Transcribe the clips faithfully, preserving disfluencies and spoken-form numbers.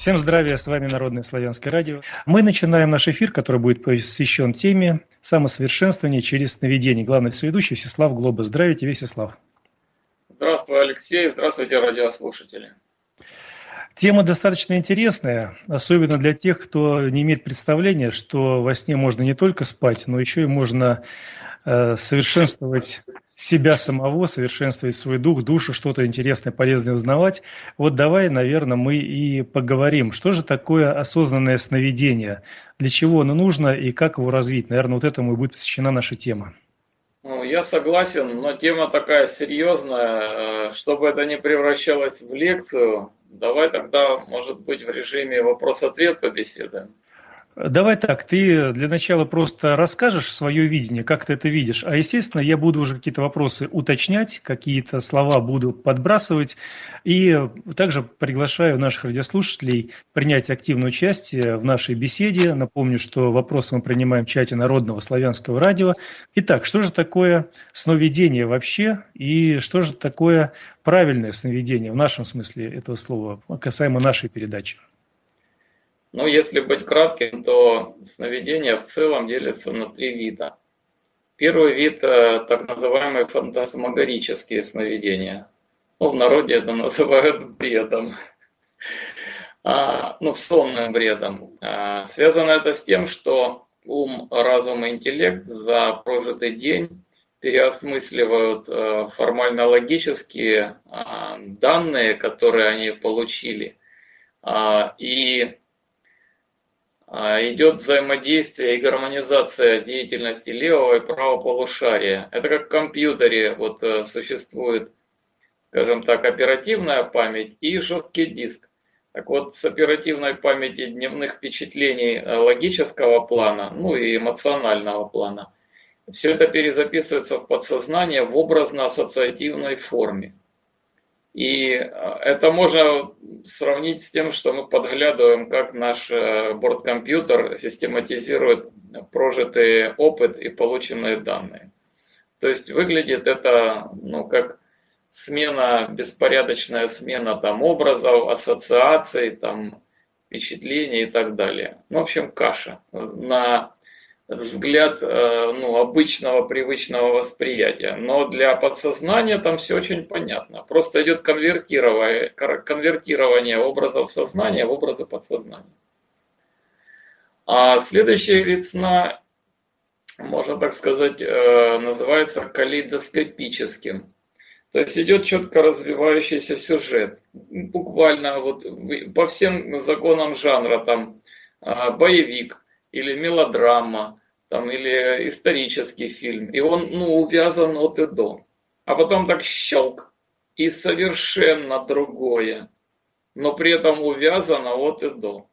Всем здравия, с вами Народное славянское радио. Мы начинаем наш эфир, который будет посвящен теме самосовершенствования через сновидение. Главный соведущий Всеслав Глоба. Здравия тебе, Всеслав. Здравствуй, Алексей. Здравствуйте, радиослушатели. Тема достаточно интересная, особенно для тех, кто не имеет представления, что во сне можно не только спать, но еще и можно э, совершенствовать себя самого, совершенствовать свой дух, душу, что-то интересное, полезное узнавать. Вот давай, наверное, мы и поговорим, что же такое осознанное сновидение, для чего оно нужно и как его развить. Наверное, вот этому и будет посвящена наша тема. Ну, я согласен, но тема такая серьезная, чтобы это не превращалось в лекцию. Давай тогда, может быть, в режиме вопрос-ответ побеседуем. Давай так, ты для начала просто расскажешь свое видение, как ты это видишь, а, естественно, я буду уже какие-то вопросы уточнять, какие-то слова буду подбрасывать, и также приглашаю наших радиослушателей принять активное участие в нашей беседе. Напомню, что вопросы мы принимаем в чате Народного славянского радио. Итак, что же такое сновидение вообще, и что же такое правильное сновидение в нашем смысле этого слова, касаемо нашей передачи? Ну, если быть кратким, то сновидения в целом делятся на три вида. Первый вид – так называемые фантасмагорические сновидения. Ну, в народе это называют бредом. А, ну, сонным бредом. А, связано это с тем, что ум, разум и интеллект за прожитый день переосмысливают а, формально-логические а, данные, которые они получили, а, и идет взаимодействие и гармонизация деятельности левого и правого полушария. Это как в компьютере вот, существует, скажем так, оперативная память и жесткий диск. Так вот, с оперативной памяти дневных впечатлений логического плана, ну и эмоционального плана, все это перезаписывается в подсознание в образно-ассоциативной форме. И это можно сравнить с тем, что мы подглядываем, как наш борткомпьютер систематизирует прожитый опыт и полученные данные. То есть выглядит это, ну, как смена, беспорядочная смена там образов, ассоциаций, там, впечатлений и так далее. Ну, в общем, каша. На взгляд, ну, обычного, привычного восприятия. Но для подсознания там все очень понятно. Просто идет конвертирование, конвертирование образов сознания в образы подсознания. А следующий вид сна, можно так сказать, называется калейдоскопическим. То есть идет четко развивающийся сюжет. Буквально вот по всем законам жанра, там боевик или мелодрама, там, или исторический фильм. И он, ну, увязан от и до. А потом так щелк, и совершенно другое, но при этом увязано от и до.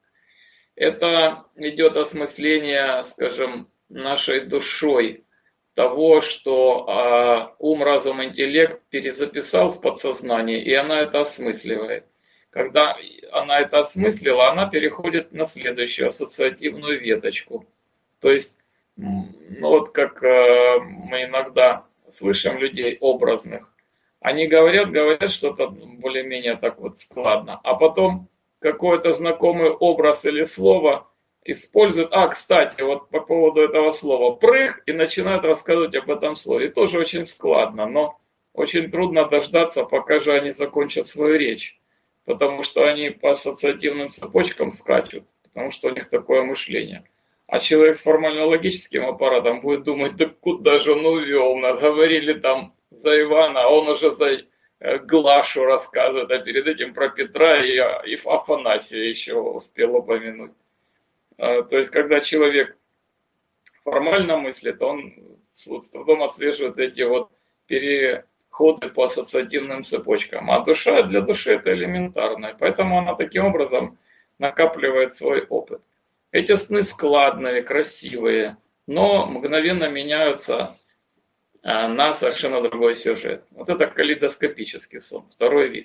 Это идет осмысление, скажем, нашей душой того, что а, ум, разум, интеллект перезаписал в подсознание, и она это осмысливает. Когда она это осмыслила, она переходит на следующую ассоциативную веточку. То есть, ну вот как э, мы иногда слышим людей образных, они говорят, говорят что-то более-менее так вот складно, а потом какой-то знакомый образ или слово используют. А, кстати, вот по поводу этого слова, прыг, и начинают рассказывать об этом слове. И тоже очень складно, но очень трудно дождаться, пока же они закончат свою речь. Потому что они по ассоциативным цепочкам скачут, потому что у них такое мышление. А человек с формально-логическим аппаратом будет думать, да куда же он увел, нас говорили там за Ивана, а он уже за Глашу рассказывает, а перед этим про Петра и, и Афанасия еще успел упомянуть. То есть, когда человек формально мыслит, он с трудом отслеживает эти вот переходы по ассоциативным цепочкам. А душа для души это элементарно, поэтому она таким образом накапливает свой опыт. Эти сны складные, красивые, но мгновенно меняются на совершенно другой сюжет. Вот это калейдоскопический сон, второй вид.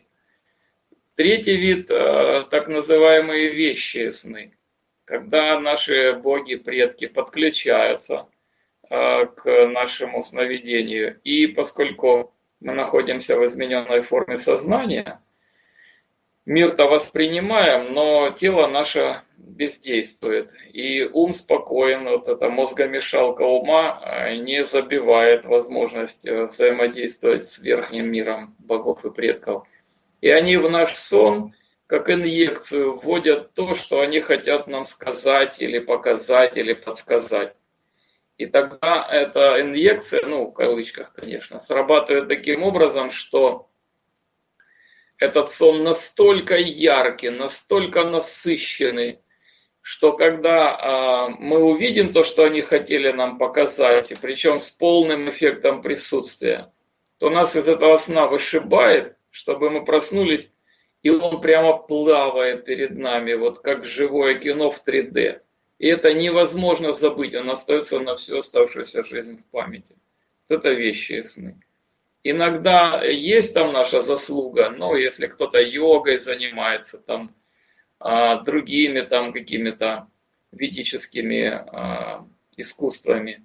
Третий вид, так называемые вещие сны, когда наши боги, предки подключаются к нашему сновидению. И поскольку мы находимся в измененной форме сознания, мир-то воспринимаем, но тело наше бездействует. И ум спокоен, вот эта мозгомешалка ума не забивает возможность взаимодействовать с верхним миром богов и предков. И они в наш сон, как инъекцию, вводят то, что они хотят нам сказать или показать, или подсказать. И тогда эта инъекция, ну, в кавычках, конечно, срабатывает таким образом, что этот сон настолько яркий, настолько насыщенный, что когда а, мы увидим то, что они хотели нам показать, и причем с полным эффектом присутствия, то нас из этого сна вышибает, чтобы мы проснулись, и он прямо плавает перед нами, вот как живое кино в три дэ. И это невозможно забыть, он остается на всю оставшуюся жизнь в памяти. Вот это вещи и сны. Иногда есть там наша заслуга, но если кто-то йогой занимается, там, а, другими там какими-то ведическими а, искусствами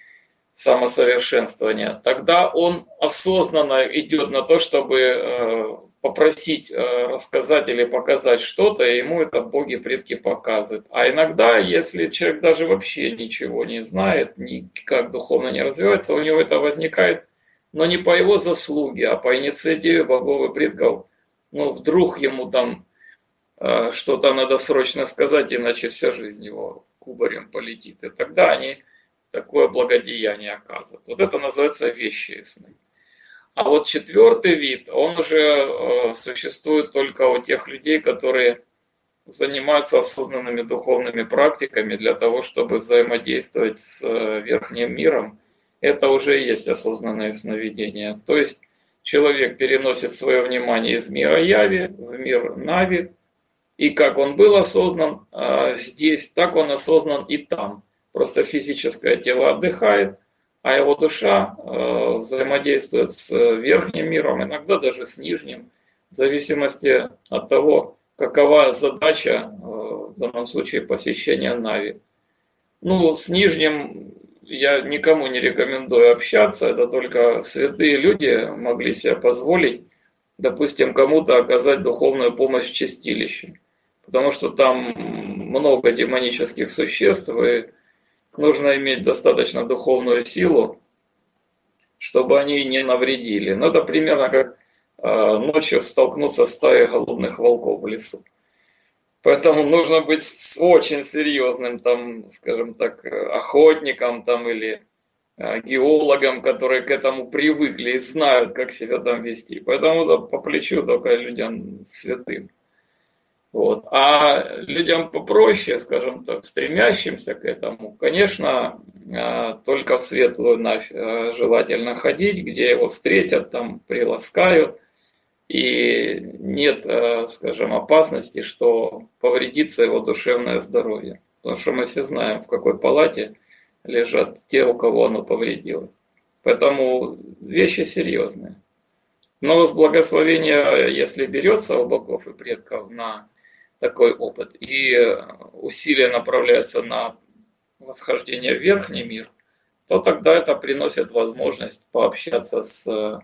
самосовершенствования, тогда он осознанно идет на то, чтобы а, попросить а, рассказать или показать что-то, и ему это боги, предки показывают. А иногда, если человек даже вообще ничего не знает, никак духовно не развивается, у него это возникает, но не по его заслуге, а по инициативе богов и предков. Ну, вдруг ему там э, что-то надо срочно сказать, иначе вся жизнь его кубарем полетит. И тогда они такое благодеяние оказывают. Вот это называется вещи и сны. А вот четвертый вид, он уже э, существует только у тех людей, которые занимаются осознанными духовными практиками для того, чтобы взаимодействовать с э, верхним миром. Это уже и есть осознанное сновидение. То есть человек переносит свое внимание из мира Яви в мир Нави. И как он был осознан а, здесь, так он осознан и там. Просто физическое тело отдыхает, а его душа а, взаимодействует с верхним миром, иногда даже с нижним, в зависимости от того, какова задача, а, в данном случае посещения Нави. Ну, с нижним я никому не рекомендую общаться, это только святые люди могли себе позволить, допустим, кому-то оказать духовную помощь в чистилище, потому что там много демонических существ, и нужно иметь достаточно духовную силу, чтобы они не навредили. Ну, это примерно как э, ночью столкнуться с стаей голодных волков в лесу. Поэтому нужно быть очень серьезным, там, скажем так, охотником там, или геологом, которые к этому привыкли и знают, как себя там вести. Поэтому да, по плечу только людям святым. Вот. А людям попроще, скажем так, стремящимся к этому, конечно, только в светлую Навь желательно ходить, где его встретят, там приласкают. И нет, скажем, опасности, что повредится его душевное здоровье. Потому что мы все знаем, в какой палате лежат те, у кого оно повредилось. Поэтому вещи серьезные. Но с благословения, если берется у богов и предков на такой опыт, и усилия направляются на восхождение в верхний мир, то тогда это приносит возможность пообщаться с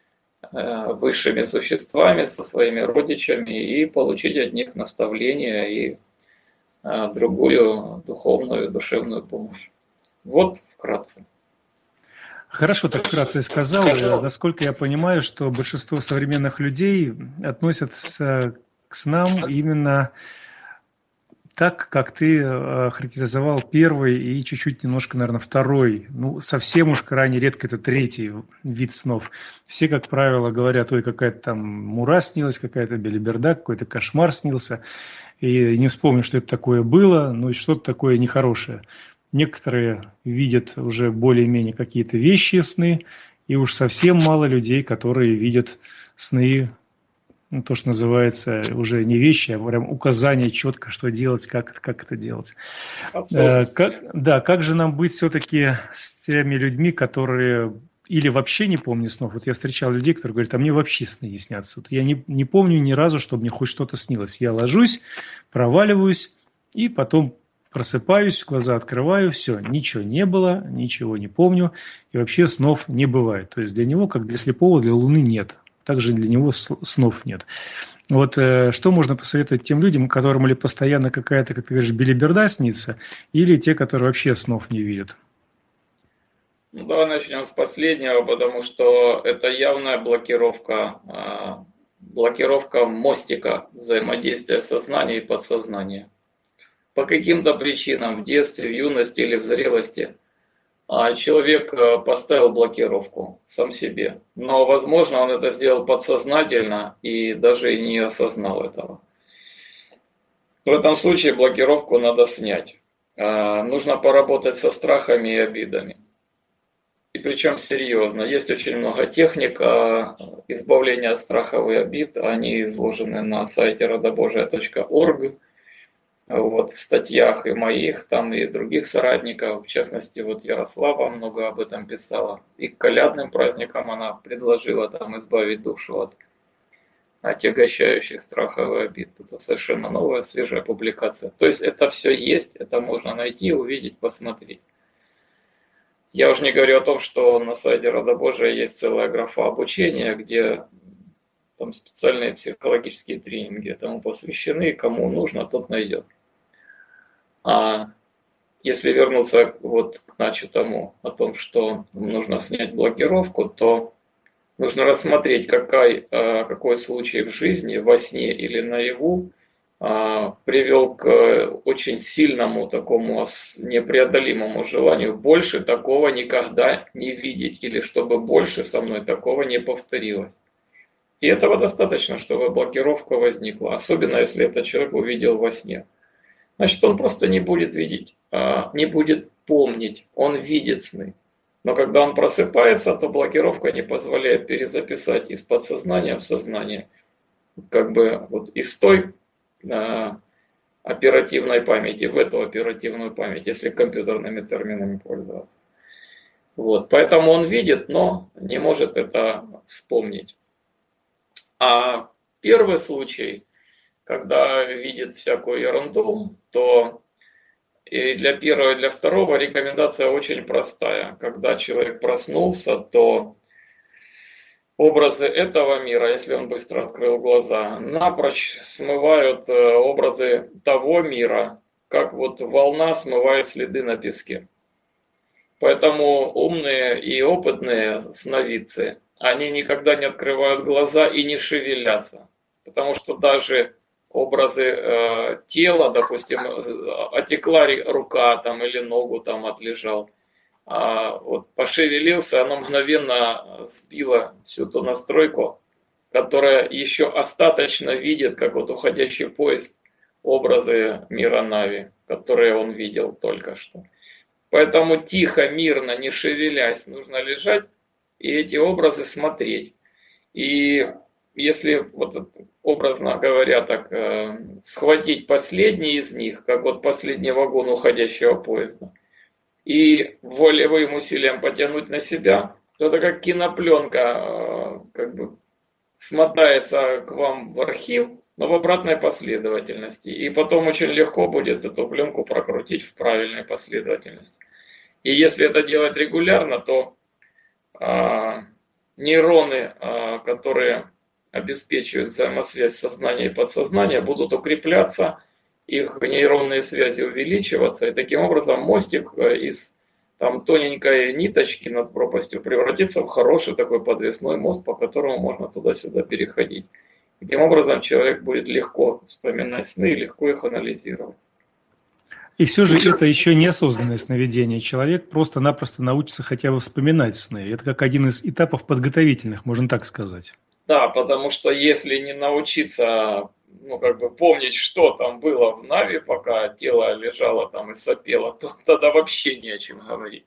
высшими существами, со своими родичами и получить от них наставления и другую духовную, душевную помощь. Вот вкратце. Хорошо, так вкратце сказал. Насколько я понимаю, что большинство современных людей относятся к снам именно так, как ты характеризовал первый и чуть-чуть немножко, наверное, второй. Ну, совсем уж крайне редко это третий вид снов. Все, как правило, говорят, ой, какая-то там мура снилась, какая-то белиберда, какой-то кошмар снился. И не вспомню, что это такое было, но что-то такое нехорошее. Некоторые видят уже более-менее какие-то вещи сны, и уж совсем мало людей, которые видят сны, ну, то, что называется, уже не вещи, а прям указания четко, что делать, как, как это делать. Э, как, да, как же нам быть все-таки с теми людьми, которые или вообще не помнят снов? Вот я встречал людей, которые говорят, а мне вообще сны не снятся. Вот я не, не помню ни разу, чтобы мне хоть что-то снилось. Я ложусь, проваливаюсь, и потом просыпаюсь, глаза открываю, все, ничего не было, ничего не помню, и вообще снов не бывает. То есть для него, как для слепого, для Луны нет. также для него снов нет. Вот э, что можно посоветовать тем людям, которым или постоянно какая-то, как ты говоришь, белиберда снится, или те, которые вообще снов не видят? Ну, давай начнем с последнего, потому что это явная блокировка, блокировка мостика взаимодействия сознания и подсознания. По каким-то причинам в детстве, в юности или в зрелости человек поставил блокировку сам себе. Но, возможно, он это сделал подсознательно и даже и не осознал этого. В этом случае блокировку надо снять. Нужно поработать со страхами и обидами. И причем серьезно. Есть очень много техник избавления от страхов и обид. Они изложены на сайте родобожия точка орг. Вот, в статьях и моих, там и других соратников. В частности, вот Ярослава много об этом писала. И к колядным праздникам она предложила там избавить душу от отягощающих страхов и обид. Это совершенно новая, свежая публикация. То есть это все есть, это можно найти, увидеть, посмотреть. Я уже не говорю о том, что на сайте Родобожия есть целая графа обучения, где там специальные психологические тренинги этому посвящены, кому нужно, тот найдет. А если вернуться вот к начатому о том, что нужно снять блокировку, то нужно рассмотреть, какой, какой случай в жизни, во сне или наяву привел к очень сильному такому непреодолимому желанию больше такого никогда не видеть, или чтобы больше со мной такого не повторилось. И этого достаточно, чтобы блокировка возникла, особенно если этот человек увидел во сне. Значит, он просто не будет видеть, не будет помнить, он видит сны. Но когда он просыпается, то блокировка не позволяет перезаписать из подсознания в сознание, как бы вот из той оперативной памяти в эту оперативную память, если компьютерными терминами пользоваться. Вот, поэтому он видит, но не может это вспомнить. А первый случай, когда видит всякую ерунду, то и для первого, и для второго рекомендация очень простая. Когда человек проснулся, то образы этого мира, если он быстро открыл глаза, напрочь смывают образы того мира, как вот волна смывает следы на песке. Поэтому умные и опытные сновидцы, они никогда не открывают глаза и не шевелятся. Потому что даже образы э, тела, допустим, отекла рука там, или ногу там отлежал, а, вот, пошевелился, оно мгновенно сбило всю ту настройку, которая еще остаточно видит, как вот уходящий поезд, образы мира Нави, которые он видел только что. Поэтому тихо, мирно, не шевелясь, нужно лежать и эти образы смотреть. И если, вот, образно говоря, так, э, схватить последний из них, как вот последний вагон уходящего поезда, и волевым усилием потянуть на себя, то это как кинопленка, как бы смотается к вам в архив, но в обратной последовательности. И потом очень легко будет эту пленку прокрутить в правильной последовательности. И если это делать регулярно, то а, нейроны, а, которые обеспечивают взаимосвязь сознания и подсознания, будут укрепляться, их нейронные связи увеличиваться, и таким образом мостик из там тоненькой ниточки над пропастью превратится в хороший такой подвесной мост, по которому можно туда-сюда переходить. Таким образом человек будет легко вспоминать сны и легко их анализировать. И все же это еще неосознанное сновидение. Человек просто-напросто научится хотя бы вспоминать сны. Это как один из этапов подготовительных, можно так сказать. Да, потому что если не научиться, ну, как бы помнить, что там было в Нави, пока тело лежало там и сопело, то тогда вообще не о чем говорить.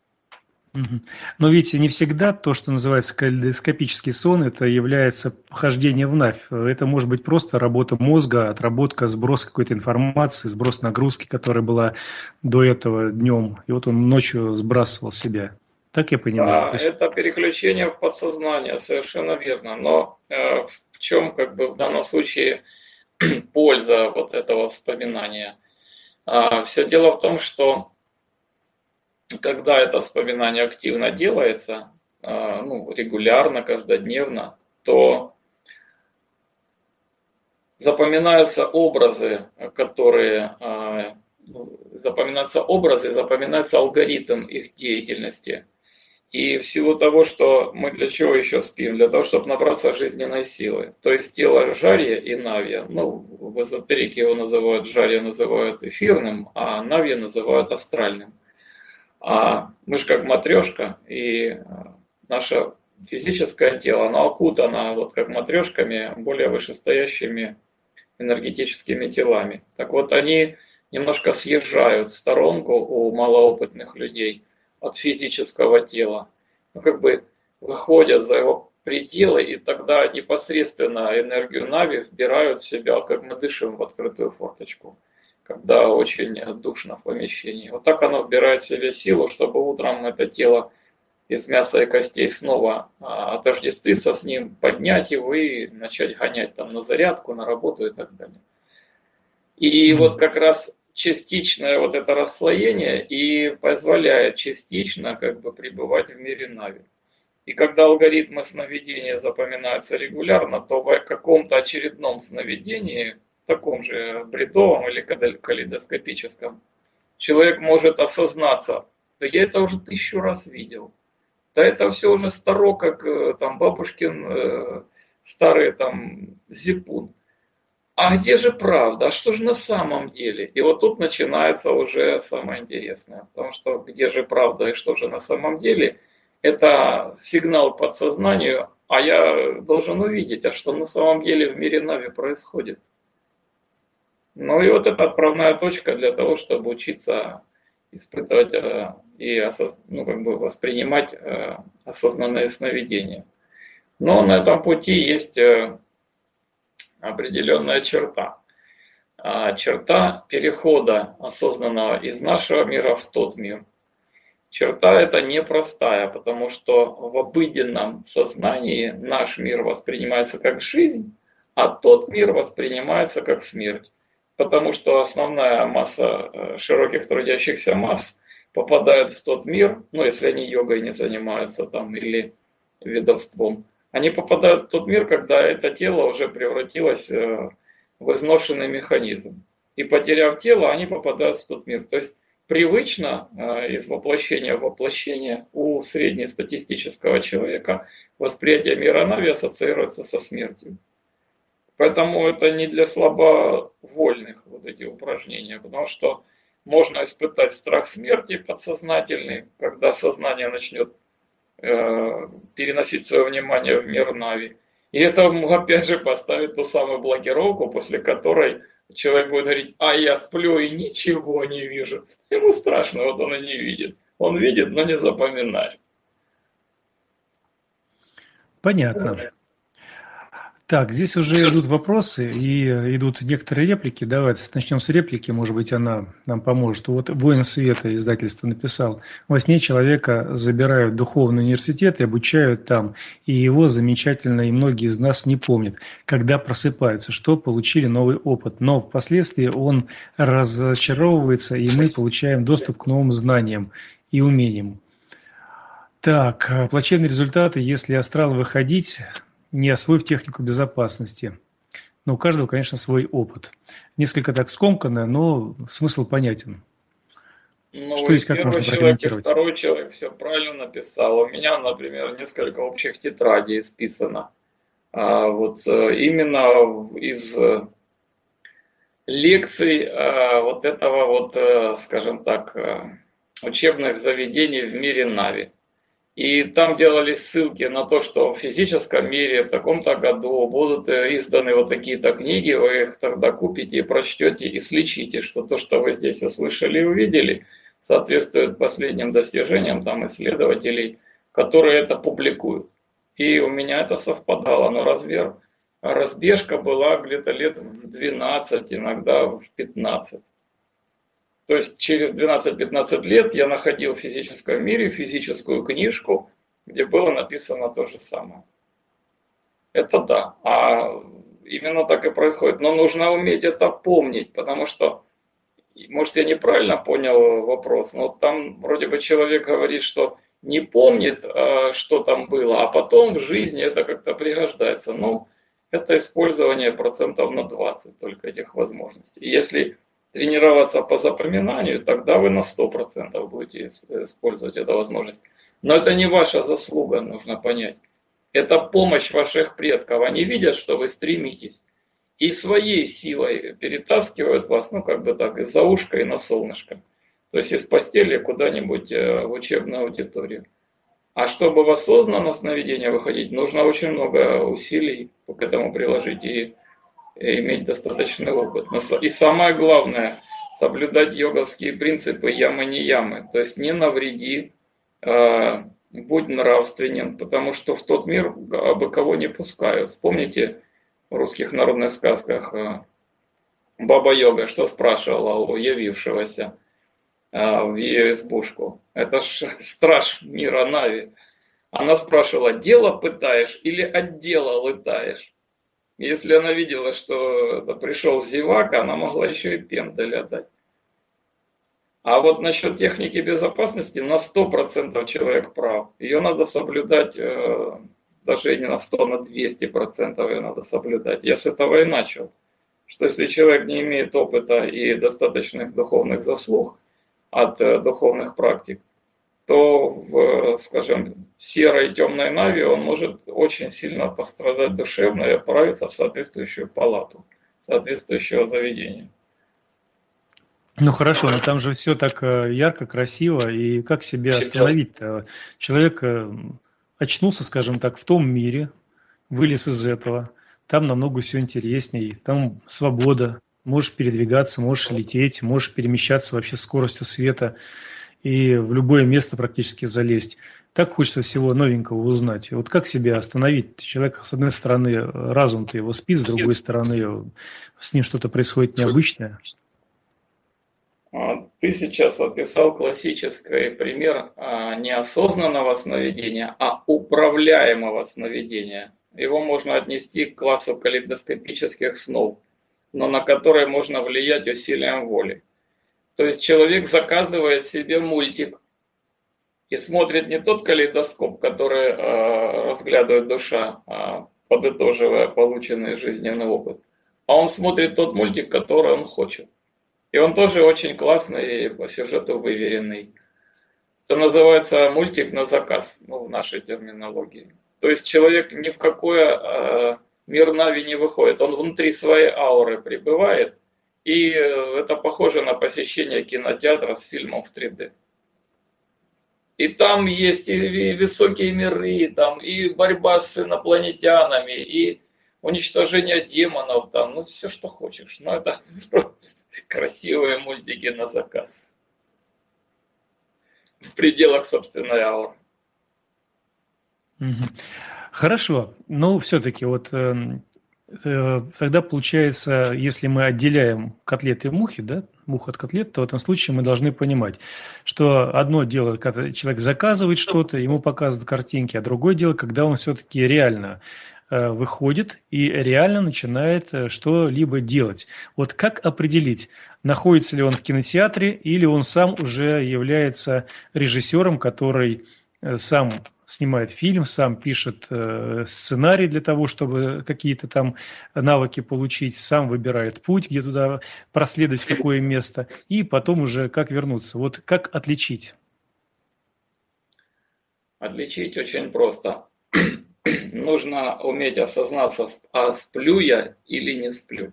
Но ведь не всегда то, что называется калейдоскопический сон, это является вхождение в Навь. Это может быть просто работа мозга, отработка, сброс какой-то информации, сброс нагрузки, которая была до этого днем. И вот он ночью сбрасывал себя. Так я понимаю? Да, есть... это переключение в подсознание, совершенно верно. Но э, в чем, как бы, в данном случае польза вот этого вспоминания? А, все дело в том, что когда это вспоминание активно делается, ну, регулярно, каждодневно, что запоминаются образы, которые запоминаются образы, запоминается алгоритм их деятельности. И в силу того, что мы для чего еще спим? Для того, чтобы набраться жизненной силы. То есть тело Жарья и Навья, ну, в эзотерике его называют, Жарья называют эфирным, а Навья называют астральным. А мы же как матрешка, и наше физическое тело, оно окутано вот как матрешками более вышестоящими энергетическими телами. Так вот, они немножко съезжают в сторонку у малоопытных людей от физического тела, ну, как бы выходят за его пределы, и тогда непосредственно энергию Нави вбирают в себя, как мы дышим в открытую форточку, когда очень душно в помещении. Вот так оно вбирает в себя силу, чтобы утром это тело из мяса и костей снова отождествиться с ним, поднять его и начать гонять там на зарядку, на работу и так далее. И вот как раз частичное вот это расслоение и позволяет частично как бы пребывать в мире Нави. И когда алгоритмы сновидения запоминаются регулярно, то в каком-то очередном сновидении, таком же бредовом или калейдоскопическом, человек может осознаться: да я это уже тысячу раз видел, да это все уже старо, как там бабушкин старый там зипун. А где же правда? А что же на самом деле? И вот тут начинается уже самое интересное. Потому что где же правда и что же на самом деле? Это сигнал подсознанию, а я должен увидеть, а что на самом деле в мире Нави происходит. Ну и вот это отправная точка для того, чтобы учиться испытывать и ну, как бы воспринимать осознанное сновидение. Но на этом пути есть определенная черта. Черта перехода осознанного из нашего мира в тот мир. Черта эта непростая, потому что в обыденном сознании наш мир воспринимается как жизнь, а тот мир воспринимается как смерть. Потому что основная масса широких трудящихся масс попадает в тот мир, ну если они йогой не занимаются там или ведовством, они попадают в тот мир, когда это тело уже превратилось в изношенный механизм. И потеряв тело, они попадают в тот мир. То есть привычно из воплощения в воплощение у среднестатистического человека восприятие мира Нави ассоциируется со смертью. Поэтому это не для слабовольных вот эти упражнения, потому что можно испытать страх смерти подсознательный, когда сознание начнет переносить свое внимание в мир Нави. И это опять же поставит ту самую блокировку, после которой человек будет говорить: а я сплю и ничего не вижу. Ему страшно, вот он и не видит. Он видит, но не запоминает. Понятно. Так, здесь уже идут вопросы и идут некоторые реплики. Давайте начнем с реплики, может быть, она нам поможет. Вот «Воин света» издательство написал: во сне человека забирают в духовный университет и обучают там, и его замечательно, и многие из нас не помнят, когда просыпаются, что получили новый опыт. Но впоследствии он разочаровывается, и мы получаем доступ к новым знаниям и умениям. Так, плачевные результаты, если астрал выходить, не освоив технику безопасности. Но у каждого, конечно, свой опыт. Несколько так скомканно, но смысл понятен. Ну, что есть, как можно прокомментировать? Второй человек все правильно написал. У меня, например, несколько общих тетрадей списано. А вот именно из лекций вот этого вот, скажем так, учебных заведений в мире Нави. И там делались ссылки на то, что в физическом мире в таком-то году будут изданы вот такие-то книги, вы их тогда купите, прочтете и сличите, что то, что вы здесь услышали и увидели, соответствует последним достижениям там исследователей, которые это публикуют. И у меня это совпадало, но размер, разбежка была где-то лет в двенадцать, иногда в пятнадцать. То есть через двенадцать-пятнадцать лет я находил в физическом мире физическую книжку, где было написано то же самое. Это да. А именно так и происходит. Но нужно уметь это помнить, потому что, может, я неправильно понял вопрос, но там вроде бы человек говорит, что не помнит, э, что там было, а потом в жизни это как-то пригождается. Ну, это использование процентов на двадцать только этих возможностей. И если тренироваться по запоминанию, тогда вы на сто процентов будете использовать эту возможность. Но это не ваша заслуга, нужно понять. Это помощь ваших предков. Они видят, что вы стремитесь. И своей силой перетаскивают вас, ну как бы так, из-за ушка и на солнышко. То есть из постели куда-нибудь в учебную аудиторию. А чтобы в осознанное сновидение выходить, нужно очень много усилий к этому приложить и, и иметь достаточный опыт. И самое главное, соблюдать йоговские принципы ямы-не ямы. То есть не навреди, э, будь нравственен, потому что в тот мир абы кого не пускают. Вспомните в русских народных сказках э, Баба-Йога, что спрашивала у явившегося в ее избушку. Это ж страж мира Нави. Она спрашивала, дело пытаешь или от дела лытаешь? Если она видела, что это пришел зевак, она могла еще и пендаль отдать. А вот насчет техники безопасности на сто процентов человек прав. Ее надо соблюдать, даже не на сто, на двести процентов ее надо соблюдать. Я с этого и начал. Что если человек не имеет опыта и достаточных духовных заслуг, от духовных практик, то в, скажем, серой темной нави он может очень сильно пострадать душевно и отправиться в соответствующую палату, соответствующего заведения. Ну хорошо, но там же все так ярко, красиво, и как себя остановить-то? Человек очнулся, скажем так, в том мире, вылез из этого, там намного все интереснее, там свобода, можешь передвигаться, можешь лететь, можешь перемещаться вообще с скоростью света и в любое место практически залезть. Так хочется всего новенького узнать. Вот как себя остановить? Человек, с одной стороны, разум-то его спит, с другой стороны, с ним что-то происходит необычное. Ты сейчас описал классический пример неосознанного сновидения, а управляемого сновидения. Его можно отнести к классу калейдоскопических снов, но на которые можно влиять усилием воли. То есть человек заказывает себе мультик и смотрит не тот калейдоскоп, который э, разглядывает душа, э, подытоживая полученный жизненный опыт, а он смотрит тот мультик, который он хочет. И он тоже очень классный и по сюжету выверенный. Это называется мультик на заказ, ну, в нашей терминологии. То есть человек ни в какое э, мир Нави не выходит, он внутри своей ауры пребывает, и это похоже на посещение кинотеатра с фильмом в три дэ. И там есть и высокие миры, там и борьба с инопланетянами, и уничтожение демонов, там, ну все, что хочешь. Но это красивые мультики на заказ. В пределах собственной ауры. Хорошо, но все-таки вот э, э, тогда получается, если мы отделяем котлеты и мухи, да, мух от котлет, то в этом случае мы должны понимать, что одно дело, когда человек заказывает что-то, ему показывают картинки, а другое дело, когда он все-таки реально э, выходит и реально начинает э, что-либо делать. Вот как определить, находится ли он в кинотеатре или он сам уже является режиссером, который э, сам снимает фильм, сам пишет э, сценарий для того, чтобы какие-то там навыки получить, сам выбирает путь, где туда проследовать, в какое место, и потом уже как вернуться. Вот как отличить? Отличить очень просто. Нужно уметь осознаться, а сплю я или не сплю.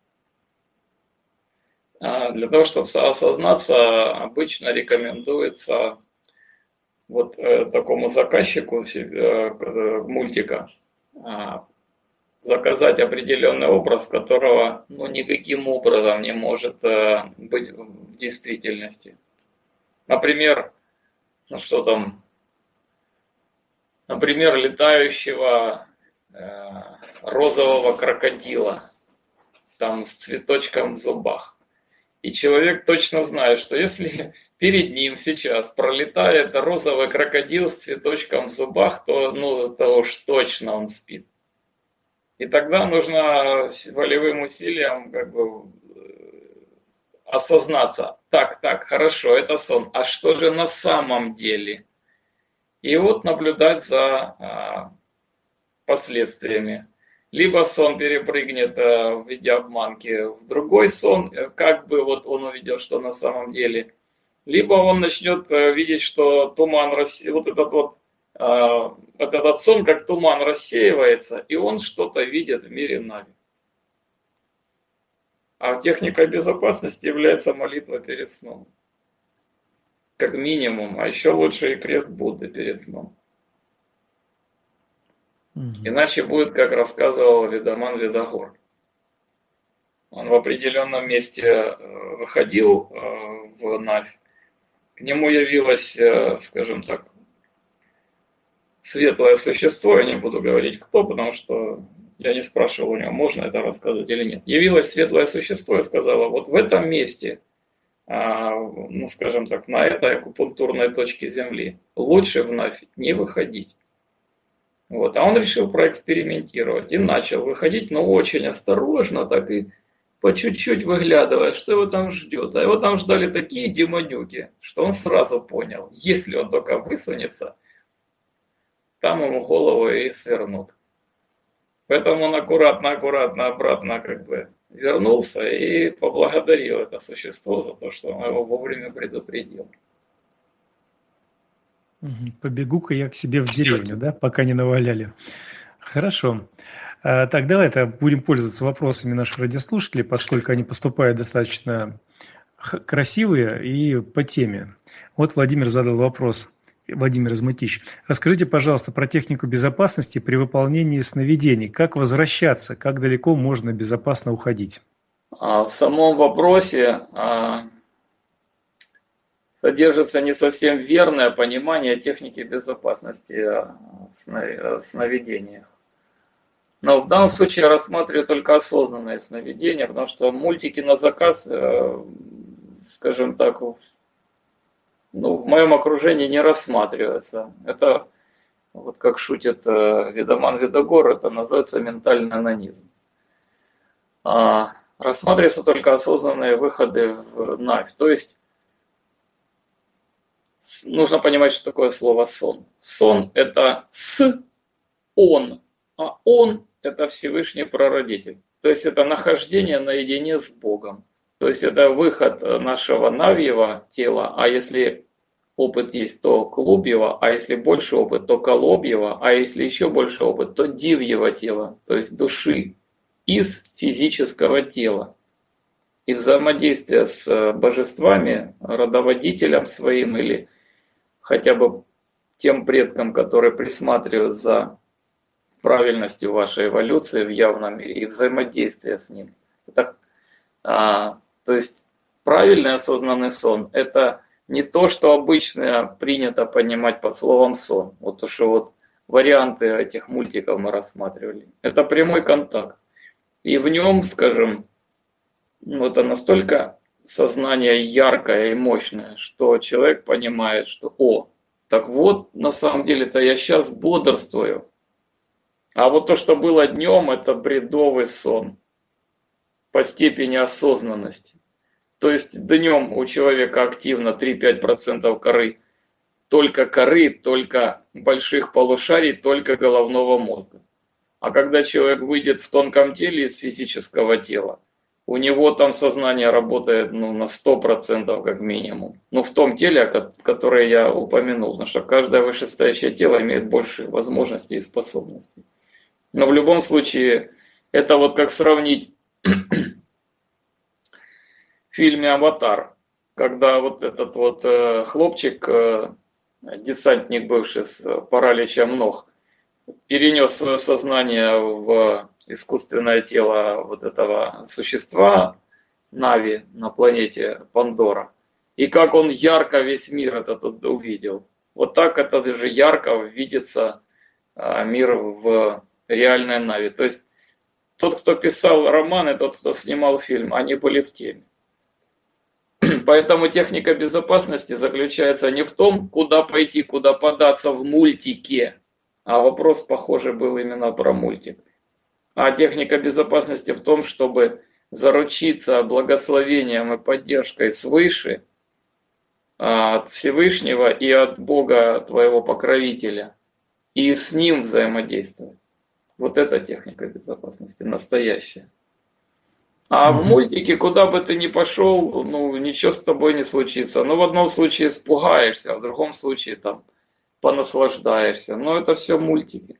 А для того, чтобы осознаться, обычно рекомендуется вот э, такому заказчику э, мультика э, заказать определенный образ, которого ну, никаким образом не может э, быть в действительности. Например, ну что там, например, летающего э, розового крокодила, там с цветочком в зубах. И человек точно знает, что если перед ним сейчас пролетает розовый крокодил с цветочком в зубах, то, ну, то уж точно он спит. И тогда нужно волевым усилием как бы осознаться. Так, так, хорошо, это сон. А что же на самом деле? и вот наблюдать за а, последствиями. Либо сон перепрыгнет а, в виде обманки в другой сон, как бы вот он увидел, что на самом деле. Либо он начнет а, видеть, что туман рассеивается, вот этот вот, а, вот этот сон, как туман рассеивается, и он что-то видит в мире Нави. А техникой безопасности является молитва перед сном. Как минимум, а еще лучше и крест Будды перед сном. Мгм. Иначе будет, как рассказывал Ведаман Ведагор. Он в определенном месте выходил в Навь. К нему явилось, скажем так, светлое существо, я не буду говорить кто, потому что я не спрашивал у него, можно это рассказывать или нет. Явилось светлое существо и сказала, вот в этом месте, ну скажем так, на этой акупунктурной точке Земли лучше в Навь не выходить. Вот. А он решил проэкспериментировать и начал выходить, но очень осторожно, так и по чуть-чуть выглядывая, что его там ждет. А его там ждали такие демонюки, что он сразу понял, если он только высунется, там ему голову и свернут. Поэтому он аккуратно-аккуратно обратно как бы вернулся и поблагодарил это существо за то, что он его вовремя предупредил. Побегу-ка я к себе в деревню, да, пока не наваляли. Хорошо. Так, давай-то будем пользоваться вопросами наших радиослушателей, поскольку они поступают достаточно красивые и по теме. Вот Владимир задал вопрос. Владимир Измытищ. Расскажите, пожалуйста, про технику безопасности при выполнении сновидений. Как возвращаться, как далеко можно безопасно уходить? В самом вопросе содержится не совсем верное понимание техники безопасности в сновидениях. Но в данном случае я рассматриваю только осознанные сновидения, потому что мультики на заказ, скажем так, ну, в моем окружении не рассматриваются. Это, вот как шутит Ведаман Ведагор, это называется ментальный анонизм. А, рассматриваются только осознанные выходы в Навь. То есть нужно понимать, что такое слово сон. Сон – это с, он, а он – это Всевышний Прародитель. То есть это нахождение наедине с Богом. То есть это выход нашего навьего тела, а если опыт есть, то клубьего, а если больше опыт, то колобьего, а если еще больше опыт, то дивьего тела, то есть души, из физического тела. И взаимодействие с божествами, родоводителем своим или хотя бы тем предкам, которые присматривают за правильностью вашей эволюции в явном мире, и взаимодействие с ним. Это, а, то есть правильный осознанный сон – это не то, что обычно принято понимать под словом сон. Вот то, что вот варианты этих мультиков мы рассматривали. Это прямой контакт. И в нем, скажем, ну, это настолько сознание яркое и мощное, что человек понимает, что о, так вот, на самом деле-то я сейчас бодрствую. А вот то, что было днем, это бредовый сон по степени осознанности. То есть днем у человека активно три-пять процентов коры, только коры, только больших полушарий, только головного мозга. А когда человек выйдет в тонком теле из физического тела, у него там сознание работает ну, на сто процентов как минимум. Ну, в том теле, которое я упомянул, потому что каждое вышестоящее тело имеет больше возможностей и способностей. Но в любом случае, это вот как сравнить в фильме «Аватар», когда вот этот вот э, хлопчик, э, десантник бывший с параличем ног, перенес свое сознание в искусственное тело вот этого существа Нави на планете Пандора. И как он ярко весь мир этот увидел. Вот так это же ярко видится э, мир в реальной Нави. То есть тот, кто писал роман, и тот, кто снимал фильм, они были в теме. Поэтому техника безопасности заключается не в том, куда пойти, куда податься в мультике, а вопрос, похоже, был именно про мультик. А техника безопасности в том, чтобы заручиться благословением и поддержкой свыше, от Всевышнего и от Бога твоего покровителя, и с ним взаимодействовать. Вот эта техника безопасности настоящая. А в Мгм. мультике, куда бы ты ни пошел, ну, ничего с тобой не случится. Ну, в одном случае испугаешься, а в другом случае там понаслаждаешься. Но это все мультики.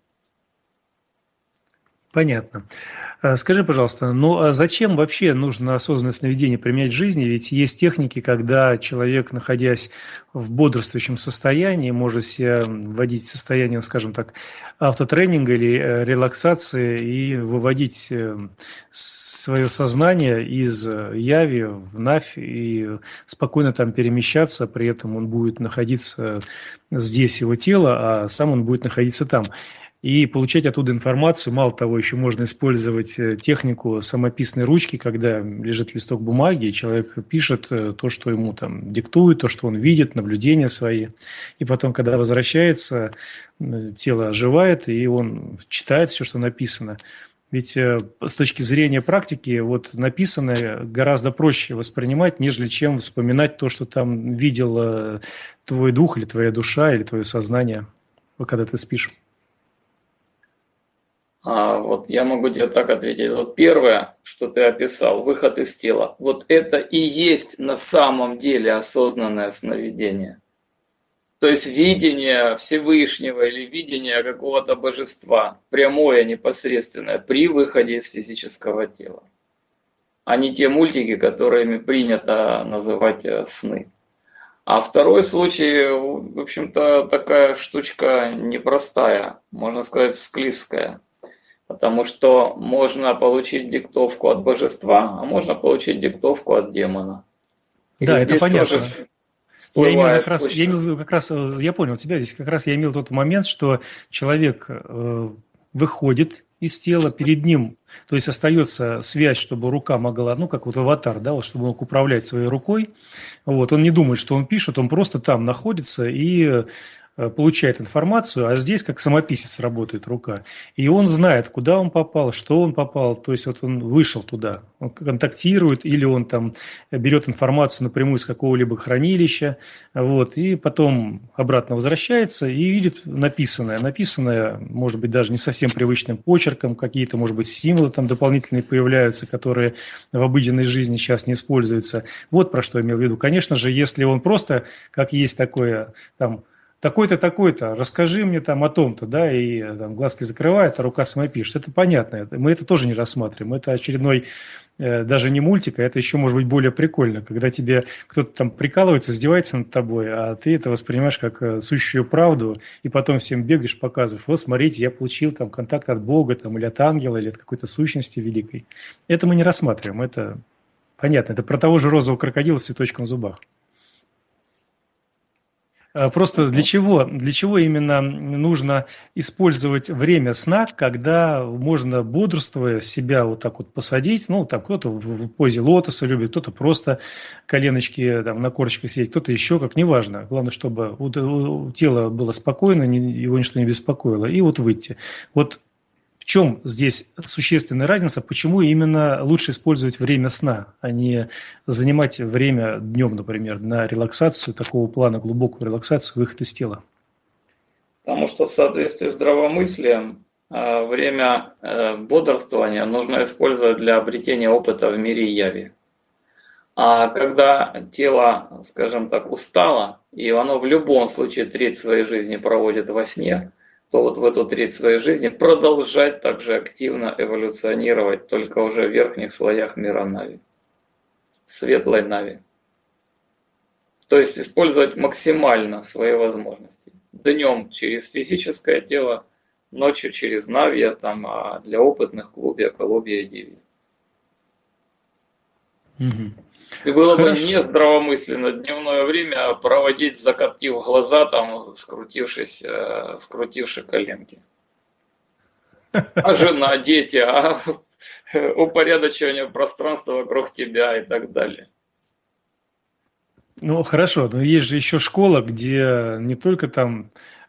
Понятно. А Скажи, пожалуйста, ну а зачем вообще нужно осознанное сновидение применять в жизни? Ведь есть техники, когда человек, находясь в бодрствующем состоянии, может себя вводить в состояние, ну, скажем так, автотренинга или э, релаксации и выводить э, свое сознание из э, яви в навь и спокойно там перемещаться, при этом он будет находиться здесь, его тело, а сам он будет находиться там. И получать оттуда информацию. Мало того, еще можно использовать э, технику самописной ручки, когда лежит листок бумаги, и человек пишет э, то, что ему там диктует, то, что он видит, наблюдения свои. И потом, когда возвращается, м, тело оживает, и он читает все, что написано. Ведь э, с точки зрения практики, вот написанное гораздо проще воспринимать, нежели чем вспоминать то, что там видел э, твой дух или твоя душа или твое сознание, вот когда ты спишь. А вот я могу тебе так ответить. Вот первое, что ты описал, выход из тела, вот это и есть на самом деле осознанное сновидение. То есть видение Всевышнего или видение какого-то божества, прямое, непосредственное, при выходе из физического тела. А не те мультики, которыми принято называть э, сны. А второй случай, в общем-то, такая штучка непростая, можно сказать, склизкая. Потому что можно получить диктовку от божества, а можно получить диктовку от демона. И Да, это здесь тоже понятно. с- Я имел как всплывает раз, я точно. имел как раз, э, я понял тебя здесь, как раз я имел тот момент, что человек э, выходит из тела, перед ним, то есть остается связь, чтобы рука могла, ну, как вот аватар, да, вот, чтобы он мог управлять своей рукой. Вот, он не думает, что он пишет, он просто там находится и э, получает информацию, а здесь как самописец работает рука. И он знает, куда он попал, что он попал, то есть вот он вышел туда, он контактирует или он там берет информацию напрямую из какого-либо хранилища, вот, и потом обратно возвращается и видит написанное. Написанное, может быть, даже не совсем привычным почерком, какие-то, может быть, символы там дополнительные появляются, которые в обыденной жизни сейчас не используются. Вот про что я имел в виду. Конечно же, если он просто, как есть такое, там, такой-то, такой-то, расскажи мне там о том-то, да, и там, глазки закрывает, а рука сама пишет. Это понятно, это, мы это тоже не рассматриваем. Это очередной, э, даже не мультик, а это еще может быть более прикольно, когда тебе кто-то там прикалывается, издевается над тобой, а ты это воспринимаешь как э, сущую правду, и потом всем бегаешь, показываешь, вот смотрите, я получил там контакт от Бога, там, или от ангела, или от какой-то сущности великой. Это мы не рассматриваем, это понятно. Это про того же розового крокодила с цветочком в зубах. А, Просто для чего, для чего именно нужно использовать время сна, когда можно, бодрствуя, себя вот так вот посадить, ну, там кто-то в в позе лотоса любит, кто-то просто коленочки там на корточках сидеть, кто-то еще, как, неважно. Главное, чтобы у, у тела было спокойно, не- его ничто не беспокоило, и вот выйти. Вот в чем здесь существенная разница, почему именно лучше использовать время сна, а не занимать время днем, например, на релаксацию, такого плана, глубокую релаксацию, выход из тела? Потому что в соответствии с здравомыслием э, время э, бодрствования нужно использовать для обретения опыта в мире яви. А когда тело, скажем так, устало, и оно в любом случае треть своей жизни проводит во сне, то вот в эту треть своей жизни продолжать также активно эволюционировать, только уже в верхних слоях мира Нави, в светлой Нави. То есть использовать максимально свои возможности. Днем через физическое тело, ночью через Нави, там, а для опытных клубья, колубья и девий. Мгм. И было бы Хорошо. не здравомысленно дневное время проводить, закатив глаза, там, скрутившись, э, скрутивши коленки. А жена, дети, а упорядочивание пространства вокруг тебя и так далее. Ну, хорошо, но есть же еще школа, где не только там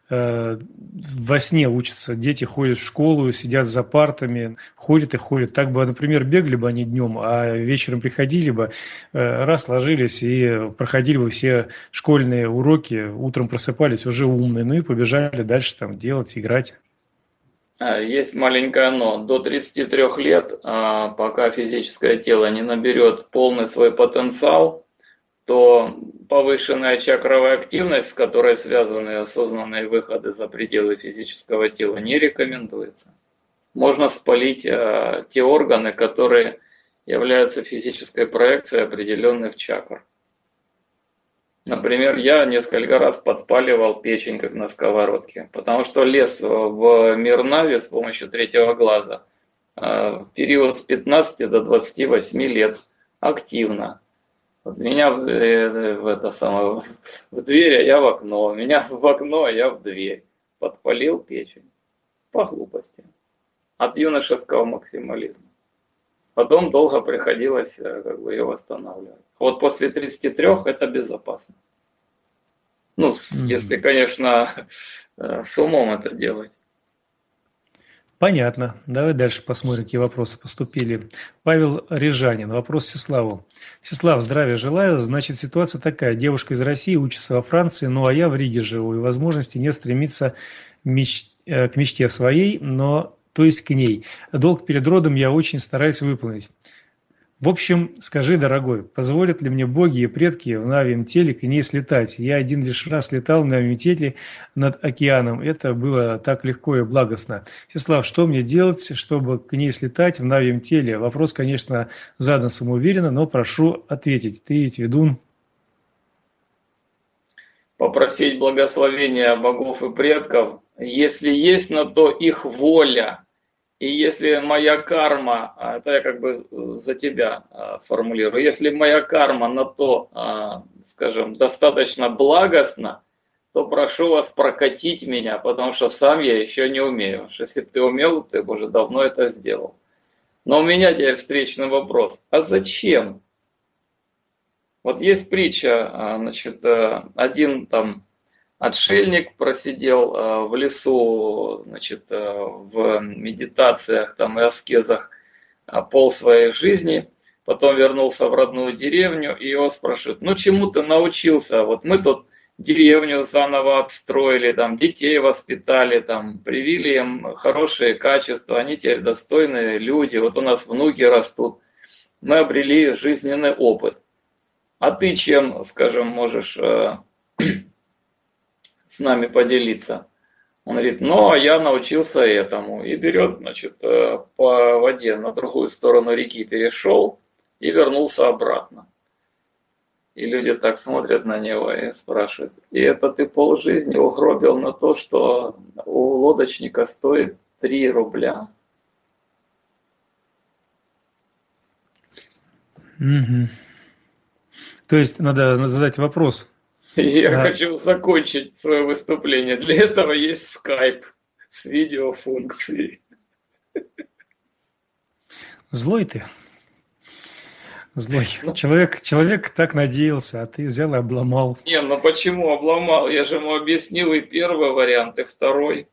э, во сне учатся, дети ходят в школу, сидят за партами, ходят и ходят. Так бы, например, бегали бы они днем, а вечером приходили бы, э, раз ложились и проходили бы все школьные уроки, утром просыпались уже умные, ну и побежали дальше там делать, играть. Есть маленькое но. До тридцати трёх лет, а, пока физическое тело не наберет полный свой потенциал, то повышенная чакровая активность, с которой связаны осознанные выходы за пределы физического тела, не рекомендуется. Можно спалить а, те органы, которые являются физической проекцией определенных чакр. Например, я несколько раз подпаливал печень, как на сковородке, потому что лез в мир Нави с помощью третьего глаза в период с пятнадцати до двадцати восьми лет активно. Вот меня в, в это самое, в дверь, а я в окно, меня в окно, а я в дверь. Подпалил печень по глупости от юношеского максимализма. Потом долго приходилось как бы ее восстанавливать. Вот после тридцати трёх это безопасно. Ну, mm-hmm. если, конечно, с умом это делать. Понятно. Давай дальше посмотрим, какие вопросы поступили. Павел Рижанин. Вопрос Всеславу. Всеслав, здравия желаю. Значит, ситуация такая. Девушка из России учится во Франции, ну а я в Риге живу, и возможности нет стремиться меч... к мечте своей, но то есть к ней. Долг перед родом я очень стараюсь выполнить. В общем, скажи, дорогой, позволят ли мне боги и предки в Навием теле к ней слетать? Я один лишь раз летал в Навием теле над океаном. Это было так легко и благостно. Всеслав, что мне делать, чтобы к ней слетать в Навием теле? Вопрос, конечно, задан самоуверенно, но прошу ответить. Ты ведь ведун. Попросить благословения богов и предков, если есть на то их воля. И если моя карма, это я как бы за тебя формулирую, если моя карма на то, скажем, достаточно благостна, то прошу вас прокатить меня, потому что сам я еще не умею. Если бы ты умел, ты бы уже давно это сделал. Но у меня теперь встречный вопрос. А зачем? Вот есть притча, значит, один там отшельник просидел э, в лесу, значит, э, в медитациях там, и аскезах э, пол своей жизни, потом вернулся в родную деревню, и его спрашивают, ну чему ты научился? Вот мы тут деревню заново отстроили, там, детей воспитали, там, привили им хорошие качества, они теперь достойные люди, вот у нас внуки растут, мы обрели жизненный опыт. А ты чем, скажем, можешь... Э, с нами поделиться. Он говорит, ну, а я научился этому. И берет, значит, по воде на другую сторону реки перешел и вернулся обратно. И люди так смотрят на него и спрашивают, и это ты полжизни угробил на то, что у лодочника стоит три рубля? Угу. То есть надо задать вопрос. Я а... хочу закончить свое выступление. Для этого есть скайп с видеофункцией. Злой ты. Злой. Ну, человек, человек так надеялся, а ты взял и обломал. Не, ну почему обломал? Я же ему объяснил и первый вариант, и второй.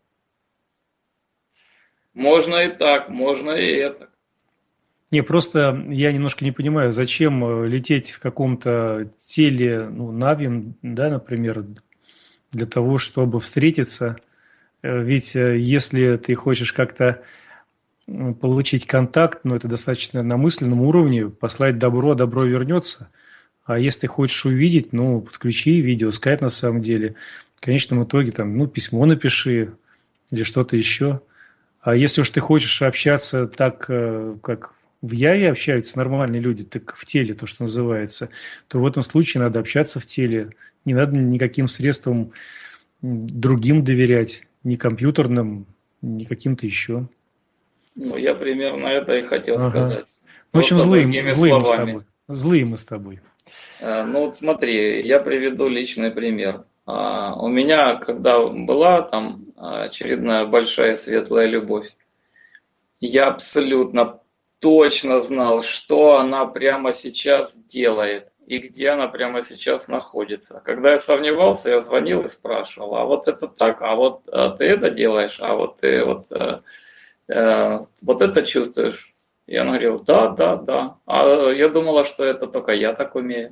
Можно и так, можно и это. Не, просто я немножко не понимаю, зачем лететь в каком-то теле, ну, Навием, да, например, для того, чтобы встретиться. Ведь если ты хочешь как-то получить контакт, ну, это достаточно на мысленном уровне, послать добро, добро вернется. А если ты хочешь увидеть, ну, подключи видео, скайп на самом деле. В конечном итоге, там, ну, письмо напиши или что-то еще. А если уж ты хочешь общаться так, как... в Яве общаются нормальные люди, так в теле, то, что называется, то в этом случае надо общаться в теле. Не надо никаким средствам другим доверять, ни компьютерным, ни каким-то еще. Ну, я примерно это и хотел ага. сказать. В общем, злые, злые мы с тобой. Злые мы с тобой. Ну, вот смотри, я приведу личный пример. У меня, когда была там очередная большая светлая любовь, я абсолютно точно знал, что она прямо сейчас делает. и где она прямо сейчас находится. Когда я сомневался, я звонил и спрашивал, а вот это так, а вот а ты это делаешь, а вот ты вот, э, э, вот это чувствуешь. И он говорил, да, да, да. А я думала, что это только я так умею.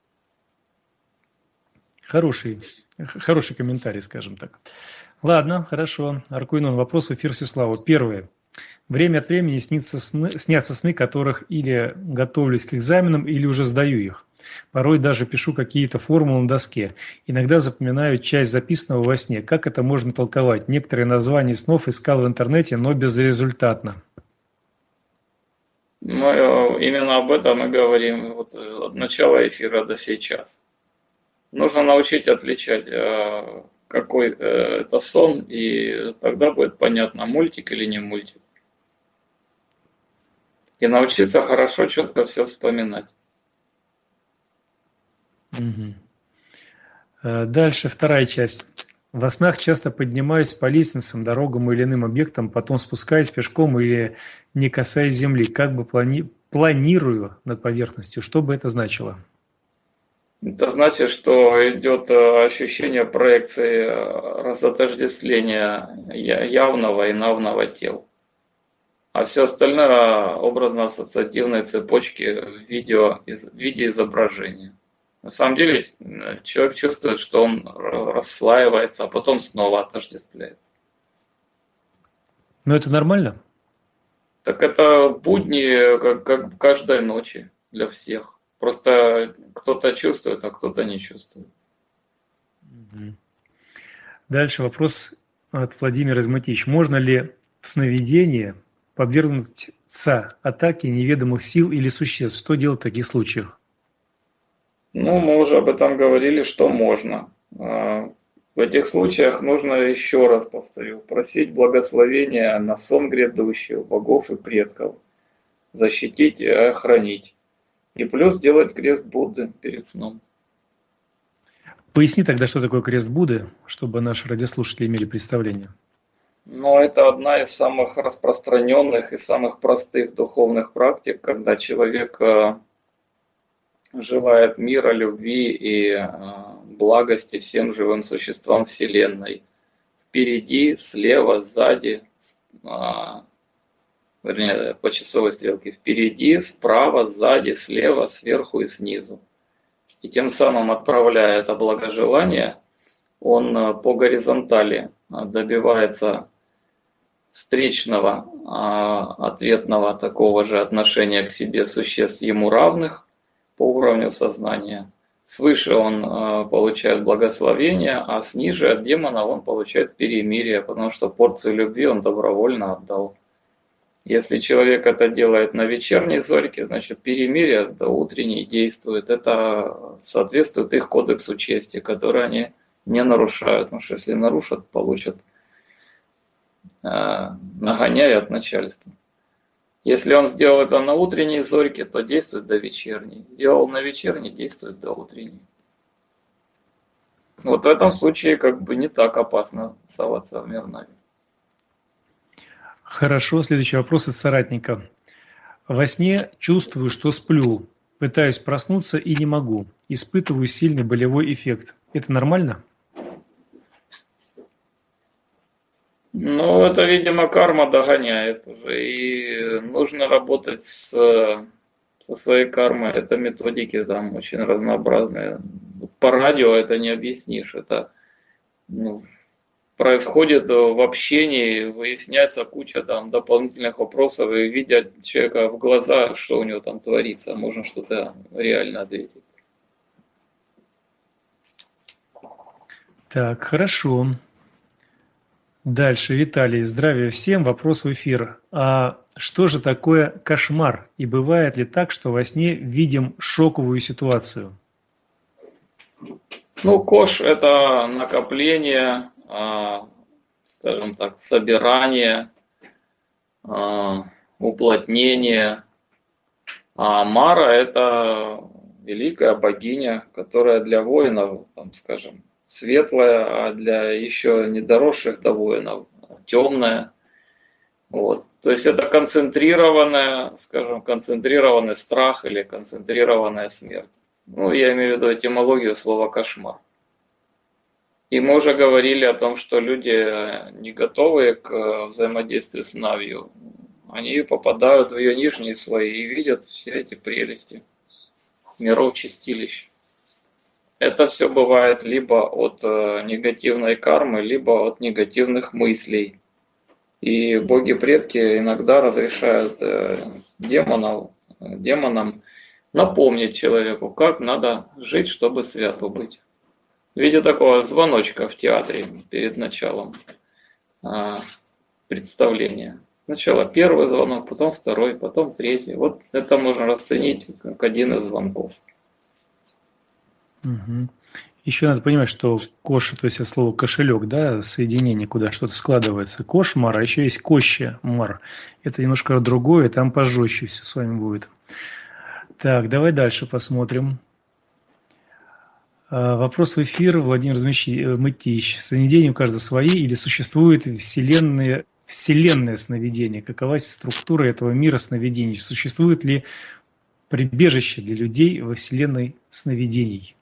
Хороший, х- хороший комментарий, скажем так. Ладно, хорошо. Аркуинон, вопрос в эфир Всеславу. Первое. Время от времени снится сны, снятся сны, которых или готовлюсь к экзаменам, или уже сдаю их. Порой даже пишу какие-то формулы на доске. Иногда запоминаю часть записанного во сне. Как это можно толковать? Некоторые названия снов искал в интернете, но безрезультатно. Мы э, именно об этом и говорим вот, э, от начала эфира до сейчас. Нужно научить отличать, э, какой э, это сон, и тогда будет понятно, мультик или не мультик. И научиться хорошо, четко все вспоминать. Мгм. Э, Дальше вторая часть. Во снах часто поднимаюсь по лестницам, дорогам или иным объектам, потом спускаюсь пешком или не касаясь земли. Как бы плани... планирую над поверхностью. Что бы это значило? Это значит, что идет э, ощущение проекции, э, разотождествления я- явного и навного тел. А все остальное образно-ассоциативные цепочки в видео, из- в виде изображения. На самом деле э, человек чувствует, что он р- расслаивается, а потом снова отождествляется. Но это нормально? Так это будни, как, как каждой ночи для всех. Просто кто-то чувствует, а кто-то не чувствует. Мгм. Дальше вопрос от Владимира Изматич. Можно ли в сновидении подвергнуться атаке неведомых сил или существ? Что делать в таких случаях? Ну, мы уже об этом говорили, что можно. А, В этих случаях нужно, еще раз повторю, просить благословения на сон грядущий у богов и предков, защитить и охранить. И плюс делать крест Будды перед сном. Поясни тогда, что такое крест Будды, чтобы наши радиослушатели имели представление. Но это одна из самых распространенных и самых простых духовных практик, когда человек э, желает мира, любви и э, благости всем живым существам Вселенной. Впереди, слева, сзади, с- а, вернее, по часовой стрелке, впереди, справа, сзади, слева, сверху и снизу. И тем самым, отправляя это благожелание, он э, по горизонтали э, добивается встречного, а, ответного такого же отношения к себе существ ему равных по уровню сознания. Свыше он э, получает благословение, а сниже от демона он получает перемирие, потому что порцию любви он добровольно отдал. Если человек это делает на вечерней зорьке, значит перемирие до утренней действует. Это соответствует их кодексу чести, который они не нарушают. Потому что если нарушат, получат э, нагоняя от начальства. Если он сделал это на утренней зорьке, то действует до вечерней. Делал на вечерней, действует до утренней. Вот в этом случае как бы не так опасно соваться в мир Нави. Хорошо, следующий вопрос от соратника. Во сне чувствую, что сплю, пытаюсь проснуться и не могу. Испытываю сильный болевой эффект. Это нормально? Ну, это, видимо, карма догоняет уже. И нужно работать с, со своей кармой. Это методики там очень разнообразные. По радио это не объяснишь. Это ну, происходит в общении, выясняется куча там дополнительных вопросов, и видя человека в глаза, что у него там творится, можно что-то реально ответить. Так, хорошо. Дальше, Виталий, здравия всем. Вопрос в эфир. А что же такое кошмар? И бывает ли так, что во сне видим шоковую ситуацию? Ну, кош – это накопление, а, скажем так, собирание, а, уплотнение. А Мара – это великая богиня, которая для воинов, там, скажем, светлая, а для еще не доросших до воинов темная. Вот. То есть это концентрированная, скажем, концентрированный страх или концентрированная смерть. Ну, я имею в виду этимологию слова «кошмар». И мы уже говорили о том, что люди, не готовые к взаимодействию с Навью, они попадают в ее нижние слои и видят все эти прелести миров чистилищ. Это все бывает либо от негативной кармы, либо от негативных мыслей. И боги-предки иногда разрешают демонов, демонам напомнить человеку, как надо жить, чтобы свято быть. В виде такого звоночка в театре перед началом а, представления. Сначала первый звонок, потом второй, потом третий. Вот это можно расценить как один из звонков. Угу. Еще надо понимать, что кош, то есть от слова кошелек, да, соединение, куда что-то складывается. Кошмар, а еще есть кощемар. Это немножко другое, там пожестче все с вами будет. Так, давай дальше посмотрим. Вопрос в эфир. Владимир Мытищ. Сновидения у каждого свои или существует вселенная, вселенная сновидение? Какова структура этого мира сновидений? Существует ли прибежище для людей во вселенной сновидений?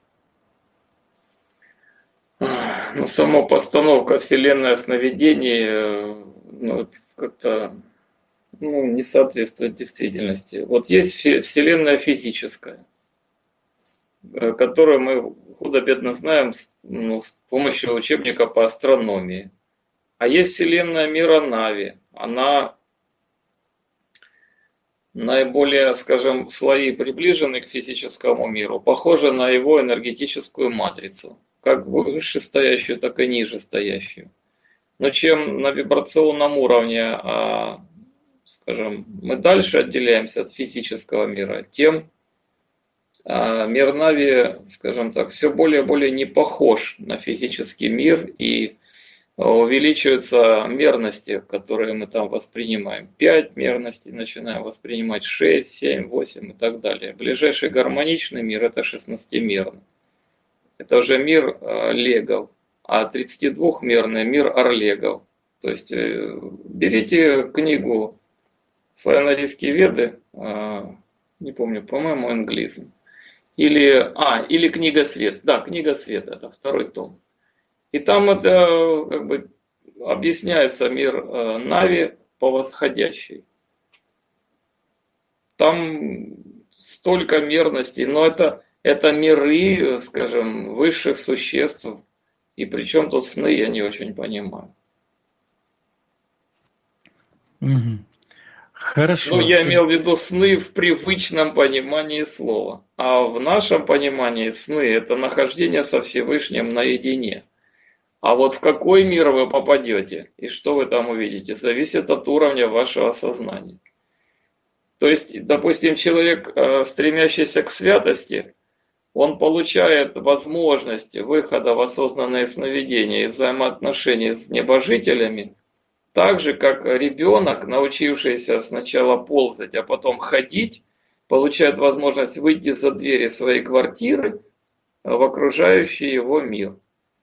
Ну, сама постановка вселенная сновидений, ну, как-то ну, не соответствует действительности. Вот есть вселенная физическая, которую мы худо-бедно знаем ну, с помощью учебника по астрономии. А есть вселенная мира Нави. Она наиболее, скажем, слои приближены к физическому миру, похожа на его энергетическую матрицу, как вышестоящую, так и нижестоящую. Но чем на вибрационном уровне, скажем, мы дальше отделяемся от физического мира, тем мир Нави, скажем так, все более и более не похож на физический мир, и увеличиваются мерности, которые мы там воспринимаем. пять мерностей начинаем воспринимать, шесть, семь, восемь и так далее. Ближайший гармоничный мир – это шестнадцатимерный. Это уже мир легов, а тридцатидвухмерный мир орлегов. То есть берите книгу «Славяно-арийские веды», не помню, по-моему, английский. Или, а, или «Книга свет». Да, «Книга свет» – это второй том. И там это как бы объясняется мир Нави по восходящей. Там столько мерностей, но это, это миры, скажем, высших существ. И причем тут сны, я не очень понимаю. Угу. Хорошо. Ну, я имел в виду сны в привычном понимании слова. А в нашем понимании сны – это нахождение со Всевышним наедине. А вот в какой мир вы попадете и что вы там увидите, зависит от уровня вашего сознания. То есть, допустим, человек, стремящийся к святости, он получает возможность выхода в осознанные сновидения и взаимоотношений с небожителями, так же, как ребенок, научившийся сначала ползать, а потом ходить, получает возможность выйти за двери своей квартиры в окружающий его мир.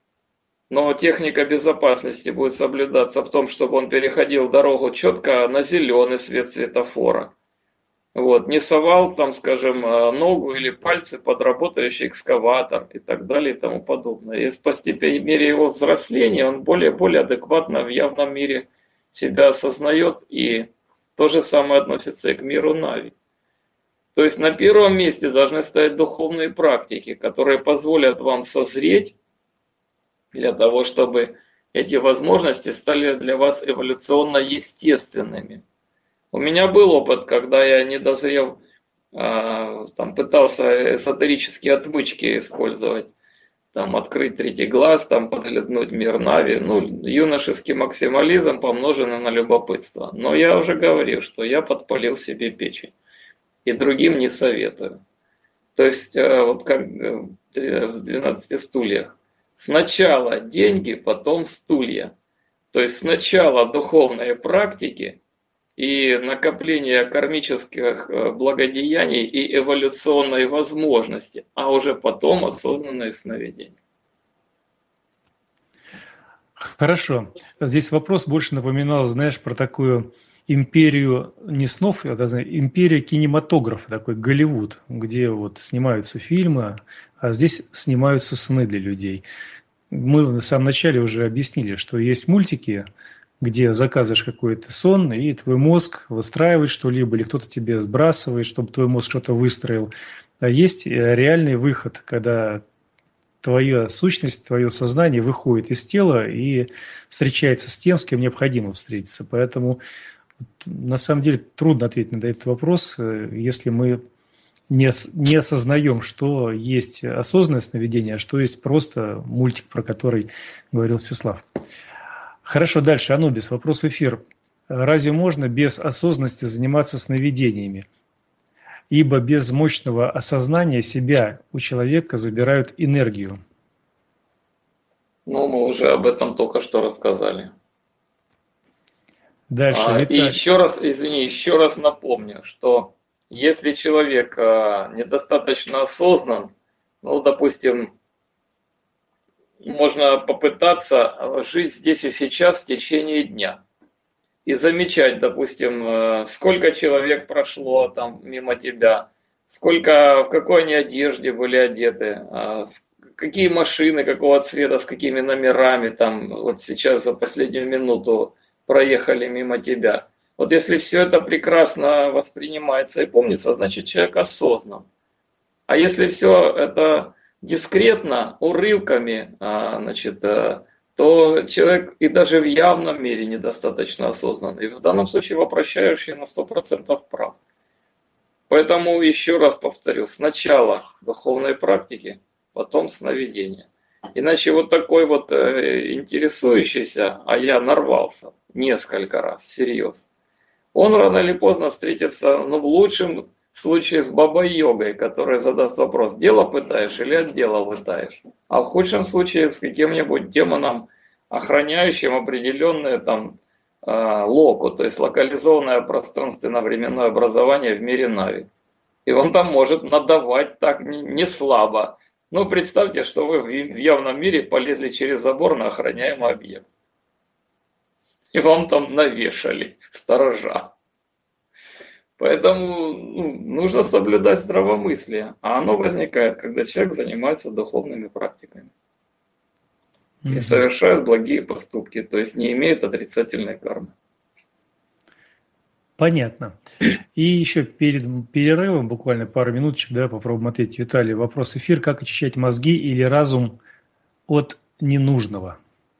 Но техника безопасности будет соблюдаться в том, чтобы он переходил дорогу четко на зеленый свет светофора. Вот, не совал там, скажем, ногу или пальцы под работающий экскаватор и так далее и тому подобное. И по мере его взросления он более-более адекватно в явном мире себя осознает, и то же самое относится и к миру Нави. То есть на первом месте должны стоять духовные практики, которые позволят вам созреть, для того, чтобы эти возможности стали для вас эволюционно естественными. У меня был опыт, когда я, не дозрев, там, пытался эзотерические отмычки использовать, там, открыть третий глаз, там, подгляднуть мир Нави, ну, юношеский максимализм, помноженный на любопытство. Но я уже говорил, что я подпалил себе печень, и другим не советую. То есть, вот как в двенадцати стульях. Сначала деньги, потом стулья. То есть сначала духовные практики и накопление кармических благодеяний и эволюционной возможности, а уже потом осознанное сновидение. Хорошо. Здесь вопрос больше напоминал, знаешь, про такую империю не снов, а империя кинематографа, такой Голливуд, где вот снимаются фильмы, а здесь снимаются сны для людей. Мы в самом начале уже объяснили, что есть мультики, где заказываешь какой-то сон, и твой мозг выстраивает что-либо, или кто-то тебе сбрасывает, чтобы твой мозг что-то выстроил. А есть реальный выход, когда твоя сущность, твое сознание выходит из тела и встречается с тем, с кем необходимо встретиться. Поэтому на самом деле трудно ответить на этот вопрос, если мы не, не осознаем, что есть осознанное сновидение, а что есть просто мультик, про который говорил Всеслав. Хорошо, дальше. Анубис, вопрос в эфир. Разве можно без осознанности заниматься сновидениями? Ибо без мощного осознания себя у человека забирают энергию. Ну, мы уже об этом только что рассказали. Дальше. А, и еще раз, извини, еще раз напомню, что если человек а, недостаточно осознан, ну, допустим, можно попытаться жить здесь и сейчас в течение дня и замечать, допустим, сколько человек прошло там мимо тебя, сколько, в какой они одежде были одеты, какие машины, какого цвета, с какими номерами там вот сейчас за последнюю минуту проехали мимо тебя. Вот если все это прекрасно воспринимается и помнится, значит человек осознан. А если все это дискретно, урывками, значит, то человек и даже в явном мире недостаточно осознан. И в данном случае вопрощающий на сто процентов прав. Поэтому еще раз повторю, сначала духовной практики, потом сновидения. Иначе вот такой вот интересующийся, а я нарвался несколько раз, серьезно, он рано или поздно встретится, ну, в лучшем случае с баба-йогой, которая задаст вопрос, дело пытаешь или от дела пытаешь, а в худшем случае с каким-нибудь демоном, охраняющим определенное там э, локу, то есть локализованное пространственно-временное образование в мире Нави. И он там может надавать так не, не слабо. Ну, представьте, что вы в явном мире полезли через забор на охраняемый объект. И вам там навешали сторожа. Поэтому ну, нужно соблюдать здравомыслие. А оно возникает, когда человек занимается духовными практиками. Mm-hmm. И совершает благие поступки, то есть не имеет отрицательной кармы. Понятно. И еще перед перерывом, буквально пару минуточек, да, попробуем ответить Виталию. Вопрос эфир: как очищать мозги или разум от ненужного?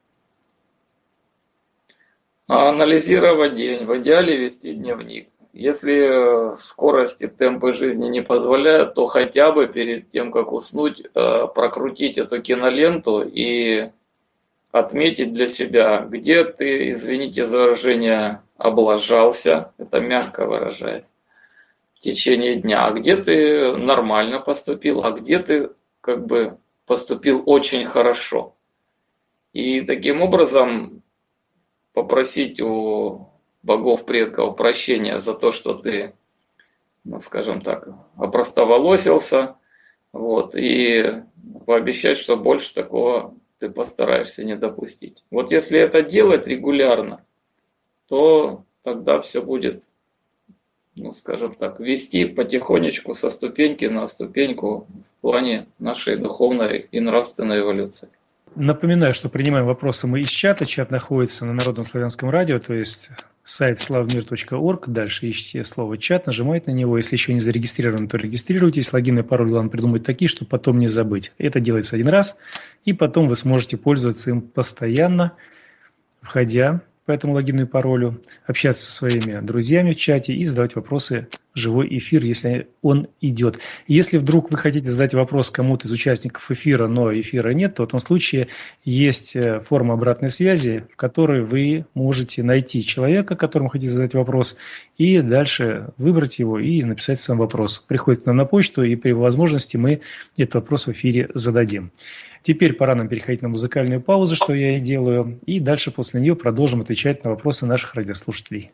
Анализировать день, в идеале вести дневник. Если скорость и темпы жизни не позволяют, то хотя бы перед тем, как уснуть, прокрутить эту киноленту и отметить для себя, где ты, извините за выражение, облажался, это мягко выражаясь, в течение дня, а где ты нормально поступил, а где ты как бы поступил очень хорошо. И таким образом попросить у богов предков прощения за то, что ты, ну, скажем так, опростоволосился, вот, и пообещать, что больше такого ты постараешься не допустить. Вот если это делать регулярно, то тогда все будет, ну, скажем так, вести потихонечку со ступеньки на ступеньку в плане нашей духовной и нравственной эволюции. Напоминаю, что принимаем вопросы мы из чата. Чат находится на Народном славянском радио, то есть сайт славмир точка орг. Дальше ищите слово «чат», нажимайте на него. Если еще не зарегистрированы, то регистрируйтесь. Логин и пароль главное придумать такие, чтобы потом не забыть. Это делается один раз, и потом вы сможете пользоваться им постоянно, входя по этому логину и паролю, общаться со своими друзьями в чате и задавать вопросы в живой эфир, если он идет. Если вдруг вы хотите задать вопрос кому-то из участников эфира, но эфира нет, то в этом случае есть форма обратной связи, в которой вы можете найти человека, которому хотите задать вопрос, и дальше выбрать его и написать сам вопрос. Приходит к нам на почту, и при возможности мы этот вопрос в эфире зададим. Теперь пора нам переходить на музыкальную паузу, что я и делаю, и дальше после нее продолжим отвечать на вопросы наших радиослушателей.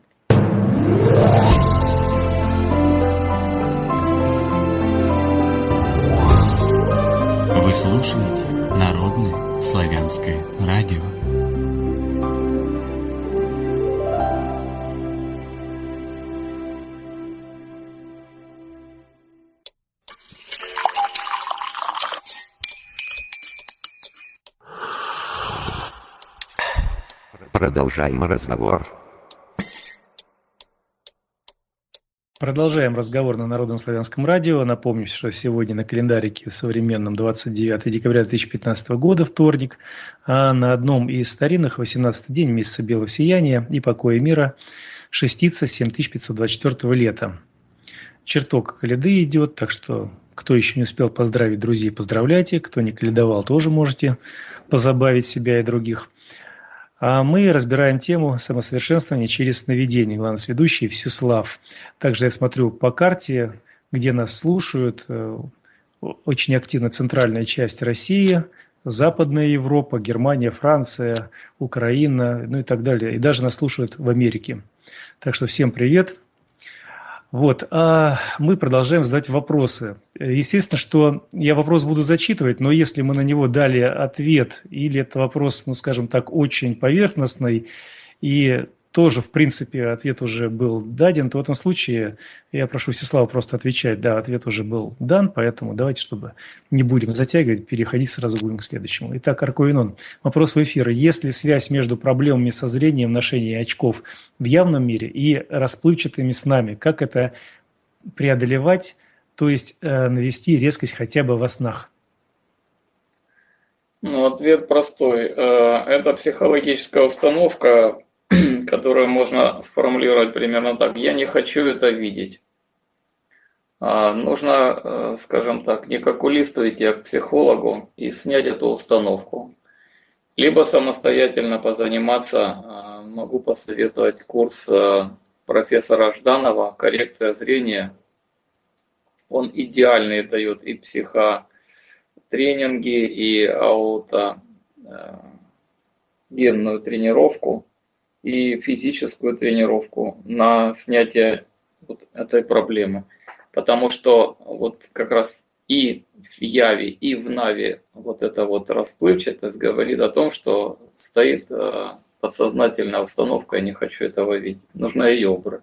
Вы слушаете Народное славянское радио. Продолжаем разговор. Продолжаем разговор на Народном славянском радио. Напомню, что сегодня на календарике современном двадцать девятое декабря две тысячи пятнадцатого года, вторник, а на одном из старинных восемнадцатый день месяца Белого Сияния и покоя мира шестица семь тысяч пятьсот двадцать четвёртого лета. Чертог коляды идет, так что кто еще не успел поздравить друзей, поздравляйте. Кто не калядовал, тоже можете позабавить себя и других. А мы разбираем тему самосовершенствования через сновидение. Главный ведущий Всеслав. Также я смотрю по карте, где нас слушают. Очень активно центральная часть России, Западная Европа, Германия, Франция, Украина, ну и так далее. И даже нас слушают в Америке. Так что всем привет. Вот, а мы продолжаем задать вопросы. Естественно, что я вопрос буду зачитывать, но если мы на него дали ответ, или это вопрос, ну, скажем так, очень поверхностный, и тоже, в принципе, ответ уже был даден, то в этом случае я прошу Всеслава просто отвечать. Да, ответ уже был дан, поэтому давайте, чтобы не будем затягивать, переходить сразу будем к следующему. Итак, Аркоинон, вопрос в эфир. Есть ли связь между проблемами со зрением, ношением очков в явном мире и расплывчатыми снами? Как это преодолевать, то есть э, навести резкость хотя бы во снах? Ну, ответ простой. Это психологическая установка, которую можно сформулировать примерно так. Я не хочу это видеть. Нужно, скажем так, не к окулисту идти, а к психологу и снять эту установку. Либо самостоятельно позаниматься. Могу посоветовать курс профессора Жданова «Коррекция зрения». Он идеальный дает и психотренинги, и аутогенную тренировку, и физическую тренировку на снятие вот этой проблемы. Потому что вот как раз и в яве, и в наве вот эта вот расплывчатость говорит о том, что стоит подсознательная установка, я не хочу этого видеть. Нужно ее убрать.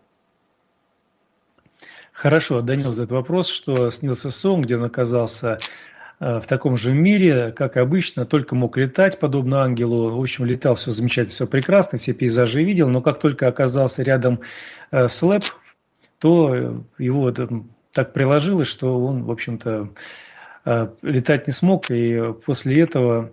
Хорошо, Данил задает вопрос, что снился сон, где он оказался в таком же мире, как обычно, только мог летать, подобно ангелу. В общем, летал, все замечательно, все прекрасно, все пейзажи видел, но как только оказался рядом с Лэп, то его так приложилось, что он, в общем-то, летать не смог, и после этого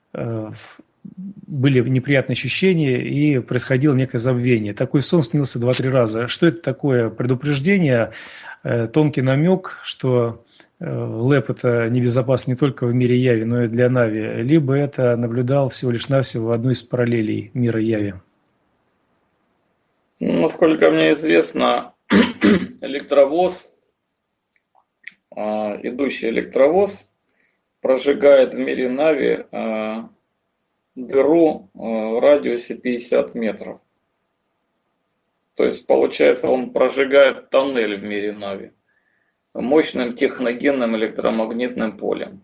были неприятные ощущения, и происходило некое забвение. Такой сон снился два-три раза. Что это такое? Предупреждение, тонкий намек, что Лэп это небезопасно не только в мире Яви, но и для Нави, либо это наблюдал всего лишь навсего одну из параллелей мира Яви? Насколько мне известно, электровоз, идущий электровоз, прожигает в мире Нави дыру в радиусе пятьдесят метров. То есть, получается, он прожигает тоннель в мире Нави мощным техногенным электромагнитным полем.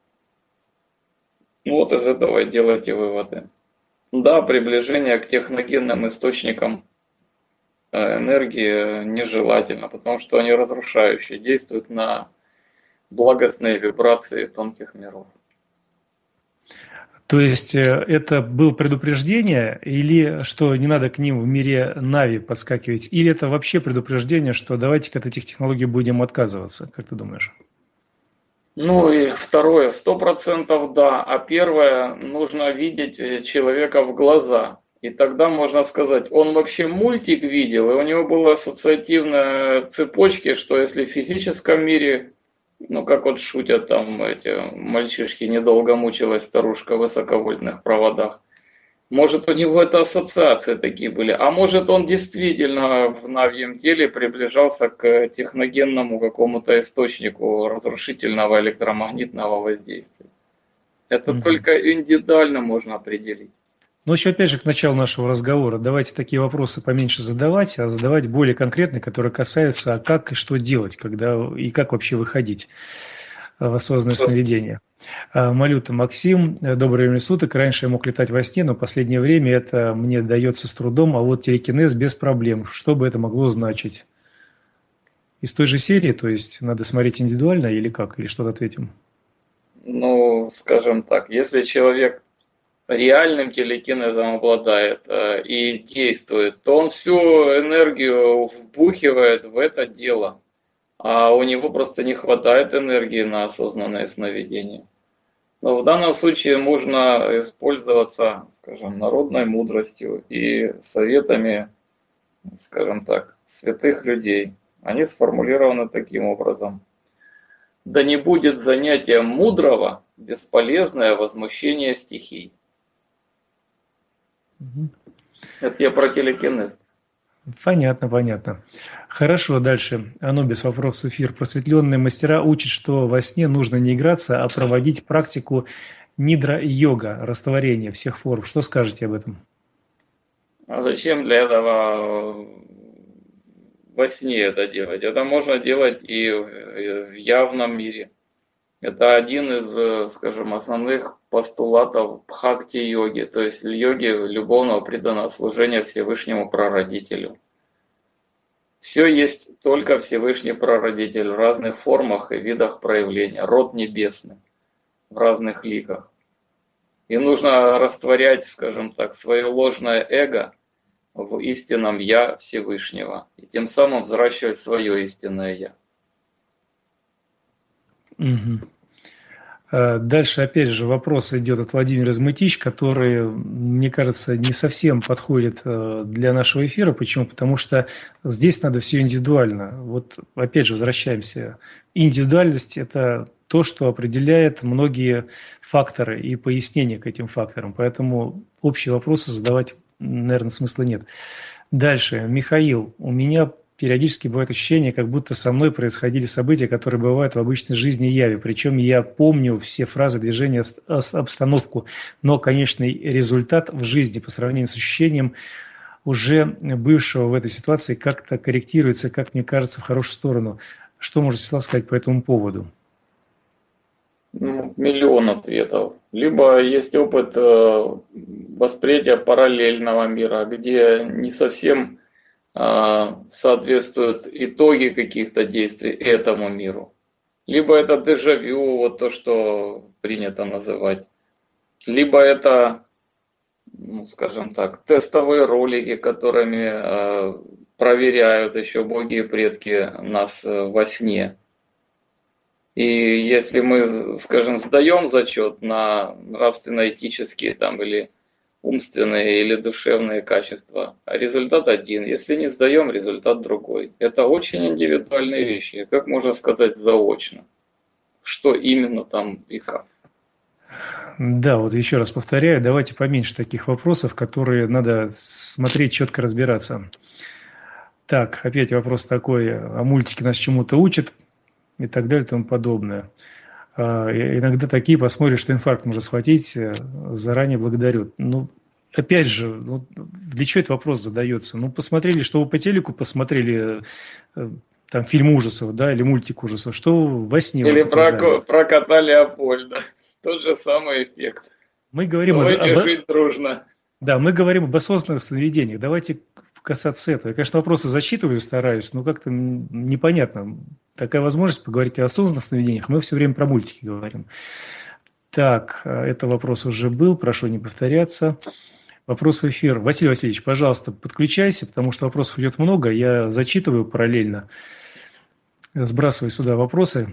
Вот из этого и делайте выводы. Да, приближение к техногенным источникам энергии нежелательно, потому что они разрушающие, действуют на благостные вибрации тонких миров. То есть это было предупреждение, или что не надо к ним в мире Нави подскакивать, или это вообще предупреждение, что давайте-ка от этих технологий будем отказываться, как ты думаешь? Ну и второе, сто процентов да, а первое, нужно видеть человека в глаза. И тогда можно сказать, он вообще мультик видел, и у него была ассоциативная цепочка, что если в физическом мире, ну как вот шутят там эти мальчишки, недолго мучилась старушка в высоковольтных проводах, может у него это ассоциации такие были, а может он действительно в навьем теле приближался к техногенному какому-то источнику разрушительного электромагнитного воздействия. Это mm-hmm. только индивидуально можно определить. Ну, еще опять же к началу нашего разговора. Давайте такие вопросы поменьше задавать, а задавать более конкретные, которые касаются, а как и что делать, когда и как вообще выходить в осознанное сновидение. Малюта Максим, доброе время суток. Раньше я мог летать во сне, но в последнее время это мне дается с трудом, а вот телекинез без проблем. Что бы это могло значить? Из той же серии, то есть надо смотреть индивидуально или как? Или что-то ответим? Ну, скажем так, если человек реальным телекинезом обладает э, и действует, то он всю энергию вбухивает в это дело, а у него просто не хватает энергии на осознанное сновидение. Но в данном случае можно использоваться, скажем, народной мудростью и советами, скажем так, святых людей. Они сформулированы таким образом. Да не будет занятием мудрого бесполезное возмущение стихий. Мгм. Это я про телекинез. Понятно, понятно. Хорошо, дальше. Анубис, вопрос в эфир. Просветленные мастера учат, что во сне нужно не играться, а проводить практику нидра-йога, растворения всех форм. Что скажете об этом? А зачем для этого во сне это делать? Это можно делать и в явном мире. Это один из, скажем, основных постулатов бхакти-йоги, то есть йоги любовного преданного служения Всевышнему Прародителю. Все есть только Всевышний Прародитель в разных формах и видах проявления, род небесный в разных ликах. И нужно растворять, скажем так, свое ложное эго в истинном Я Всевышнего и тем самым взращивать свое истинное Я. Мгм. Э, Дальше, опять же, вопрос идет от Владимира Змытич, который, мне кажется, не совсем подходит э, для нашего эфира. Почему? Потому что здесь надо все индивидуально. Вот, опять же, возвращаемся. Индивидуальность – это то, что определяет многие факторы и пояснения к этим факторам. Поэтому общие вопросы задавать, наверное, смысла нет. Дальше. Михаил, у меня периодически бывает ощущение, как будто со мной происходили события, которые бывают в обычной жизни яви. Причем я помню все фразы, движения, ос- обстановку, но конечный результат в жизни по сравнению с ощущением уже бывшего в этой ситуации как-то корректируется, как мне кажется, в хорошую сторону. Что можете, Слава, сказать по этому поводу? Ну, миллион ответов. Либо есть опыт э, восприятия параллельного мира, где не совсем э, соответствуют итоги каких-то действий этому миру. Либо это дежавю, вот то, что принято называть. Либо это, ну, скажем так, тестовые ролики, которыми э, проверяют еще боги и предки нас э, во сне. И если мы, скажем, сдаем зачет на нравственно-этические там, или умственные или душевные качества, а результат один. Если не сдаем, результат другой. Это очень индивидуальные вещи. Как можно сказать заочно? Что именно там и как? Да, вот еще раз повторяю, давайте поменьше таких вопросов, которые надо смотреть, четко разбираться. Так, опять вопрос такой, а мультики нас чему-то учат и так далее и тому подобное. А, и иногда такие посмотришь, что инфаркт может схватить, э, заранее благодарю. Ну, опять же, ну, для чего этот вопрос задается? Ну, посмотрели, что вы по телеку посмотрели, э, там, фильм ужасов, да, или мультик ужасов, что во сне Или вам про, показали? ко- про кота Леопольда. Тот же самый эффект. Мы говорим о, Давайте об- жить дружно. да, мы говорим об осознанных сновидениях. Давайте касаться этого. Я, конечно, вопросы зачитываю, стараюсь, но как-то м, непонятно. Такая возможность поговорить о осознанных сновидениях. Мы все время про мультики говорим. Так, э, это вопрос уже был, прошу не повторяться. Вопрос в эфир. Василий Васильевич, пожалуйста, подключайся, потому что вопросов идет много. Я зачитываю параллельно, сбрасываю сюда вопросы.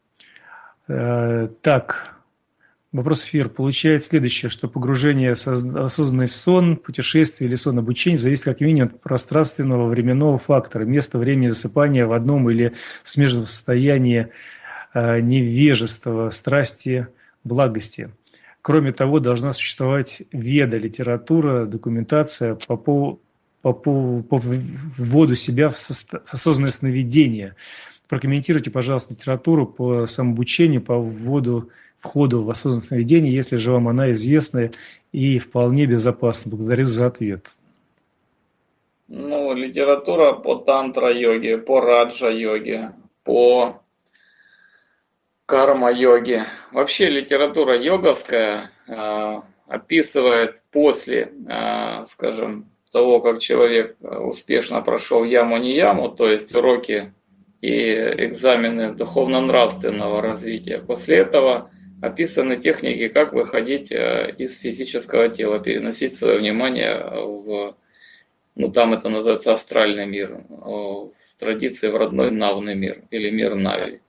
Э, Так, вопрос в эфир. Получается следующее, что погружение в соз- осознанный сон, путешествие или сон обучения зависит как минимум от пространственного временного фактора, места, времени засыпания в одном или смежном состоянии э, невежества, страсти, благости. Кроме того, должна существовать веда, литература, документация по, по, по, по, по вводу себя в, состо- в осознанное сновидение. Прокомментируйте, пожалуйста, литературу по самообучению, по вводу, входу в осознанное сновидение, если же вам она известна и вполне безопасна. Благодарю за ответ. Ну, литература по тантра-йоге, по раджа-йоге, по карма-йоге. Вообще литература йоговская э, описывает после, э, скажем, того, как человек успешно прошел яму-не-яму, то есть уроки и экзамены духовно-нравственного развития. После этого описаны техники, как выходить из физического тела, переносить свое внимание в, ну там это называется астральный мир, в традиции в родной навный мир или мир Нави.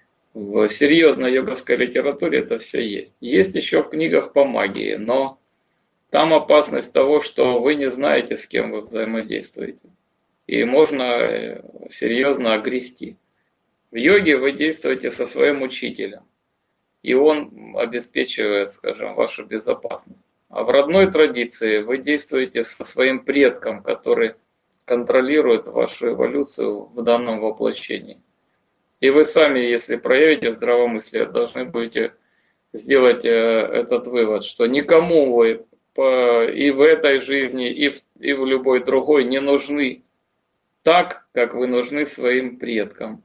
В серьезной йоговской литературе это все есть. Есть еще в книгах по магии, но там опасность того, что вы не знаете, с кем вы взаимодействуете. И можно серьезно огрести. В йоге вы действуете со своим учителем. И он обеспечивает, скажем, вашу безопасность. А в родной традиции вы действуете со своим предком, который контролирует вашу эволюцию в данном воплощении. И вы сами, если проявите здравомыслие, должны будете сделать этот вывод, что никому вы и в этой жизни, и в, и в любой другой не нужны так, как вы нужны своим предкам.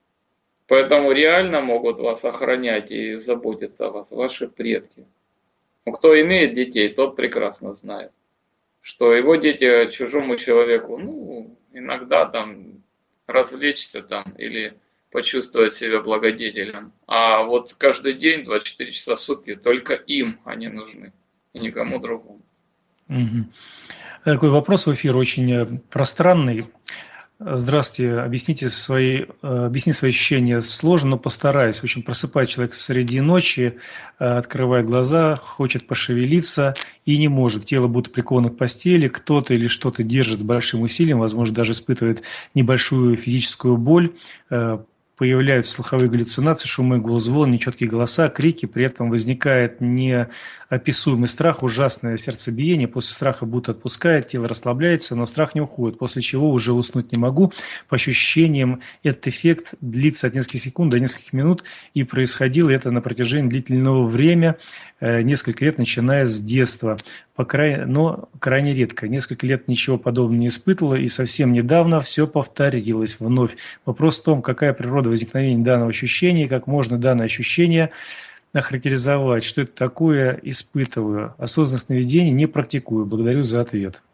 Поэтому реально могут вас охранять и заботиться о вас ваши предки. Но кто имеет детей, тот прекрасно знает, что его дети чужому человеку, ну, иногда там развлечься там или почувствовать себя благодетелем. А вот каждый день, двадцать четыре часа в сутки, только им они нужны, и никому другому. Угу. Такой вопрос в эфир очень пространный. Здравствуйте, объясните свои, объясни свои ощущения. Сложно, но постараюсь. В общем, просыпает человек среди ночи, открывает глаза, хочет пошевелиться и не может. Тело будто приковано к постели, кто-то или что-то держит с большим усилием, возможно, даже испытывает небольшую физическую боль. Появляются слуховые галлюцинации, шумы, гул, звон, нечеткие голоса, крики. При этом возникает неописуемый страх, ужасное сердцебиение. После страха будто отпускает, тело расслабляется, но страх не уходит. После чего уже уснуть не могу. По ощущениям, этот эффект длится от нескольких секунд до нескольких минут. И происходило это на протяжении длительного времени, несколько лет, начиная с детства. По край... Но крайне редко. Несколько лет ничего подобного не испытывала, и совсем недавно все повторилось вновь. Вопрос в том, какая природа возникновения данного ощущения, как можно данное ощущение охарактеризовать, что это такое, испытываю. Осознанное сновидение не практикую. Благодарю за ответ.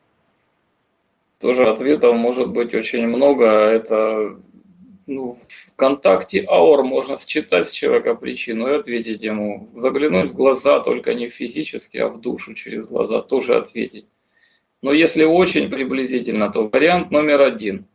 Тоже ответов может быть очень много. Это ну, в контакте аур можно считать с человека причину и ответить ему. Заглянуть в глаза, только не физически, а в душу через глаза, тоже ответить. Но если очень приблизительно, то вариант номер один.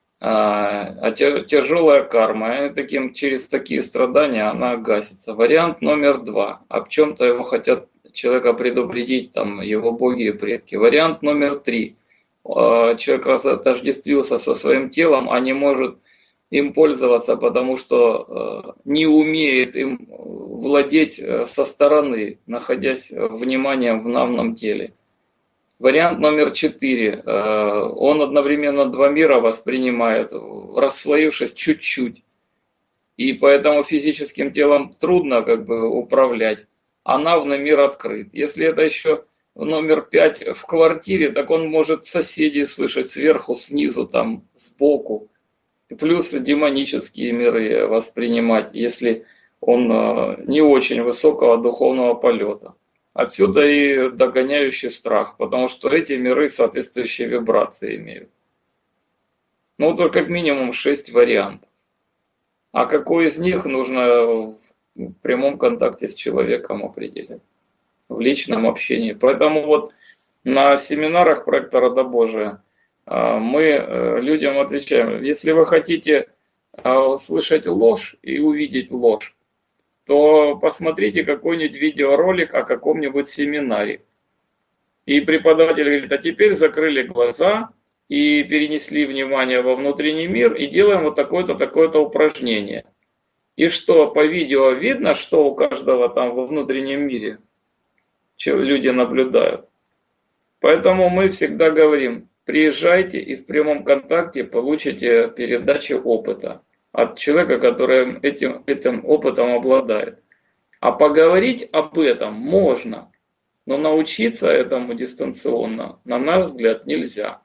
А тяжелая карма, таким, через такие страдания она гасится. Вариант номер два. Об чем-то его хотят человека предупредить, там, его боги и предки. Вариант номер три. Человек раз отождествился со своим телом, а не может им пользоваться, потому что не умеет им владеть со стороны, находясь вниманием в навном теле. Вариант номер четыре. Он одновременно два мира воспринимает, расслоившись чуть-чуть. И поэтому физическим телом трудно как бы управлять, а навный мир открыт. Если это еще номер пять в квартире, так он может соседей слышать сверху, снизу, там, сбоку. Плюс демонические миры воспринимать, если он не очень высокого духовного полета. Отсюда и догоняющий страх, потому что эти миры соответствующие вибрации имеют. Ну, только как минимум шесть вариантов. А какой из них нужно в прямом контакте с человеком определять, в личном общении. Поэтому вот на семинарах проекта «Рода Божия» мы людям отвечаем, если вы хотите услышать ложь и увидеть ложь, то посмотрите какой-нибудь видеоролик о каком-нибудь семинаре. И преподаватель говорит, а теперь закрыли глаза и перенесли внимание во внутренний мир и делаем вот такое-то, такое-то упражнение. И что, по видео видно, что у каждого там во внутреннем мире люди наблюдают. Поэтому мы всегда говорим, приезжайте и в прямом контакте получите передачу опыта от человека, который этим, этим опытом обладает. А поговорить об этом можно, но научиться этому дистанционно, на наш взгляд, нельзя.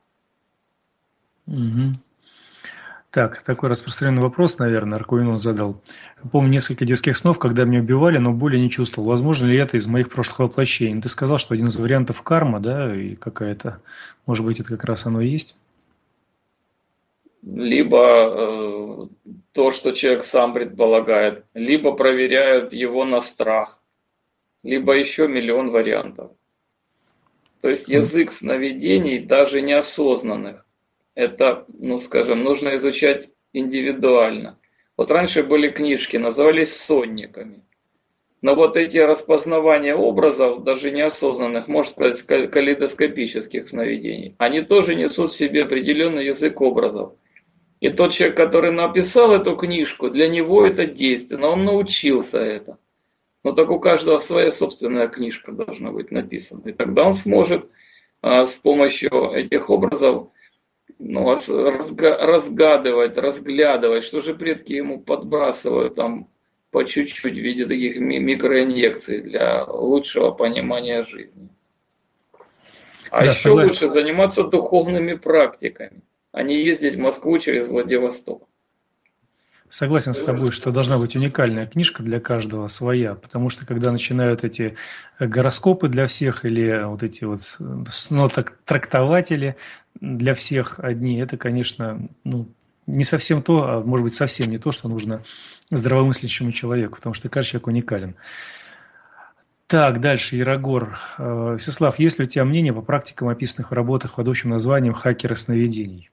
Угу. Так, такой распространенный вопрос, наверное, Аркуинон задал. Помню несколько детских снов, когда меня убивали, но боли не чувствовал. Возможно ли это из моих прошлых воплощений? Ты сказал, что один из вариантов карма, да, и какая-то, может быть, это как раз оно и есть? Либо то, что человек сам предполагает, либо проверяют его на страх, либо еще миллион вариантов. То есть язык сновидений, даже неосознанных, это, ну скажем, нужно изучать индивидуально. Вот раньше были книжки, назывались сонниками. Но вот эти распознавания образов, даже неосознанных, можно сказать, калейдоскопических сновидений, они тоже несут в себе определенный язык образов. И тот человек, который написал эту книжку, для него это действенно, он научился это. Но так у каждого своя собственная книжка должна быть написана. И тогда он сможет а, с помощью этих образов ну, разга разгадывать, разглядывать, что же предки ему подбрасывают там по чуть-чуть в виде таких ми микроинъекций для лучшего понимания жизни. А да, еще согласен. Лучше заниматься духовными практиками, а не ездить в Москву через Владивосток. Согласен с тобой, что должна быть уникальная книжка для каждого своя, потому что когда начинают эти гороскопы для всех или вот эти вот сноток-трактователи для всех одни, это, конечно, ну, не совсем то, а может быть совсем не то, что нужно здравомыслящему человеку, потому что каждый человек уникален. Так, дальше, Ярогор. Всеслав, есть ли у тебя мнение по практикам, описанных в работах под общим названием «Хакеры сновидений»?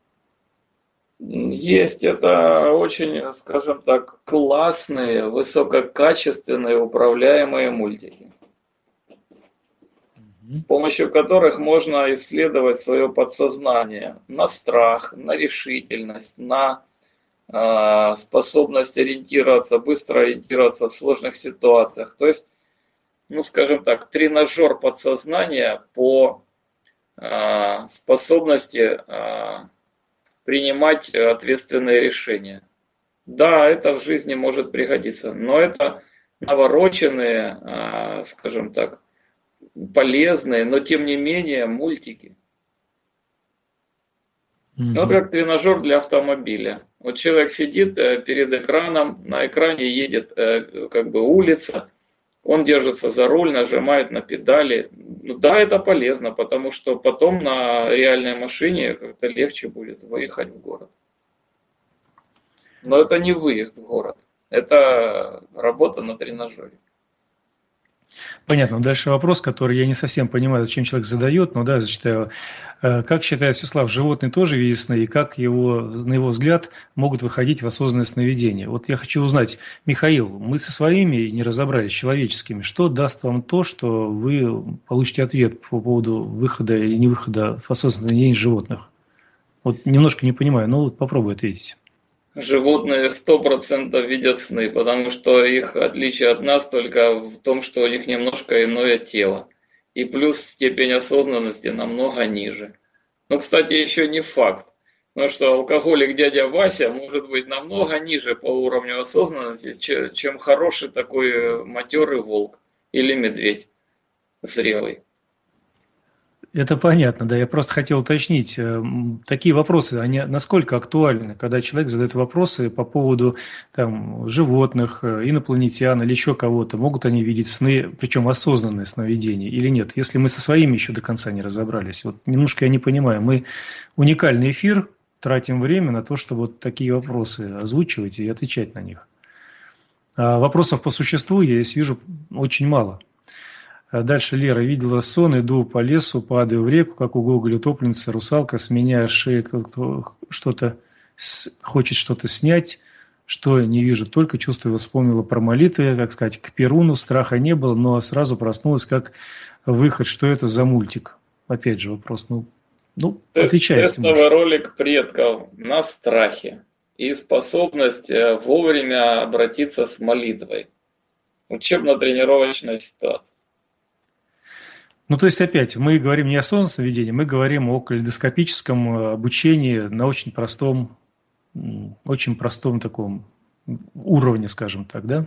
Есть, это очень, скажем так, классные, высококачественные, управляемые мультики, с помощью которых можно исследовать свое подсознание на страх, на решительность, на э, способность ориентироваться, быстро ориентироваться в сложных ситуациях. То есть, ну, скажем так, тренажер подсознания по э, способности э, принимать ответственные решения. Да, это в жизни может пригодиться, но это навороченные, скажем так, полезные, но тем не менее мультики. Mm-hmm. Вот как тренажер для автомобиля. Вот человек сидит перед экраном, на экране едет как бы улица, он держится за руль, нажимает на педали. Да, это полезно, потому что потом на реальной машине как-то легче будет выехать в город. Но это не выезд в город, это работа на тренажере. Понятно. Дальше вопрос, который я не совсем понимаю, зачем человек задает, но да, я зачитаю. Как считает Всеслав, животные тоже видят сны, и как его, на его взгляд могут выходить в осознанное сновидение? Вот я хочу узнать, Михаил, мы со своими не разобрались, человеческими, что даст вам то, что вы получите ответ по поводу выхода и невыхода в осознанное сновидение животных? Вот немножко не понимаю, но вот попробуй ответить. Животные сто процентов видят сны, потому что их отличие от нас только в том, что у них немножко иное тело. И плюс степень осознанности намного ниже. Но, кстати, еще не факт. Потому что алкоголик дядя Вася может быть намного ниже по уровню осознанности, чем хороший такой матерый волк или медведь зрелый. Это понятно, да. Я просто хотел уточнить, такие вопросы, они насколько актуальны, когда человек задает вопросы по поводу там, животных, инопланетян или еще кого-то, могут они видеть сны, причем осознанные сновидения или нет, если мы со своими еще до конца не разобрались. Вот немножко я не понимаю, мы уникальный эфир, тратим время на то, чтобы вот такие вопросы озвучивать и отвечать на них. А вопросов по существу я здесь вижу очень мало. Дальше Лера. Видела сон, иду по лесу, падаю в реку, как у Гоголя утопленница, русалка, с меня шеи что-то хочет что-то снять, что не вижу, только чувствую, вспомнила про молитвы, как сказать, к Перуну, страха не было, но сразу проснулась как выход, что это за мультик? Опять же вопрос, ну, ну отвечай. Тестовый ролик предков на страхе и способность вовремя обратиться с молитвой. Учебно-тренировочная ситуация. Ну, то есть, опять, мы говорим не о осознанном сновидении, мы говорим о калейдоскопическом обучении на очень простом, очень простом таком уровне, скажем так, да?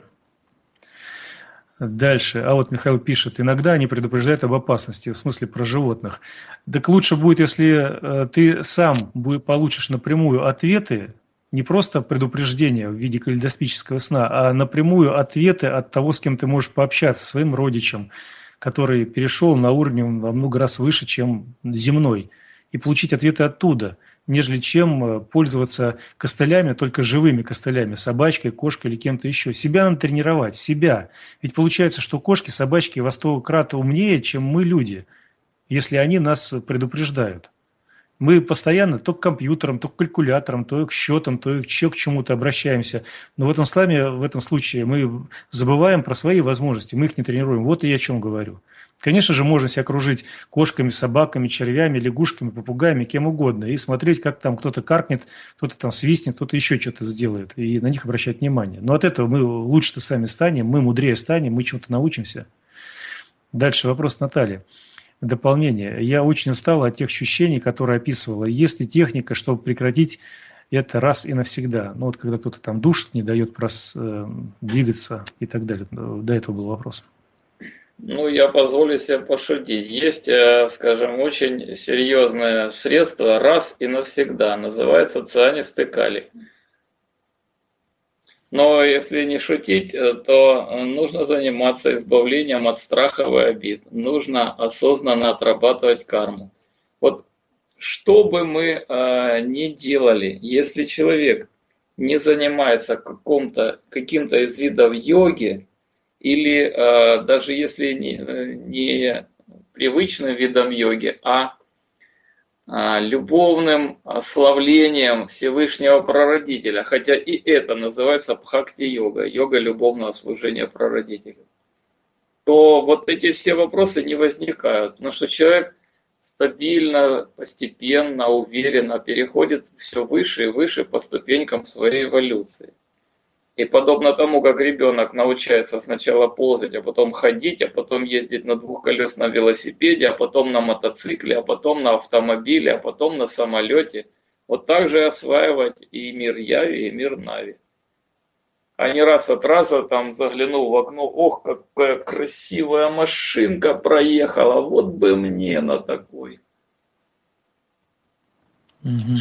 Дальше. А вот Михаил пишет, иногда они предупреждают об опасности, в смысле про животных. Так лучше будет, если ты сам получишь напрямую ответы, не просто предупреждение в виде калейдоскопического сна, а напрямую ответы от того, с кем ты можешь пообщаться, своим родичам, который перешел на уровень во много раз выше, чем земной, и получить ответы оттуда. нежели чем пользоваться костылями, только живыми костылями, собачкой, кошкой или кем-то еще. Себя надо тренировать, себя. Ведь получается, что кошки, собачки во сто крат умнее, чем мы, люди, если они нас предупреждают. Мы постоянно то к компьютерам, то к калькуляторам, то к счетам, то еще к чему-то обращаемся. Но в этом, сламе, в этом случае мы забываем про свои возможности, мы их не тренируем. Вот и я о чем говорю. Конечно же, можно себя окружить кошками, собаками, червями, лягушками, попугаями, кем угодно, и смотреть, как там кто-то каркнет, кто-то там свистнет, кто-то еще что-то сделает, и на них обращать внимание. Но от этого мы лучше-то сами станем, мы мудрее станем, мы чему-то научимся. Дальше вопрос Натальи. Дополнение. Я очень устал от тех ощущений, которые описывала. Есть ли техника, чтобы прекратить это раз и навсегда? Ну вот когда кто-то там душит, не дает прос, э, двигаться и так далее. До этого был вопрос. Ну, я позволю себе пошутить. Есть, скажем, очень серьезное средство раз и навсегда. Называется цианистый калий. Но если не шутить, то нужно заниматься избавлением от страхов и обид. Нужно осознанно отрабатывать карму. Вот что бы мы э, ни делали, если человек не занимается каким-то каким-то из видов йоги, или э, даже если не, не привычным видом йоги, а любовным славлением Всевышнего Прародителя, хотя и это называется бхакти-йога, йога любовного служения Прародителю, то вот эти все вопросы не возникают, потому что человек стабильно, постепенно, уверенно переходит все выше и выше по ступенькам своей эволюции. И подобно тому, как ребенок научается сначала ползать, а потом ходить, а потом ездить на двухколесном велосипеде, а потом на мотоцикле, а потом на автомобиле, а потом на самолете, вот так же осваивать и мир Яви, и мир Нави. А не раз от раза там заглянул в окно, ох, какая красивая машинка проехала, вот бы мне на такой. Угу.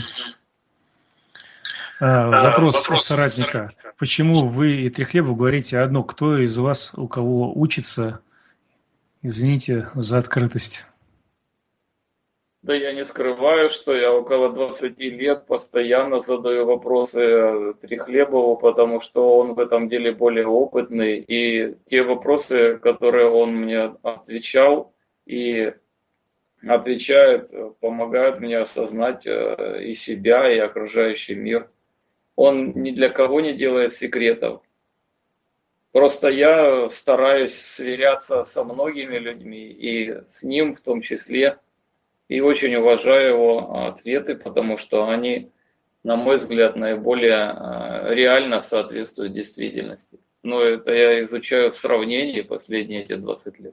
А, вопрос, вопрос соратника. Почему вы и Трехлебов говорите одно? Кто из вас, у кого учится? Извините за открытость. Да я не скрываю, что я около двадцати лет постоянно задаю вопросы Трехлебову, потому что он в этом деле более опытный. И те вопросы, которые он мне отвечал и отвечает, помогают мне осознать и себя, и окружающий мир. Он ни для кого не делает секретов. Просто я стараюсь сверяться со многими людьми, и с ним в том числе, и очень уважаю его ответы, потому что они, на мой взгляд, наиболее реально соответствуют действительности. Но это я изучаю в сравнении последние эти двадцать лет.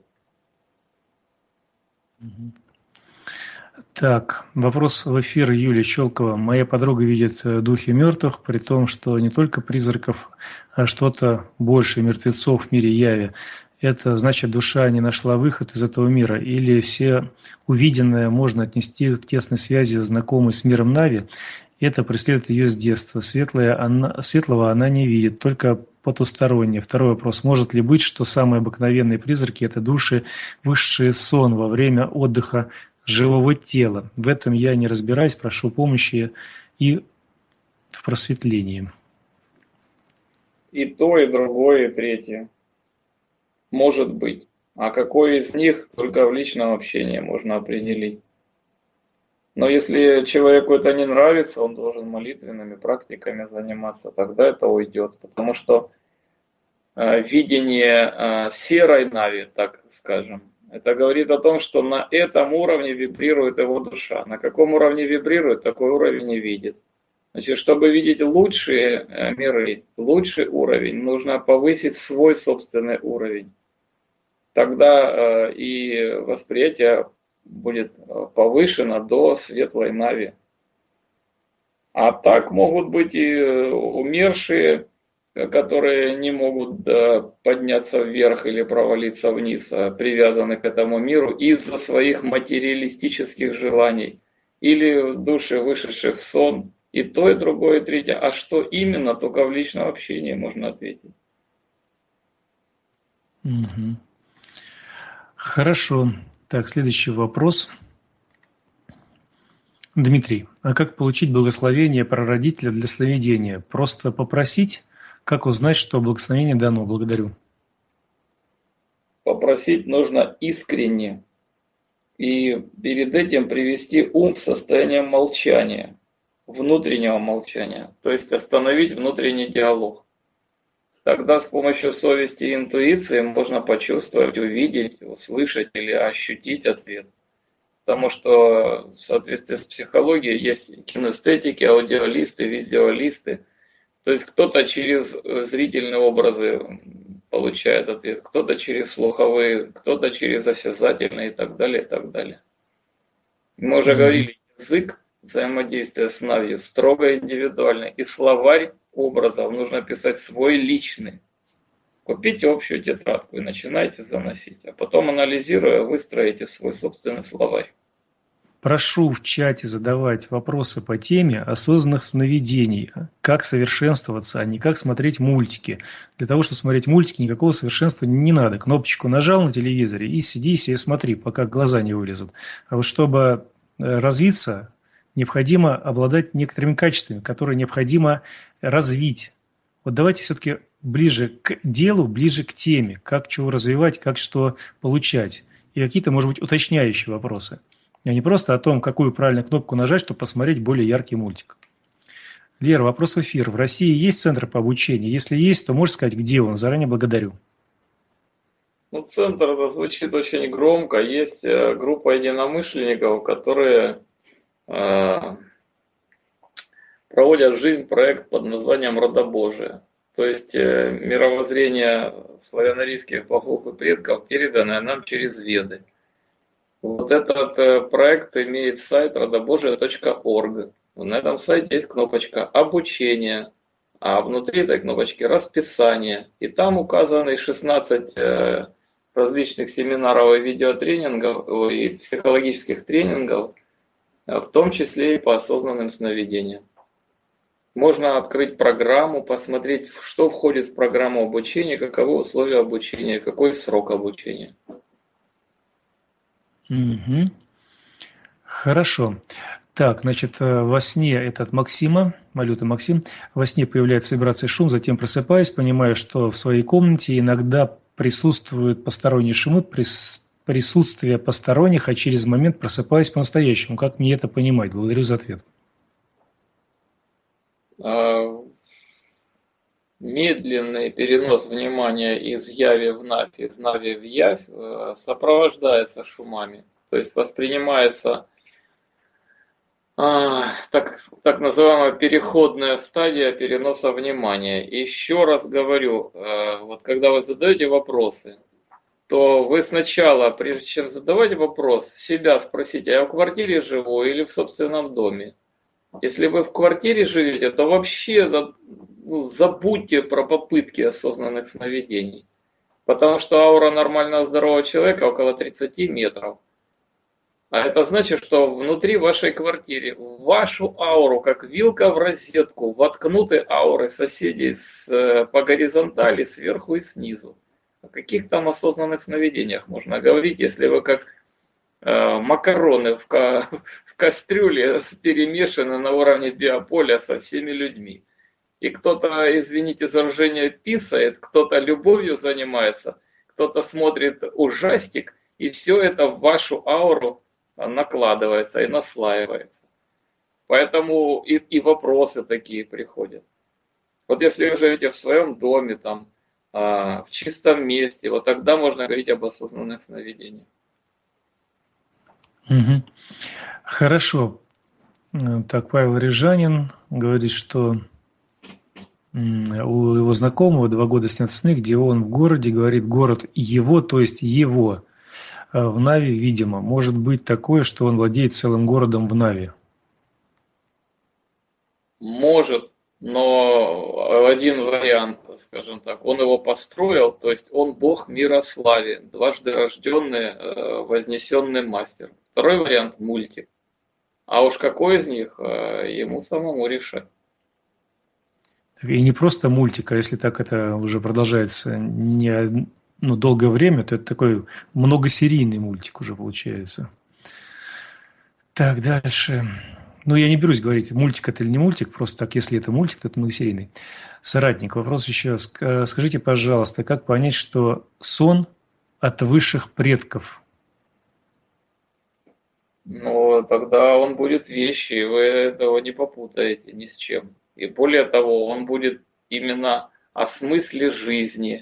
Так, вопрос в эфир Юлии Щелкова. Моя подруга видит духи мертвых, при том, что не только призраков, а что-то больше мертвецов в мире Яви. Это значит, душа не нашла выход из этого мира, или все увиденное можно отнести к тесной связи, знакомой с миром Нави. Это преследует ее с детства. Светлое она, светлого она не видит, только потустороннее. Второй вопрос. Может ли быть, что самые обыкновенные призраки – это души, высшие сон во время отдыха живого тела? В этом я не разбираюсь, прошу помощи и в просветлении. И то, и другое, и третье. Может быть. А какой из них только в личном общении можно определить. Но если человеку это не нравится, он должен молитвенными практиками заниматься, тогда это уйдет. Потому что э, видение э, серой Нави, так скажем, это говорит о том, что на этом уровне вибрирует его душа. На каком уровне вибрирует, такой уровень и видит. Значит, чтобы видеть лучшие миры, лучший уровень, нужно повысить свой собственный уровень. Тогда э, и восприятие будет повышено до светлой Нави. А так могут быть и умершие, которые не могут подняться вверх или провалиться вниз, привязаны к этому миру из-за своих материалистических желаний. Или души, вышедшие в сон, и то, и другое, и третье. А что именно, только в личном общении можно ответить. Угу. Хорошо. Так, следующий вопрос. Дмитрий, а как получить благословение прародителя для сновидения? Просто попросить? Как узнать, что благословение дано? Благодарю. Попросить нужно искренне. И перед этим привести ум в состояние молчания, внутреннего молчания. То есть остановить внутренний диалог. Тогда с помощью совести и интуиции можно почувствовать, увидеть, услышать или ощутить ответ. Потому что в соответствии с психологией есть кинестетики, аудиалисты, визуалисты. То есть кто-то через зрительные образы получает ответ, кто-то через слуховые, кто-то через осязательные и так далее, и так далее. Мы уже mm-hmm. говорили, язык взаимодействия с Навью строго индивидуальный. И словарь образов нужно писать свой личный. Купите общую тетрадку и начинайте заносить. А потом, анализируя, выстроите свой собственный словарь. Прошу в чате задавать вопросы по теме осознанных сновидений. Как совершенствоваться, а не как смотреть мультики. Для того, чтобы смотреть мультики, никакого совершенствования не надо. Кнопочку нажал на телевизоре и сиди себе смотри, пока глаза не вылезут. А вот чтобы развиться, необходимо обладать некоторыми качествами, которые необходимо развить. Вот давайте все-таки ближе к делу, ближе к теме. Как чего развивать, как что получать. И какие-то, может быть, уточняющие вопросы. А не просто о том, какую правильную кнопку нажать, чтобы посмотреть более яркий мультик. Лера, вопрос в эфир. В России есть центр по обучению? Если есть, то можешь сказать, где он? Заранее благодарю. Ну, центр, это звучит очень громко. Есть группа единомышленников, которые э, проводят в жизнь проект под названием «Родобожие». То есть э, мировоззрение славяно-арийских богов и предков, переданное нам через Веды. Вот этот проект имеет сайт родобожие точка орг. На этом сайте есть кнопочка «Обучение», а внутри этой кнопочки «Расписание». И там указаны шестнадцать различных семинаров и видеотренингов, и психологических тренингов, в том числе и по осознанным сновидениям. Можно открыть программу, посмотреть, что входит в программу обучения, каковы условия обучения, какой срок обучения. Угу. Хорошо. Так, значит, во сне это от Максима, Малюта Максим, во сне появляется вибрация, шум, затем просыпаюсь, понимаю, что в своей комнате иногда присутствует посторонний шум, прис, присутствие посторонних, а через момент просыпаюсь по-настоящему. Как мне это понимать? Благодарю за ответ. Медленный перенос внимания из яви в навь, из нави в явь сопровождается шумами. То есть воспринимается а, так, так называемая переходная стадия переноса внимания. И еще раз говорю, вот когда вы задаете вопросы, то вы сначала, прежде чем задавать вопрос, себя спросите, я в квартире живу или в собственном доме? Если вы в квартире живете, то вообще ну, забудьте про попытки осознанных сновидений. Потому что аура нормального здорового человека около тридцати метров. А это значит, что внутри вашей квартиры, в вашу ауру, как вилка в розетку, воткнуты ауры соседей с, по горизонтали, сверху и снизу. О каких там осознанных сновидениях можно говорить, если вы как э, макароны в, ка, в кастрюле перемешаны на уровне биополя со всеми людьми. И кто-то, извините за ржение, писает, кто-то любовью занимается, кто-то смотрит ужастик, и все это в вашу ауру накладывается и наслаивается. Поэтому и, и вопросы такие приходят. Вот если вы живете в своем доме, там, в чистом месте, вот тогда можно говорить об осознанных сновидениях. Угу. Хорошо. Так, Павел Рижанин говорит, что у его знакомого два года снят сны, где он в городе, говорит, город его, то есть его, в Нави, видимо. Может быть такое, что он владеет целым городом в Нави? Может. Но один вариант, скажем так, он его построил, то есть он бог мира славе, дважды рожденный, вознесенный мастер. Второй вариант – мультик. А уж какой из них, ему самому решать. И не просто мультик, а если так это уже продолжается не, ну, долгое время, то это такой многосерийный мультик уже получается. Так, дальше. Ну, я не берусь говорить, мультик это или не мультик, просто так, если это мультик, то это многосерийный. Соратник, вопрос еще. Ск- Скажите, пожалуйста, как понять, что сон от высших предков? Но тогда он будет вещи, и вы этого не попутаете ни с чем. И более того, он будет именно о смысле жизни,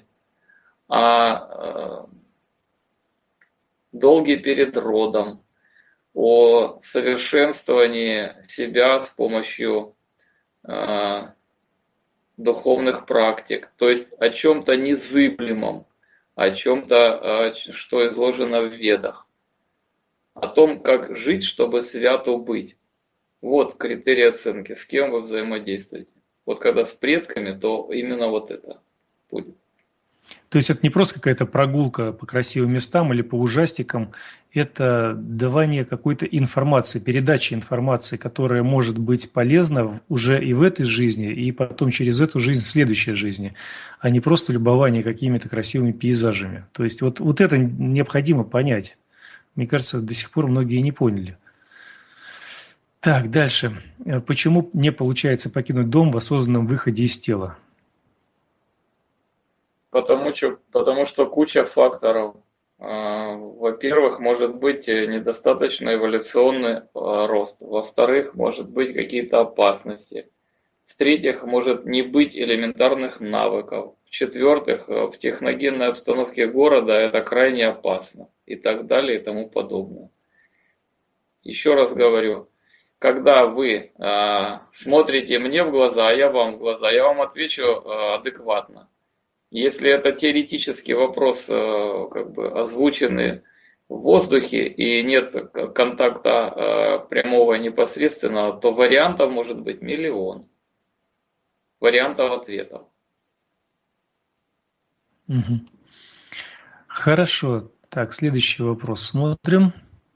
о э, долге перед родом, о совершенствовании себя с помощью э, духовных практик, то есть о чем-то незыблемом, о чем-то, э, что изложено в Ведах, о том, как жить, чтобы свято быть. Вот критерий оценки, с кем вы взаимодействуете. Вот когда с предками, то именно вот это будет. То есть это не просто какая-то прогулка по красивым местам или по ужастикам, это давание какой-то информации, передача информации, которая может быть полезна уже и в этой жизни, и потом через эту жизнь в следующей жизни, а не просто любование какими-то красивыми пейзажами. То есть вот, вот это необходимо понять. Мне кажется, до сих пор многие не поняли. Так, дальше. Почему не получается покинуть дом в осознанном выходе из тела? Потому что, потому что куча факторов. А, Во-первых, может быть э, недостаточно эволюционный а, рост. Во-вторых, может быть какие-то опасности. В-третьих, может не быть элементарных навыков. В-четвертых, э, в техногенной обстановке города это крайне опасно. И так далее и тому подобное. Еще раз говорю, когда вы а, смотрите мне в глаза, а я вам в глаза, я вам отвечу а, адекватно. Если это теоретический вопрос, э, как бы озвученный в воздухе и нет к- контакта э, прямого и непосредственного, то вариантов может быть миллион. Вариантов ответов. Мгм. Хорошо. Так, следующий вопрос смотрим.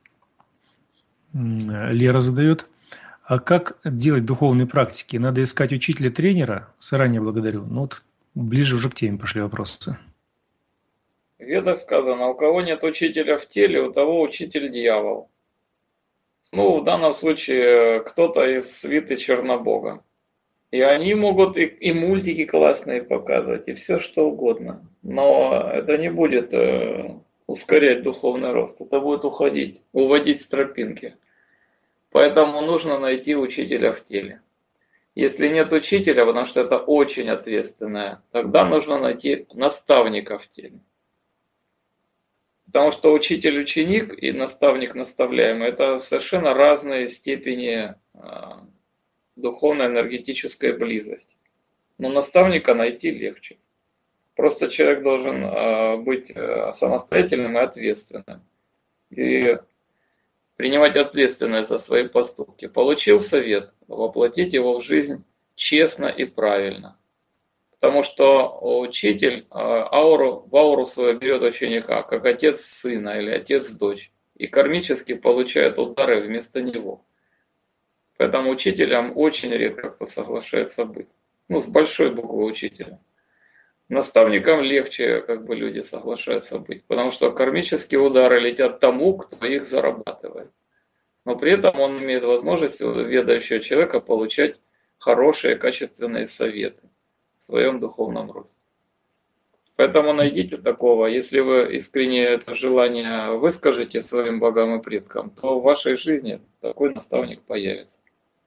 М, Лера задает. А как делать духовные практики? Надо искать учителя-тренера? Заранее благодарю. Ну вот ближе уже к теме пошли вопросы. В Ведах сказано, у кого нет учителя в теле, у того учитель дьявол. Ну, в данном случае э, кто-то из свиты Чернобога. И они могут и, и мультики классные показывать, и все что угодно. Но это не будет э, ускорять духовный рост, это будет уходить, уводить с тропинки. Поэтому нужно найти учителя в теле. Если нет учителя, потому что это очень ответственное, тогда нужно найти наставника в теле. Потому что учитель-ученик и наставник-наставляемый – это совершенно разные степени а, духовно-энергетической близости. Но наставника найти легче. Просто человек должен а, быть а, самостоятельным и ответственным. И принимать ответственность за свои поступки. Получил совет, воплотить его в жизнь честно и правильно. Потому что учитель а, ауру, в ауру свою берет ученика, как отец сына или отец дочь. И кармически получает удары вместо него. Поэтому учителям очень редко кто соглашается быть. Ну, с большой буквы учителя. Наставникам легче, как бы люди соглашаются быть. Потому что кармические удары летят тому, кто их зарабатывает. Но при этом он имеет возможность у ведающего человека получать хорошие, качественные советы в своем духовном росте. Поэтому найдите такого. Если вы искренне это желание выскажете своим богам и предкам, то в вашей жизни такой наставник появится.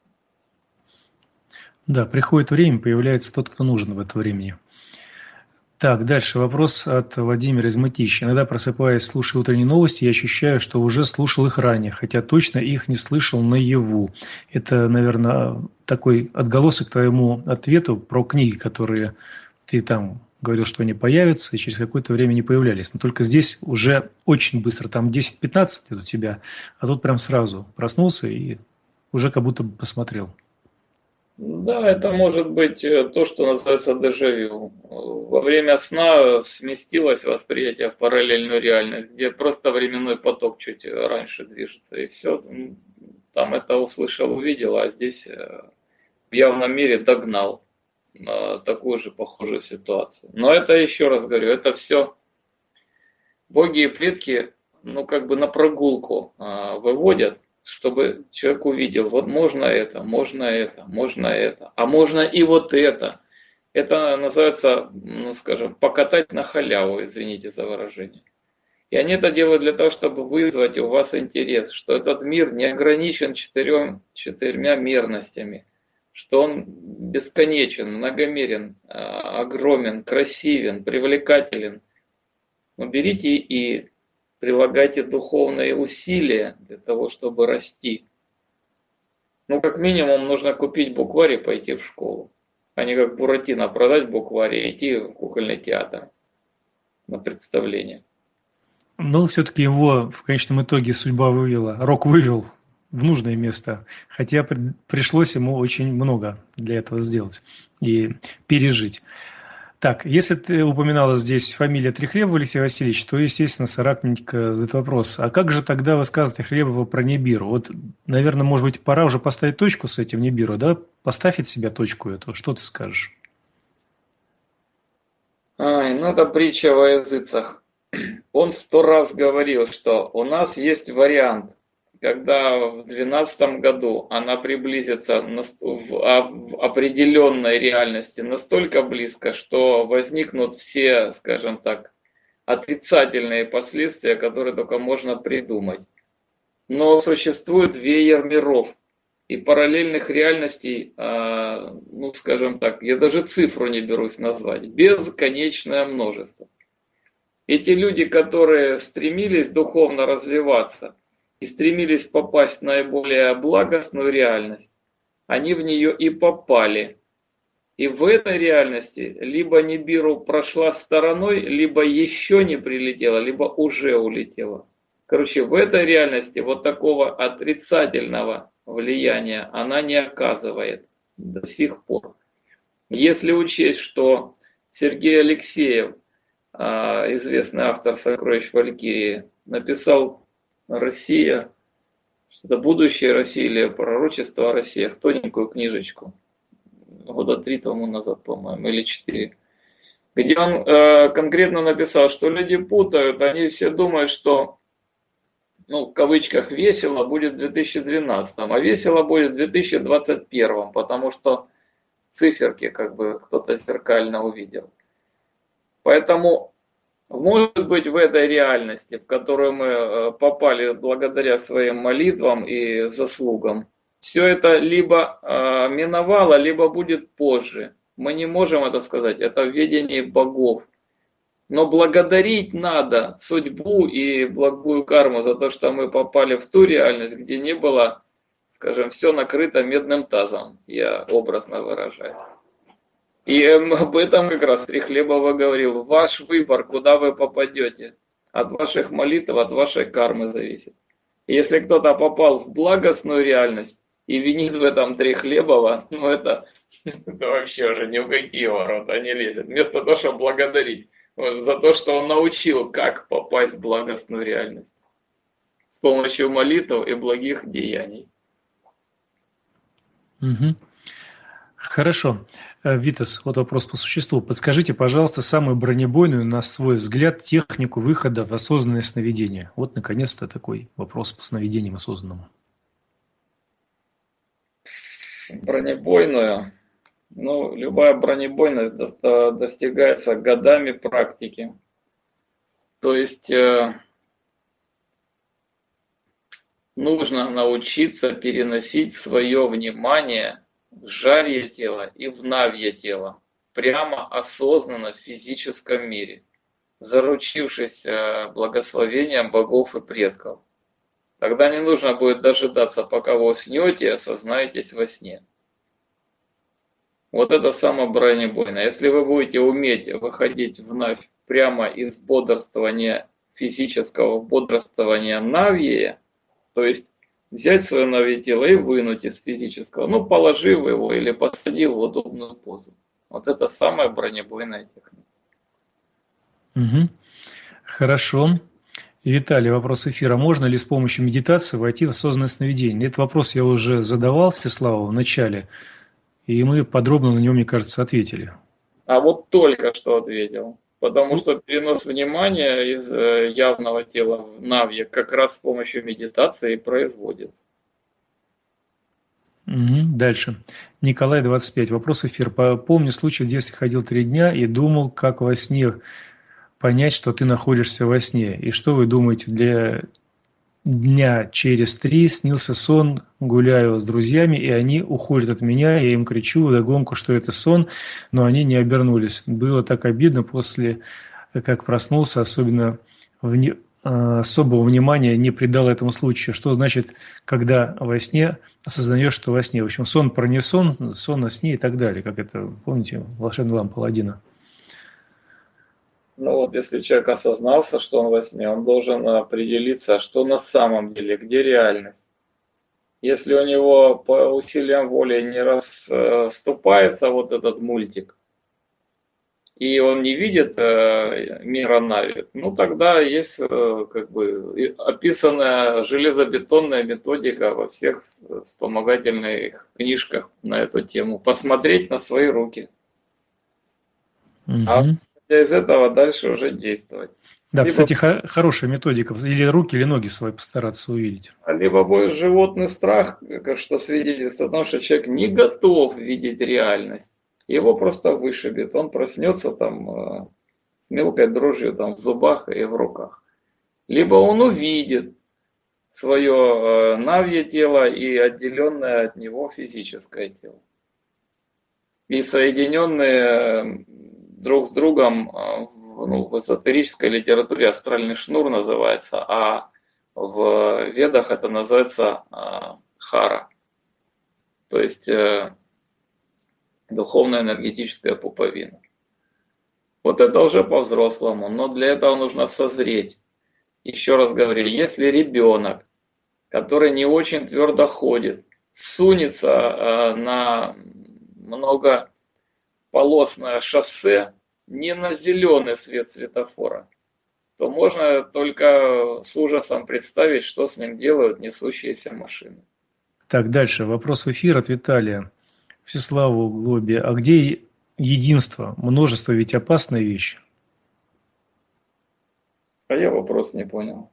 Да, приходит время, появляется тот, кто нужен в это время. Так, дальше вопрос от Владимира из Мытищи. Иногда, просыпаясь, слушая утренние новости, я ощущаю, что уже слушал их ранее, хотя точно их не слышал наяву. Это, наверное, такой отголосок к твоему ответу про книги, которые ты там говорил, что они появятся, и через какое-то время не появлялись. Но только здесь уже очень быстро, там десять-пятнадцать лет у тебя, а тут прям сразу проснулся и уже как будто бы посмотрел. Да, это может быть э, то, что называется дежавю. Во время сна сместилось восприятие в параллельную реальность, где просто временной поток чуть раньше движется, и все. Там это услышал, увидел, а здесь э, в явном мире догнал э, такую же похожую ситуацию. Но это, еще раз говорю, это все боги и предки, ну, как бы на прогулку э, выводят, чтобы человек увидел, вот можно это, можно это, можно это, а можно и вот это. Это называется, ну скажем, покатать на халяву, извините за выражение. И они это делают для того, чтобы вызвать у вас интерес, что этот мир не ограничен четырем, четырьмя мерностями, что он бесконечен, многомерен, огромен, красивен, привлекателен. Но берите и прилагайте духовные усилия для того, чтобы расти. Ну, как минимум, нужно купить букварь и пойти в школу, а не как Буратино продать букварь и идти в кукольный театр на представление. Но все-таки его в конечном итоге судьба вывела, Рок вывел в нужное место, хотя при, пришлось ему очень много для этого сделать и пережить. Так, если ты упоминала здесь фамилия Трехлебова Алексея Васильевича, то, естественно, соратненько задает вопрос, а как же тогда высказывает Трехлебова про Нибиру? Вот, наверное, может быть, пора уже поставить точку с этим Нибиру, да? Поставь от себя точку эту, что ты скажешь? Ай, ну это притча во языцах. Он сто раз говорил, что у нас есть вариант, когда в двенадцатом году она приблизится в определенной реальности настолько близко, что возникнут все, скажем так, отрицательные последствия, которые только можно придумать. Но существует веер миров и параллельных реальностей, ну скажем так, я даже цифру не берусь назвать, бесконечное множество. Эти люди, которые стремились духовно развиваться и стремились попасть в наиболее благостную реальность, они в нее и попали. И в этой реальности либо Нибиру прошла стороной, либо еще не прилетела, либо уже улетела. Короче, в этой реальности вот такого отрицательного влияния она не оказывает до сих пор. Если учесть, что Сергей Алексеев, известный автор «Сокровищ Валькирии», написал «Россия», что-то «Будущее России» или «Пророчество о России», тоненькую книжечку, года три тому назад, по-моему, или четыре, где он э, конкретно написал, что люди путают, они все думают, что, ну, в кавычках, весело будет в две тысячи двенадцатом, а весело будет в две тысячи двадцать первом, потому что циферки как бы кто-то зеркально увидел. Поэтому, может быть, в этой реальности, в которую мы попали благодаря своим молитвам и заслугам, все это либо э, миновало, либо будет позже. Мы не можем это сказать, это в ведении богов. Но благодарить надо судьбу и благую карму за то, что мы попали в ту реальность, где не было, скажем, все накрыто медным тазом, я образно выражаю. И об этом как раз Трехлебова говорил. Ваш выбор, куда вы попадете, от ваших молитв, от вашей кармы зависит. И если кто-то попал в благостную реальность и винит в этом Трехлебова, ну это, это вообще уже ни в какие ворота не лезет. Вместо того, чтобы благодарить за то, что он научил, как попасть в благостную реальность с помощью молитв и благих деяний. Угу. Хорошо. Витас, вот вопрос по существу. Подскажите, пожалуйста, самую бронебойную, на свой взгляд, технику выхода в осознанное сновидение. Вот, наконец-то, такой вопрос по сновидениям осознанному. Бронебойную? Ну, любая бронебойность достигается годами практики. То есть э, нужно научиться переносить свое внимание в жарье тела и в навье тело, прямо осознанно в физическом мире, заручившись благословением богов и предков. Тогда не нужно будет дожидаться, пока вы уснете и осознаетесь во сне. Вот это самое бронебойное. Если вы будете уметь выходить в навь прямо из бодрствования физического в бодрствование навье, то есть взять свое новое тело и вынуть из физического, ну, положив его или посадив в удобную позу. Вот это самая бронебойная техника. Угу. Хорошо. Виталий, вопрос эфира. Можно ли с помощью медитации войти в осознанное сновидение? Этот вопрос я уже задавал Всеславу в начале, и мы подробно на него, мне кажется, ответили. А вот только что ответил. Потому что перенос внимания из явного тела в навье как раз с помощью медитации производится. Мгм. Дальше. Николай, двадцать пять. Вопрос эфир. По- Помню случай, в детстве ходил три дня и думал, как во сне понять, что ты находишься во сне. И что вы думаете, для дня через три снился сон, гуляю с друзьями, и они уходят от меня, я им кричу вдогонку, что это сон, но они не обернулись. Было так обидно после, как проснулся, особенно вне- а, особого внимания не придал этому случаю. Что значит, когда во сне осознаешь, что во сне? В общем, сон про не сон, сон на сне и так далее. Как это, помните, волшебная лампа Аладдина? Ну вот если человек осознался, что он во сне, он должен определиться, что на самом деле, где реальность. Если у него по усилиям воли не расступается вот этот мультик, и он не видит э, мира Нави, ну тогда есть э, как бы и описанная железобетонная методика во всех с- вспомогательных книжках на эту тему. Посмотреть на свои руки, а Мгм. исходя из этого дальше уже действовать. Да, Либо, кстати, хо- хорошая методика. Или руки, или ноги свои постараться увидеть. либо будет животный страх, как что свидетельствует о том, что человек не готов видеть реальность. Его просто вышибет, он проснется там э, с мелкой дрожью там в зубах и в руках. Либо он увидит свое э, навье тело и отделенное от него физическое тело. И соединенные э, друг с другом э, в, ну, в эзотерической литературе астральный шнур называется, а в ведах это называется э, хара, то есть э, духовная энергетическая пуповина. Вот это уже по-взрослому, но для этого нужно созреть. Еще раз говорю, если ребенок, который не очень твердо ходит, сунется э, на многополосное шоссе, не на зеленый свет светофора, то можно только с ужасом представить, что с ним делают несущиеся машины. Так, дальше. Вопрос в эфир от Виталия. Всеславу Глобе. А где единство? Множество ведь опасная вещь. А я вопрос не понял.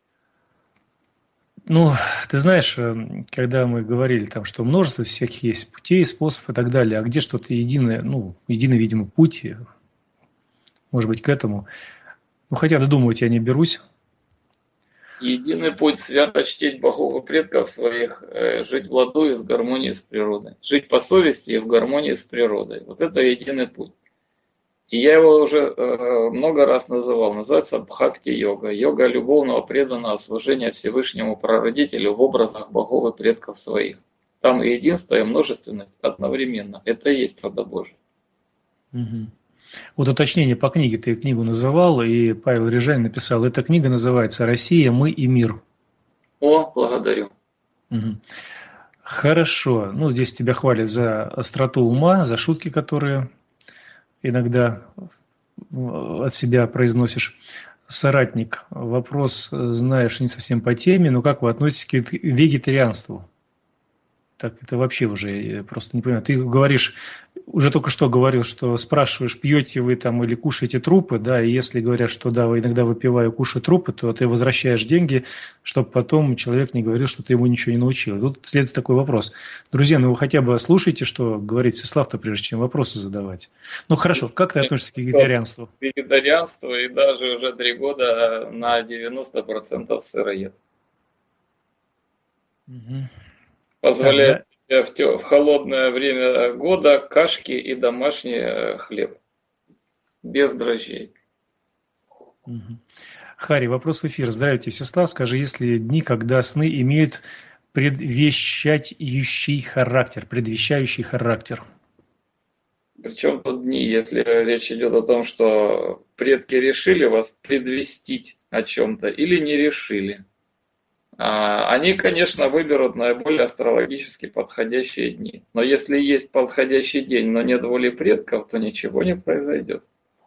Ну, ты знаешь, э, когда мы говорили там, что множество всех есть путей, способов и так далее, а где что-то единое, ну, единый, видимо, путь, и, может быть, к этому. Ну, хотя додумывать я не берусь. Единый путь свято чтить богов и предков своих, э, жить в ладу и с гармонией с природой. Жить по совести и в гармонии с природой. Вот это единый путь. И я его уже э, много раз называл. Называется бхакти-йога. Йога любовного преданного служения Всевышнему Прародителю в образах богов и предков своих. Там и единство, и множественность одновременно. Это и есть Рода Божий. Мгм. Вот уточнение по книге. Ты книгу называл, и Павел Рижань написал. Эта книга называется «Россия, мы и мир». О, благодарю. Мгм. Хорошо. Ну, здесь тебя хвалят за остроту ума, за шутки, которые иногда э, от себя произносишь. Соратник, вопрос, э, знаешь, не совсем по теме, но как вы относитесь к вегетарианству? Так это вообще уже я просто не понимаю. Ты говоришь, уже только что говорил, что спрашиваешь, пьете вы там или кушаете трупы, да, и если говорят, что да, вы иногда выпиваю, кушаю трупы, то ты возвращаешь деньги, чтобы потом человек не говорил, что ты ему ничего не научил. Тут следует такой вопрос. Друзья, ну вы хотя бы слушайте, что говорит Всеслав-то, прежде чем вопросы задавать. Ну хорошо, как ты относишься к вегетарианству? Вегетарианство и даже уже три года на девяносто процентов сыроед. Мгм. Так, Позволяет да. себе в, тё- в холодное время года кашки и домашний э, хлеб. Без дрожжей. Мгм. Харри, вопрос в эфир. Здравствуйте, Всеслав. Скажи, есть ли дни, когда сны имеют предвещающий характер, предвещающий характер? Причем тут дни, если речь идет о том, что предки решили вас предвестить о чем-то или не решили. А, Они, конечно, выберут наиболее астрологически подходящие дни. Но если есть подходящий день, но нет воли предков, то ничего не произойдет.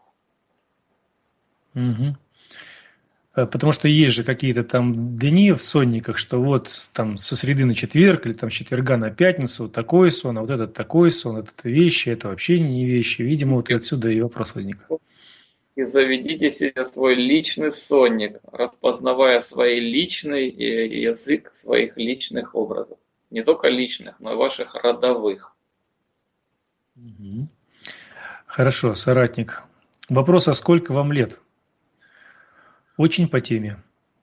Мгм. Э, Потому что есть же какие-то там дни в сонниках, что вот там со среды на четверг или там с четверга на пятницу вот такой сон, а вот этот такой сон, это вещи, это вообще не вещи. Видимо, вот и отсюда и вопрос возник. И заведите себе свой личный сонник, распознавая свой личный э, язык своих личных образов. Не только личных, но и ваших родовых. Угу. Хорошо, соратник. Вопрос, а сколько вам лет? Очень по теме.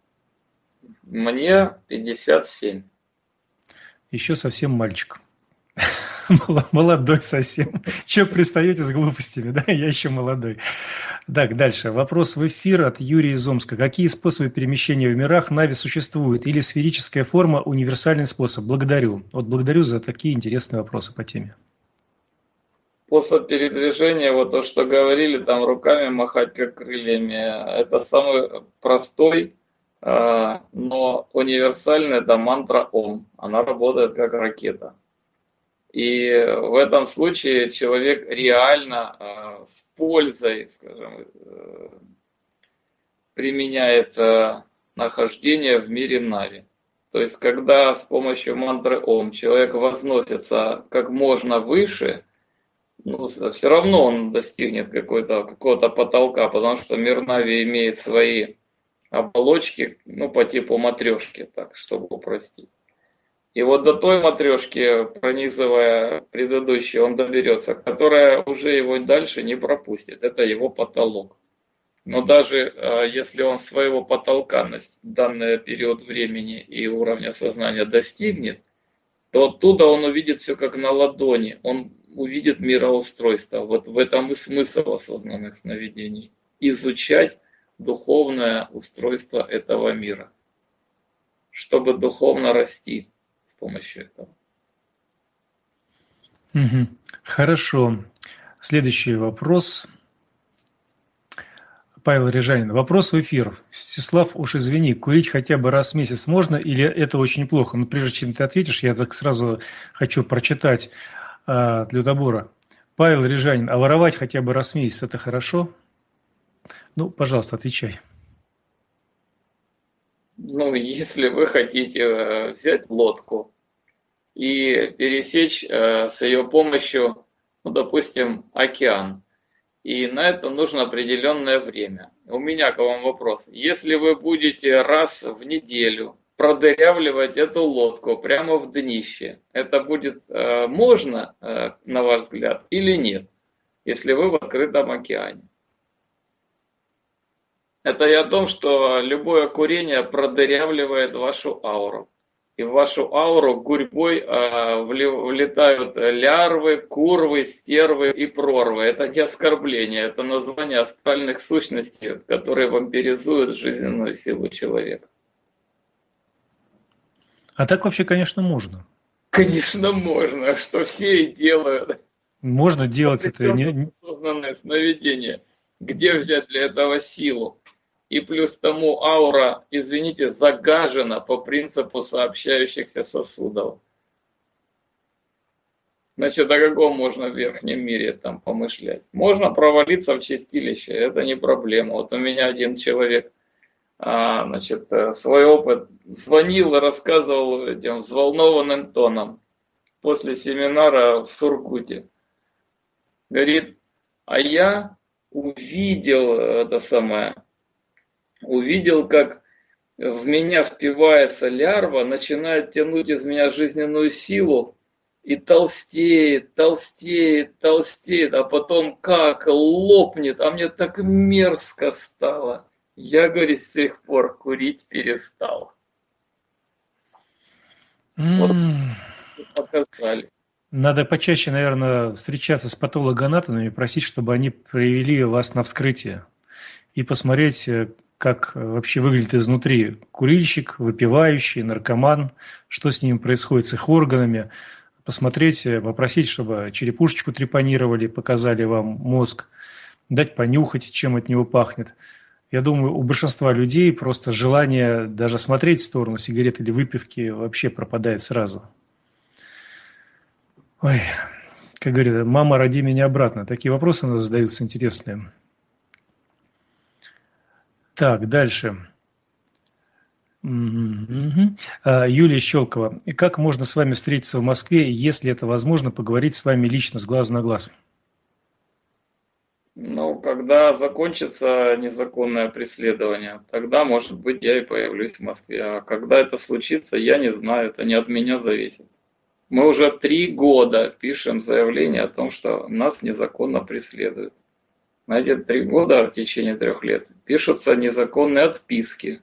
Мне пятьдесят семь. Еще совсем мальчик. Молодой совсем. Че пристаете с глупостями, да? Я еще молодой. Так, дальше. Вопрос в эфир от Юрия из Омска. Какие способы перемещения в мирах Нави существуют? Или сферическая форма – универсальный способ? Благодарю. Вот благодарю за такие интересные вопросы по теме. Способ передвижения, вот то, что говорили, там руками махать как крыльями, это самый простой, но универсальный, это мантра Ом. Она работает как ракета. И в этом случае человек реально э, с пользой, скажем, э, применяет э, нахождение в мире Нави. То есть, когда с помощью мантры Ом человек возносится как можно выше, ну, все равно он достигнет какой-то, какого-то потолка, потому что мир Нави имеет свои оболочки, ну, по типу матрешки, так, чтобы упростить. И вот до той матрешки, пронизывая предыдущие, он доберется, которая уже его дальше не пропустит. Это его потолок. Но даже если он своего потолка на данный период времени и уровня сознания достигнет, то оттуда он увидит все как на ладони. Он увидит мироустройство. Вот в этом и смысл осознанных сновидений. Изучать духовное устройство этого мира, чтобы духовно расти с помощью этого. Угу. Хорошо. Следующий вопрос. Павел Рижанин. Вопрос в эфир. Всеслав, уж извини, курить хотя бы раз в месяц можно или это очень плохо? Но прежде чем ты ответишь, я так сразу хочу прочитать а, для добора. Павел Рижанин. А воровать хотя бы раз в месяц – это хорошо? Ну, пожалуйста, отвечай. Ну, если вы хотите взять лодку и пересечь с ее помощью, ну, допустим, океан, и на это нужно определенное время. У меня к вам вопрос. Если вы будете раз в неделю продырявливать эту лодку прямо в днище, это будет э, можно, э, на ваш взгляд, или нет, если вы в открытом океане? Это и о том, что любое курение продырявливает вашу ауру. И в вашу ауру гурьбой э, влетают лярвы, курвы, стервы и прорвы. Это не оскорбление, это название астральных сущностей, которые вампиризуют жизненную силу человека. А так вообще, конечно, можно. Конечно, можно, что все и делают. Можно делать это. Не... Осознанное сновидение. Где взять для этого силу? И плюс тому аура, извините, загажена по принципу сообщающихся сосудов. Значит, о каком можно в верхнем мире там помышлять? Можно провалиться в чистилище, это не проблема. Вот у меня один человек, а, значит, свой опыт звонил и рассказывал этим взволнованным тоном после семинара в Сургуте. Говорит, а я увидел это самое... Увидел, как в меня впивается лярва, начинает тянуть из меня жизненную силу и толстеет, толстеет, толстеет, а потом как лопнет, а мне так мерзко стало. Я, говорит, с тех пор курить перестал. Mm. Вот показали. Надо почаще, наверное, встречаться с патологоанатомами и просить, чтобы они привели вас на вскрытие и посмотреть, как вообще выглядит изнутри курильщик, выпивающий, наркоман, что с ним происходит, с их органами, посмотреть, попросить, чтобы черепушечку трепанировали, показали вам мозг, дать понюхать, чем от него пахнет. Я думаю, у большинства людей просто желание даже смотреть в сторону сигарет или выпивки вообще пропадает сразу. Ой, как говорят, мама, роди меня обратно. Такие вопросы у нас задаются интересные. Так, дальше. Угу. Юлия Щелкова. И как можно с вами встретиться в Москве, если это возможно, поговорить с вами лично, с глазу на глаз? Ну, когда закончится незаконное преследование, тогда, может быть, я и появлюсь в Москве. А когда это случится, я не знаю, это не от меня зависит. Мы уже три года пишем заявление о том, что нас незаконно преследуют. На эти три года, в течение трех лет, пишутся незаконные отписки.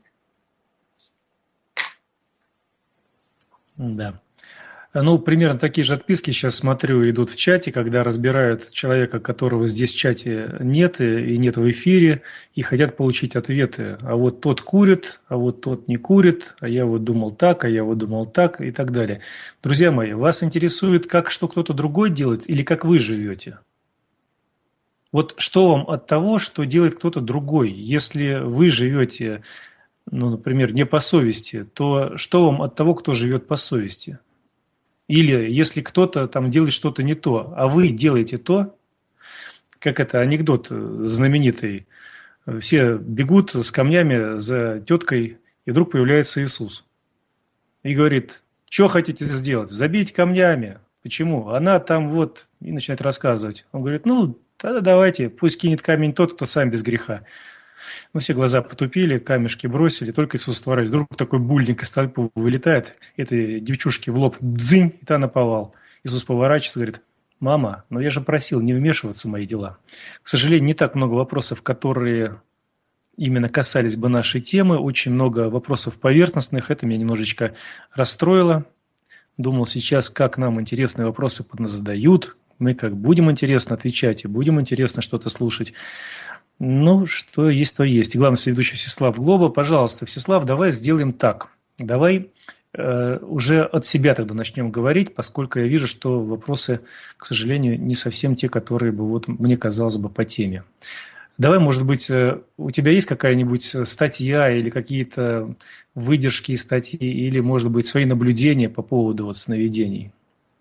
Да. Ну, примерно такие же отписки, сейчас смотрю, идут в чате, когда разбирают человека, которого здесь в чате нет и нет в эфире, и хотят получить ответы. А вот тот курит, а вот тот не курит, а я вот думал так, а я вот думал так и так далее. Друзья мои, вас интересует, как что кто-то другой делает или как вы живете? Вот что вам от того, что делает кто-то другой? Если вы живете, ну, например, не по совести, то что вам от того, кто живет по совести? Или если кто-то там делает что-то не то, а вы делаете то, как это анекдот знаменитый, все бегут с камнями за теткой, и вдруг появляется Иисус. И говорит, что хотите сделать? Забить камнями. Почему? Она там вот, и начинает рассказывать. Он говорит, ну, тогда давайте, пусть кинет камень тот, кто сам без греха. Ну, все глаза потупили, камешки бросили, только Иисус сворачивает. Вдруг такой бульник из толпы вылетает, этой девчушке в лоб дзынь, и та наповал. Иисус поворачивается и говорит, мама, но я же просил не вмешиваться в мои дела. К сожалению, не так много вопросов, которые именно касались бы нашей темы, очень много вопросов поверхностных, это меня немножечко расстроило. Думал сейчас, как нам интересные вопросы задают, мы как будем интересно отвечать и будем интересно что-то слушать. Ну, что есть, то есть. И главный ведущий Всеслав Глоба. Пожалуйста, Всеслав, давай сделаем так. Давай э, уже от себя тогда начнем говорить, поскольку я вижу, что вопросы, к сожалению, не совсем те, которые бы вот мне казалось бы по теме. Давай, может быть, э, у тебя есть какая-нибудь статья или какие-то выдержки из статьи, или, может быть, свои наблюдения по поводу вот сновидений?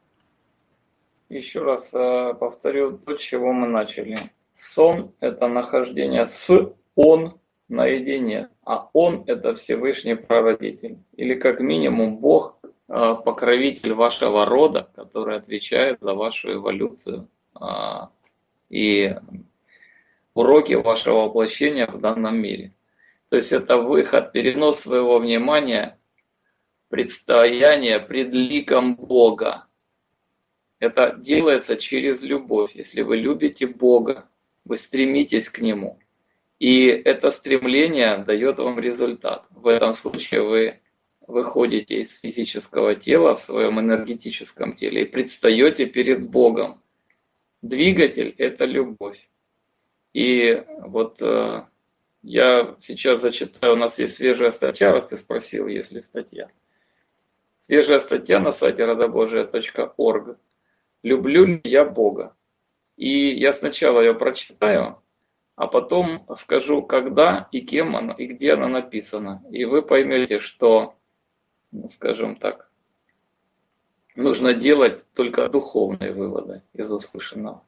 Еще раз э, повторю то, с чего мы начали. Сон – это нахождение с «он» наедине, а «он» – это Всевышний Прародитель. Или как минимум Бог – покровитель вашего рода, который отвечает за вашу эволюцию и уроки вашего воплощения в данном мире. То есть это выход, перенос своего внимания, предстояние пред ликом Бога. Это делается через любовь. Если вы любите Бога, вы стремитесь к Нему. И это стремление дает вам результат. В этом случае вы выходите из физического тела в своем энергетическом теле и предстаете перед Богом. Двигатель – это любовь. И вот э, я сейчас зачитаю, у нас есть свежая статья, раз ты спросил, есть ли статья. Свежая статья на сайте родобожия точка орг. «Люблю ли я Бога?» И я сначала ее прочитаю, а потом скажу, когда и кем она, и где она написана. И вы поймете, что, ну, скажем так, нужно делать только духовные выводы из услышанного.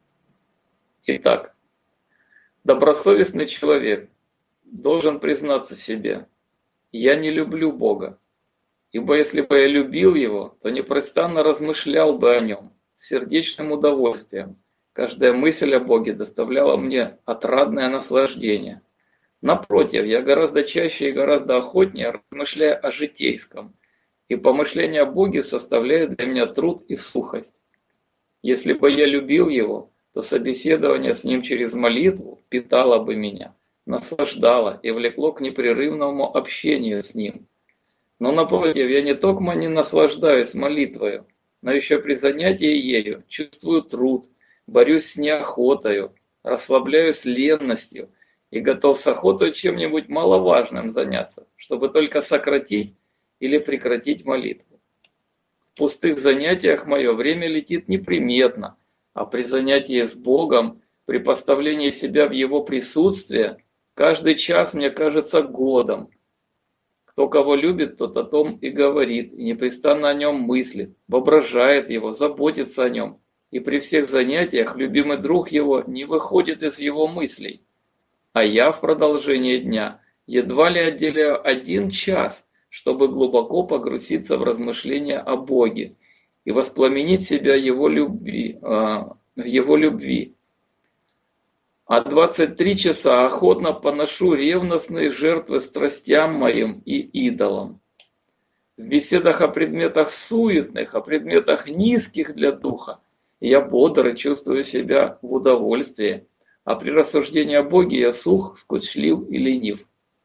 Итак, добросовестный человек должен признаться себе: «Я не люблю Бога, ибо если бы я любил Его, то непрестанно размышлял бы о Нем с сердечным удовольствием. Каждая мысль о Боге доставляла мне отрадное наслаждение. Напротив, я гораздо чаще и гораздо охотнее размышляю о житейском, и помышление о Боге составляет для меня труд и сухость. Если бы я любил Его, то собеседование с Ним через молитву питало бы меня, наслаждало и влекло к непрерывному общению с Ним. Но напротив, я не только не наслаждаюсь молитвою, но еще при занятии ею чувствую труд, борюсь с неохотою, расслабляюсь ленностью и готов с охотой чем-нибудь маловажным заняться, чтобы только сократить или прекратить молитву. В пустых занятиях мое время летит неприметно, а при занятии с Богом, при поставлении себя в Его присутствие, каждый час мне кажется годом. Кто кого любит, тот о том и говорит, и непрестанно о нем мыслит, воображает его, заботится о нем. И при всех занятиях любимый друг его не выходит из его мыслей. А я в продолжении дня едва ли отделяю один час, чтобы глубоко погрузиться в размышления о Боге и воспламенить себя его любви, э, в Его любви. а двадцать три часа охотно поношу ревностные жертвы страстям моим и идолам. В беседах о предметах суетных, о предметах низких для духа я бодр и чувствую себя в удовольствии, а при рассуждении о Боге я сух, скучлив и ленив.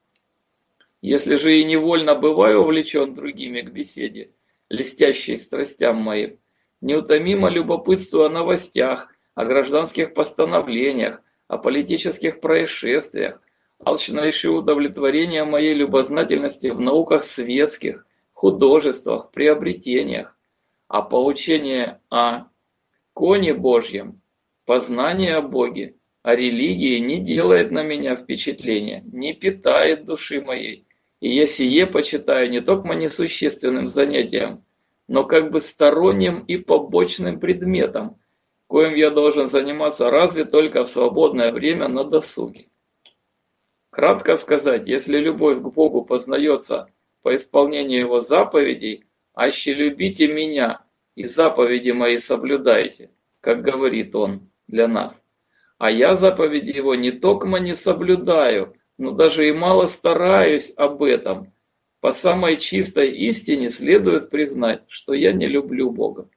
Если же и невольно бываю увлечен другими к беседе, льстящей страстям моим, неутомимо любопытствую о новостях, о гражданских постановлениях, о политических происшествиях, алчно ищу удовлетворения моей любознательности в науках светских, художествах, приобретениях, а поучение о коне Божьем, познание о Боге, о религии не делает на меня впечатления, не питает души моей, и я сие почитаю не только несущественным занятием, но как бы сторонним и побочным предметом, коим я должен заниматься разве только в свободное время на досуге. Кратко сказать, если любовь к Богу познается по исполнению Его заповедей, аще любите меня и заповеди мои соблюдайте, как говорит Он для нас. А я заповеди Его не только не соблюдаю, но даже и мало стараюсь об этом. По самой чистой истине следует признать, что я не люблю Бога.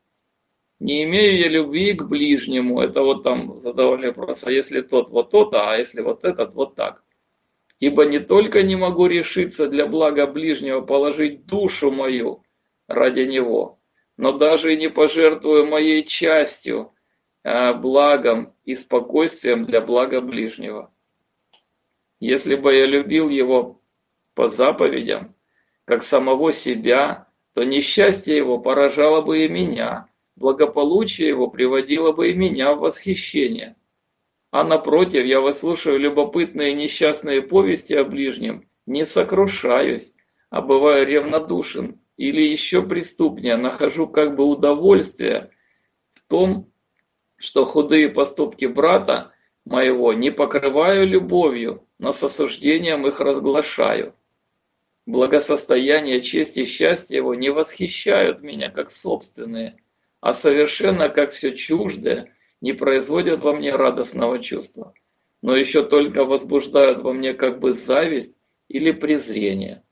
Не имею я любви к ближнему. Это вот там задавали вопрос, а если тот вот то-то, а если вот этот вот так. Ибо не только не могу решиться для блага ближнего положить душу мою ради него, но даже и не пожертвую моей частью, благом и спокойствием для блага ближнего. Если бы я любил его по заповедям, как самого себя, то несчастье его поражало бы и меня, благополучие его приводило бы и меня в восхищение. А напротив, я выслушиваю любопытные несчастные повести о ближнем, не сокрушаюсь, а бываю ревнодушен, или еще преступнее, нахожу как бы удовольствие в том, что худые поступки брата моего не покрываю любовью, но с осуждением их разглашаю. Благосостояние, честь и счастье его не восхищают меня как собственные, а совершенно как все чуждое, не производят во мне радостного чувства, но еще только возбуждают во мне как бы зависть или презрение.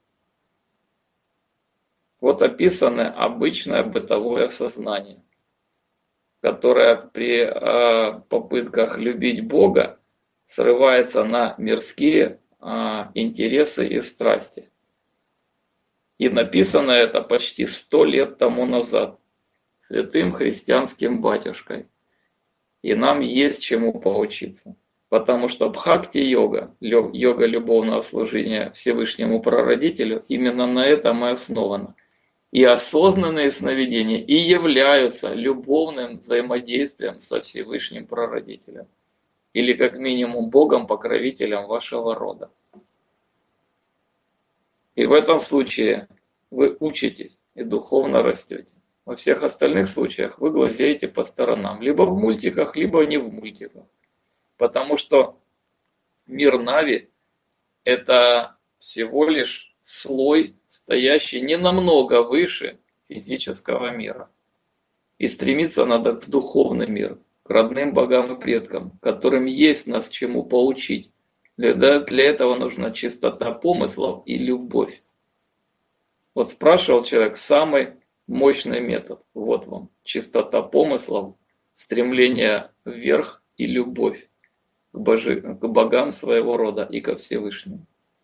Вот описано обычное бытовое сознание, которое при э, попытках любить Бога срывается на мирские э, интересы и страсти. И написано это почти сто лет тому назад святым христианским батюшкой. И нам есть чему поучиться. Потому что бхакти-йога, йога любовного служения Всевышнему Прародителю, именно на этом и основана. И осознанные сновидения и являются любовным взаимодействием со Всевышним Прародителем. Или как минимум Богом-покровителем вашего рода. И в этом случае вы учитесь и духовно растете. Во всех остальных случаях вы глазеете по сторонам. Либо в мультиках, либо не в мультиках. Потому что мир Нави – это всего лишь слой, стоящий не намного выше физического мира. И стремиться надо в духовный мир, к родным богам и предкам, которым есть нас чему поучить. Для, для этого нужна чистота помыслов и любовь. Вот спрашивал человек самый мощный метод. Вот вам. Чистота помыслов, стремление вверх и любовь к, божи, к богам своего рода и ко Всевышнему.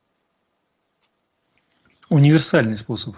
Универсальный способ.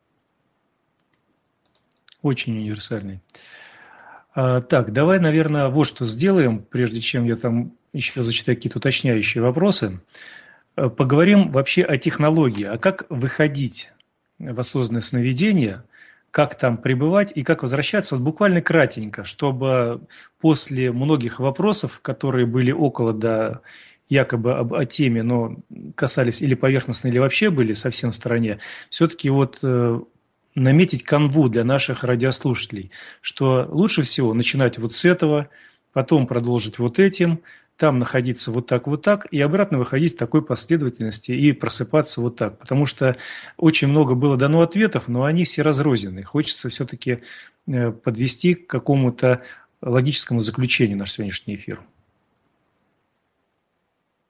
Очень универсальный. А, так, давай, наверное, вот что сделаем, прежде чем я там еще зачитаю какие-то уточняющие вопросы. Поговорим вообще о технологии, а как выходить в осознанное сновидение, как там пребывать и как возвращаться, вот буквально кратенько, чтобы после многих вопросов, которые были около, да, якобы об, о теме, но касались или поверхностно, или вообще были совсем в стороне, все-таки вот э, наметить канву для наших радиослушателей, что лучше всего начинать вот с этого, потом продолжить вот этим, там находиться вот так, вот так, и обратно выходить в такой последовательности и просыпаться вот так. Потому что очень много было дано ответов, но они все разрозненные. Хочется все-таки подвести к какому-то логическому заключению наш сегодняшний эфир.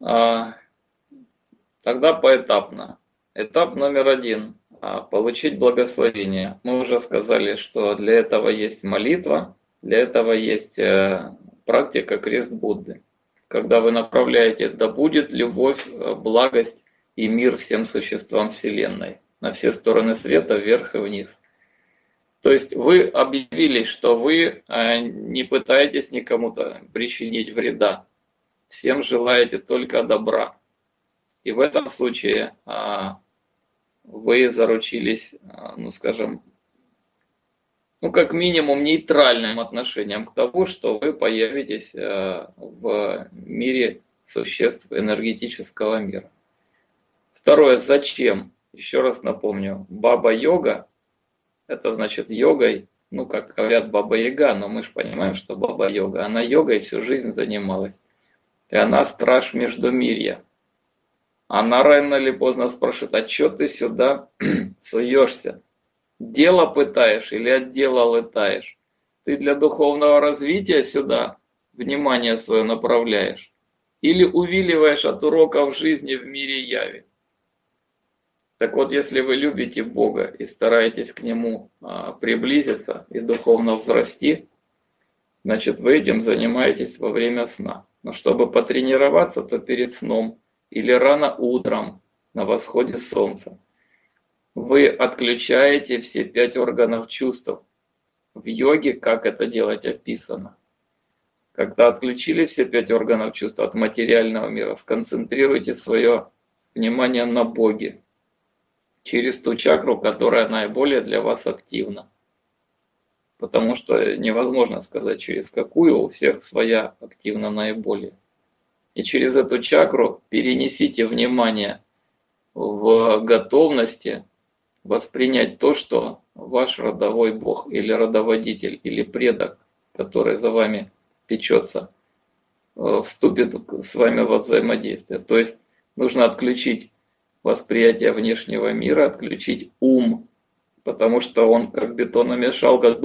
А, тогда поэтапно. Этап номер один – получить благословение. Мы уже сказали, что для этого есть молитва, для этого есть практика крест Будды. Когда вы направляете «Да будет любовь, благость и мир всем существам Вселенной» на все стороны света, вверх и вниз. То есть вы объявили, что вы не пытаетесь никому-то причинить вреда, всем желаете только добра. И в этом случае вы заручились, ну скажем, ну как минимум нейтральным отношением к тому, что вы появитесь в мире существ энергетического мира. Второе, зачем? Еще раз напомню, баба-йога, это значит йогой, ну как говорят баба-яга, но мы же понимаем, что баба-йога, она йогой всю жизнь занималась. И она страж Междумирья. Она рано или поздно спрашивает, а что ты сюда суешься? Дело пытаешь или от дела летаешь? Ты для духовного развития сюда внимание свое направляешь? Или увиливаешь от уроков жизни в мире яви? Так вот, если вы любите Бога и стараетесь к Нему а, приблизиться и духовно взрасти, значит, вы этим занимаетесь во время сна. Но чтобы потренироваться, то перед сном или рано утром на восходе солнца вы отключаете все пять органов чувств. В йоге, как это делать, описано. Когда отключили все пять органов чувств от материального мира, сконцентрируйте свое внимание на Боге через ту чакру, которая наиболее для вас активна. Потому что невозможно сказать, через какую, у всех своя активна наиболее. И через эту чакру перенесите внимание в готовности воспринять то, что ваш родовой бог или родоводитель или предок, который за вами печется, вступит с вами во взаимодействие. То есть нужно отключить восприятие внешнего мира, отключить ум, потому что он как бетономешалка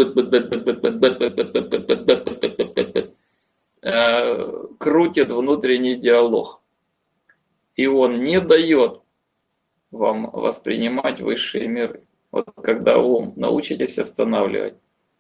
крутит внутренний диалог. И он не дает вам воспринимать высшие миры. Вот когда ум научитесь останавливать,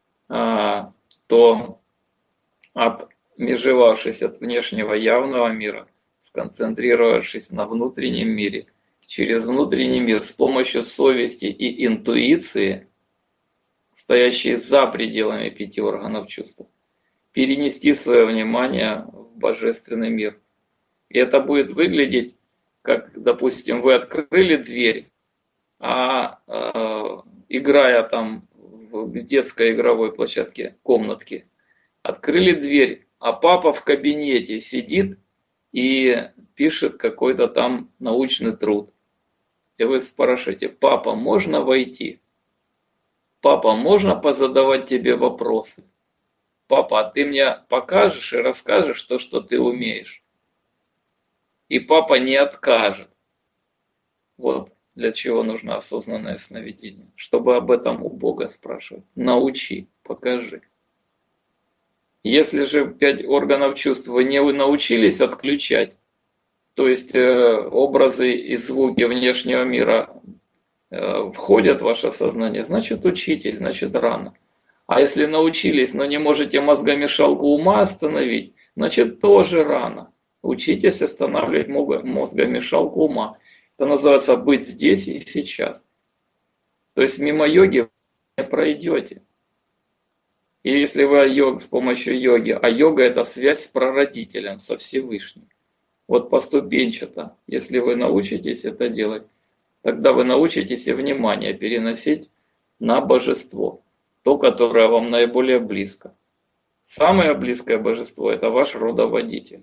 то отмежевавшись от внешнего явного мира, сконцентрировавшись на внутреннем мире, через внутренний мир с помощью совести и интуиции, стоящие за пределами пяти органов чувств, перенести свое внимание в божественный мир. И это будет выглядеть, как, допустим, вы открыли дверь, а э, играя там в детской игровой площадке, комнатке, открыли дверь, а папа в кабинете сидит и пишет какой-то там научный труд. И вы спрашиваете, папа, можно войти? Папа, можно позадавать тебе вопросы? Папа, а ты мне покажешь и расскажешь то, что ты умеешь? И папа не откажет. Вот для чего нужно осознанное сновидение. Чтобы об этом у Бога спрашивать. Научи, покажи. Если же пять органов чувств вы не научились отключать, то есть э, образы и звуки внешнего мира э, входят в ваше сознание, значит учитесь, значит рано. А если научились, но не можете мозгомешалку ума остановить, значит тоже рано. Учитесь останавливать мозгомешалку ума. Это называется быть здесь и сейчас. То есть мимо йоги вы не пройдете. И если вы йог с помощью йоги, а йога это связь с прародителем, со Всевышним. Вот поступенчато, если вы научитесь это делать, тогда вы научитесь и внимание переносить на божество, то, которое вам наиболее близко. Самое близкое божество – это ваш родоводитель.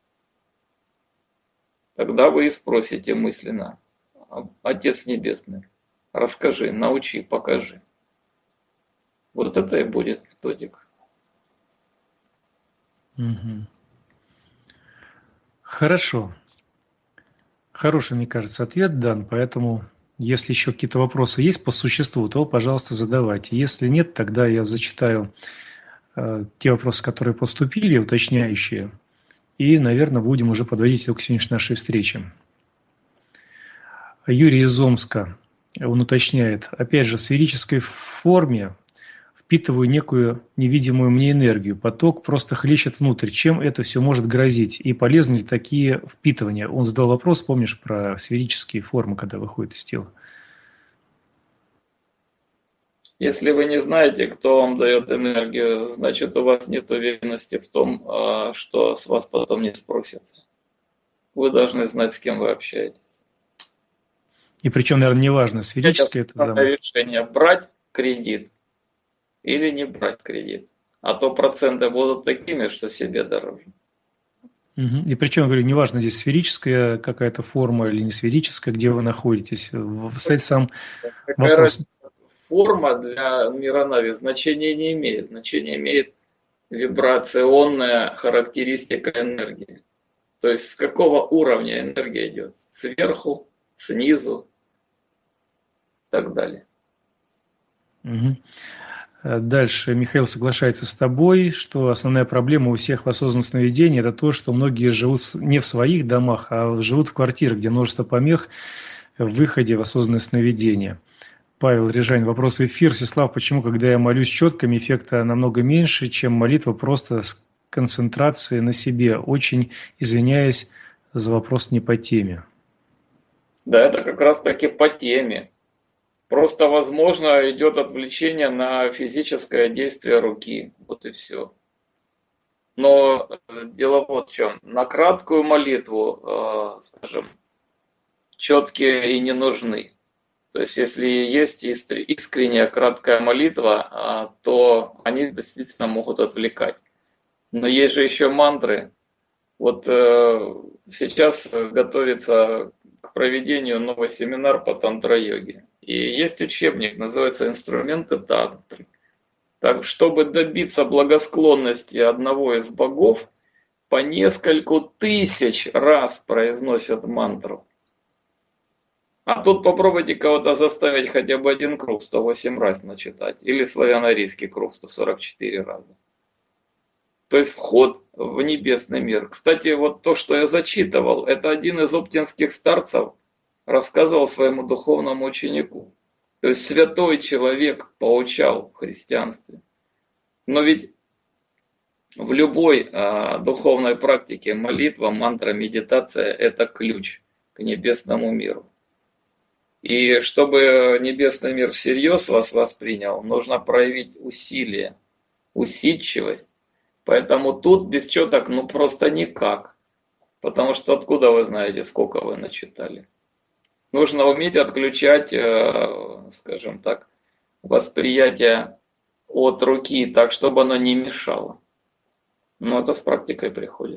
Тогда вы и спросите мысленно, Отец Небесный, расскажи, научи, покажи. Вот это и будет методика. Угу. Хорошо. Хороший, мне кажется, ответ дан, поэтому если еще какие-то вопросы есть по существу, то, пожалуйста, задавайте. Если нет, тогда я зачитаю э, те вопросы, которые поступили, уточняющие, И, наверное, будем уже подводить итог сегодняшней нашей встречи. Юрий из Омска, он уточняет, опять же, в сферической форме впитываю некую невидимую мне энергию, поток просто хлещет внутрь. Чем это все может грозить? И полезны ли такие впитывания? Он задал вопрос, помнишь, про сферические формы, когда выходят из тела? Если вы не знаете, кто вам дает энергию, значит, у вас нет уверенности в том, что с вас потом не спросится. Вы должны знать, с кем вы общаетесь. И причем, наверное, неважно, сферическое это... Да. Решение брать кредит или не брать кредит. А то проценты будут такими, что себе дороже. Угу. И причем, говорю, неважно, здесь сферическая какая-то форма или не сферическая, где вы находитесь. Кстати, сам Какая вопрос... разница? Форма для мира Нави значения не имеет. Значение имеет вибрационная характеристика энергии. То есть с какого уровня энергия идет? Сверху, снизу и так далее. Угу. Дальше Михаил соглашается с тобой, что основная проблема у всех в осознанном сновидении – это то, что многие живут не в своих домах, а живут в квартирах, где множество помех в выходе в осознанное сновидение. Павел Режань, вопрос в эфир. Всеслав, почему, когда я молюсь четками, эффекта намного меньше, чем молитва просто с концентрацией на себе? Очень извиняюсь за вопрос не по теме. Да, это как раз таки по теме. Просто, возможно, идет отвлечение на физическое действие руки. Вот и все. Но дело вот в чем. На краткую молитву, скажем, четкие и не нужны. То есть, если есть искренняя краткая молитва, то они действительно могут отвлекать. Но есть же еще мантры. Вот сейчас готовится к проведению новый семинар по тантра-йоге. И есть учебник, называется «Инструменты тантры». Так, чтобы добиться благосклонности одного из богов, по нескольку тысяч раз произносят мантру. А тут попробуйте кого-то заставить хотя бы один круг сто восемь раз начитать. Или славяно-арийский круг сто сорок четыре раза. То есть вход в небесный мир. Кстати, вот то, что я зачитывал, это один из оптинских старцев рассказывал своему духовному ученику. То есть святой человек поучал в христианстве. Но ведь в любой а, духовной практике молитва, мантра, медитация – это ключ к небесному миру. И чтобы небесный мир всерьез вас воспринял, нужно проявить усилие, усидчивость. Поэтому тут без четок ну просто никак. Потому что откуда вы знаете, сколько вы начитали? Нужно уметь отключать, скажем так, восприятие от руки так, чтобы оно не мешало. Но это с практикой приходит.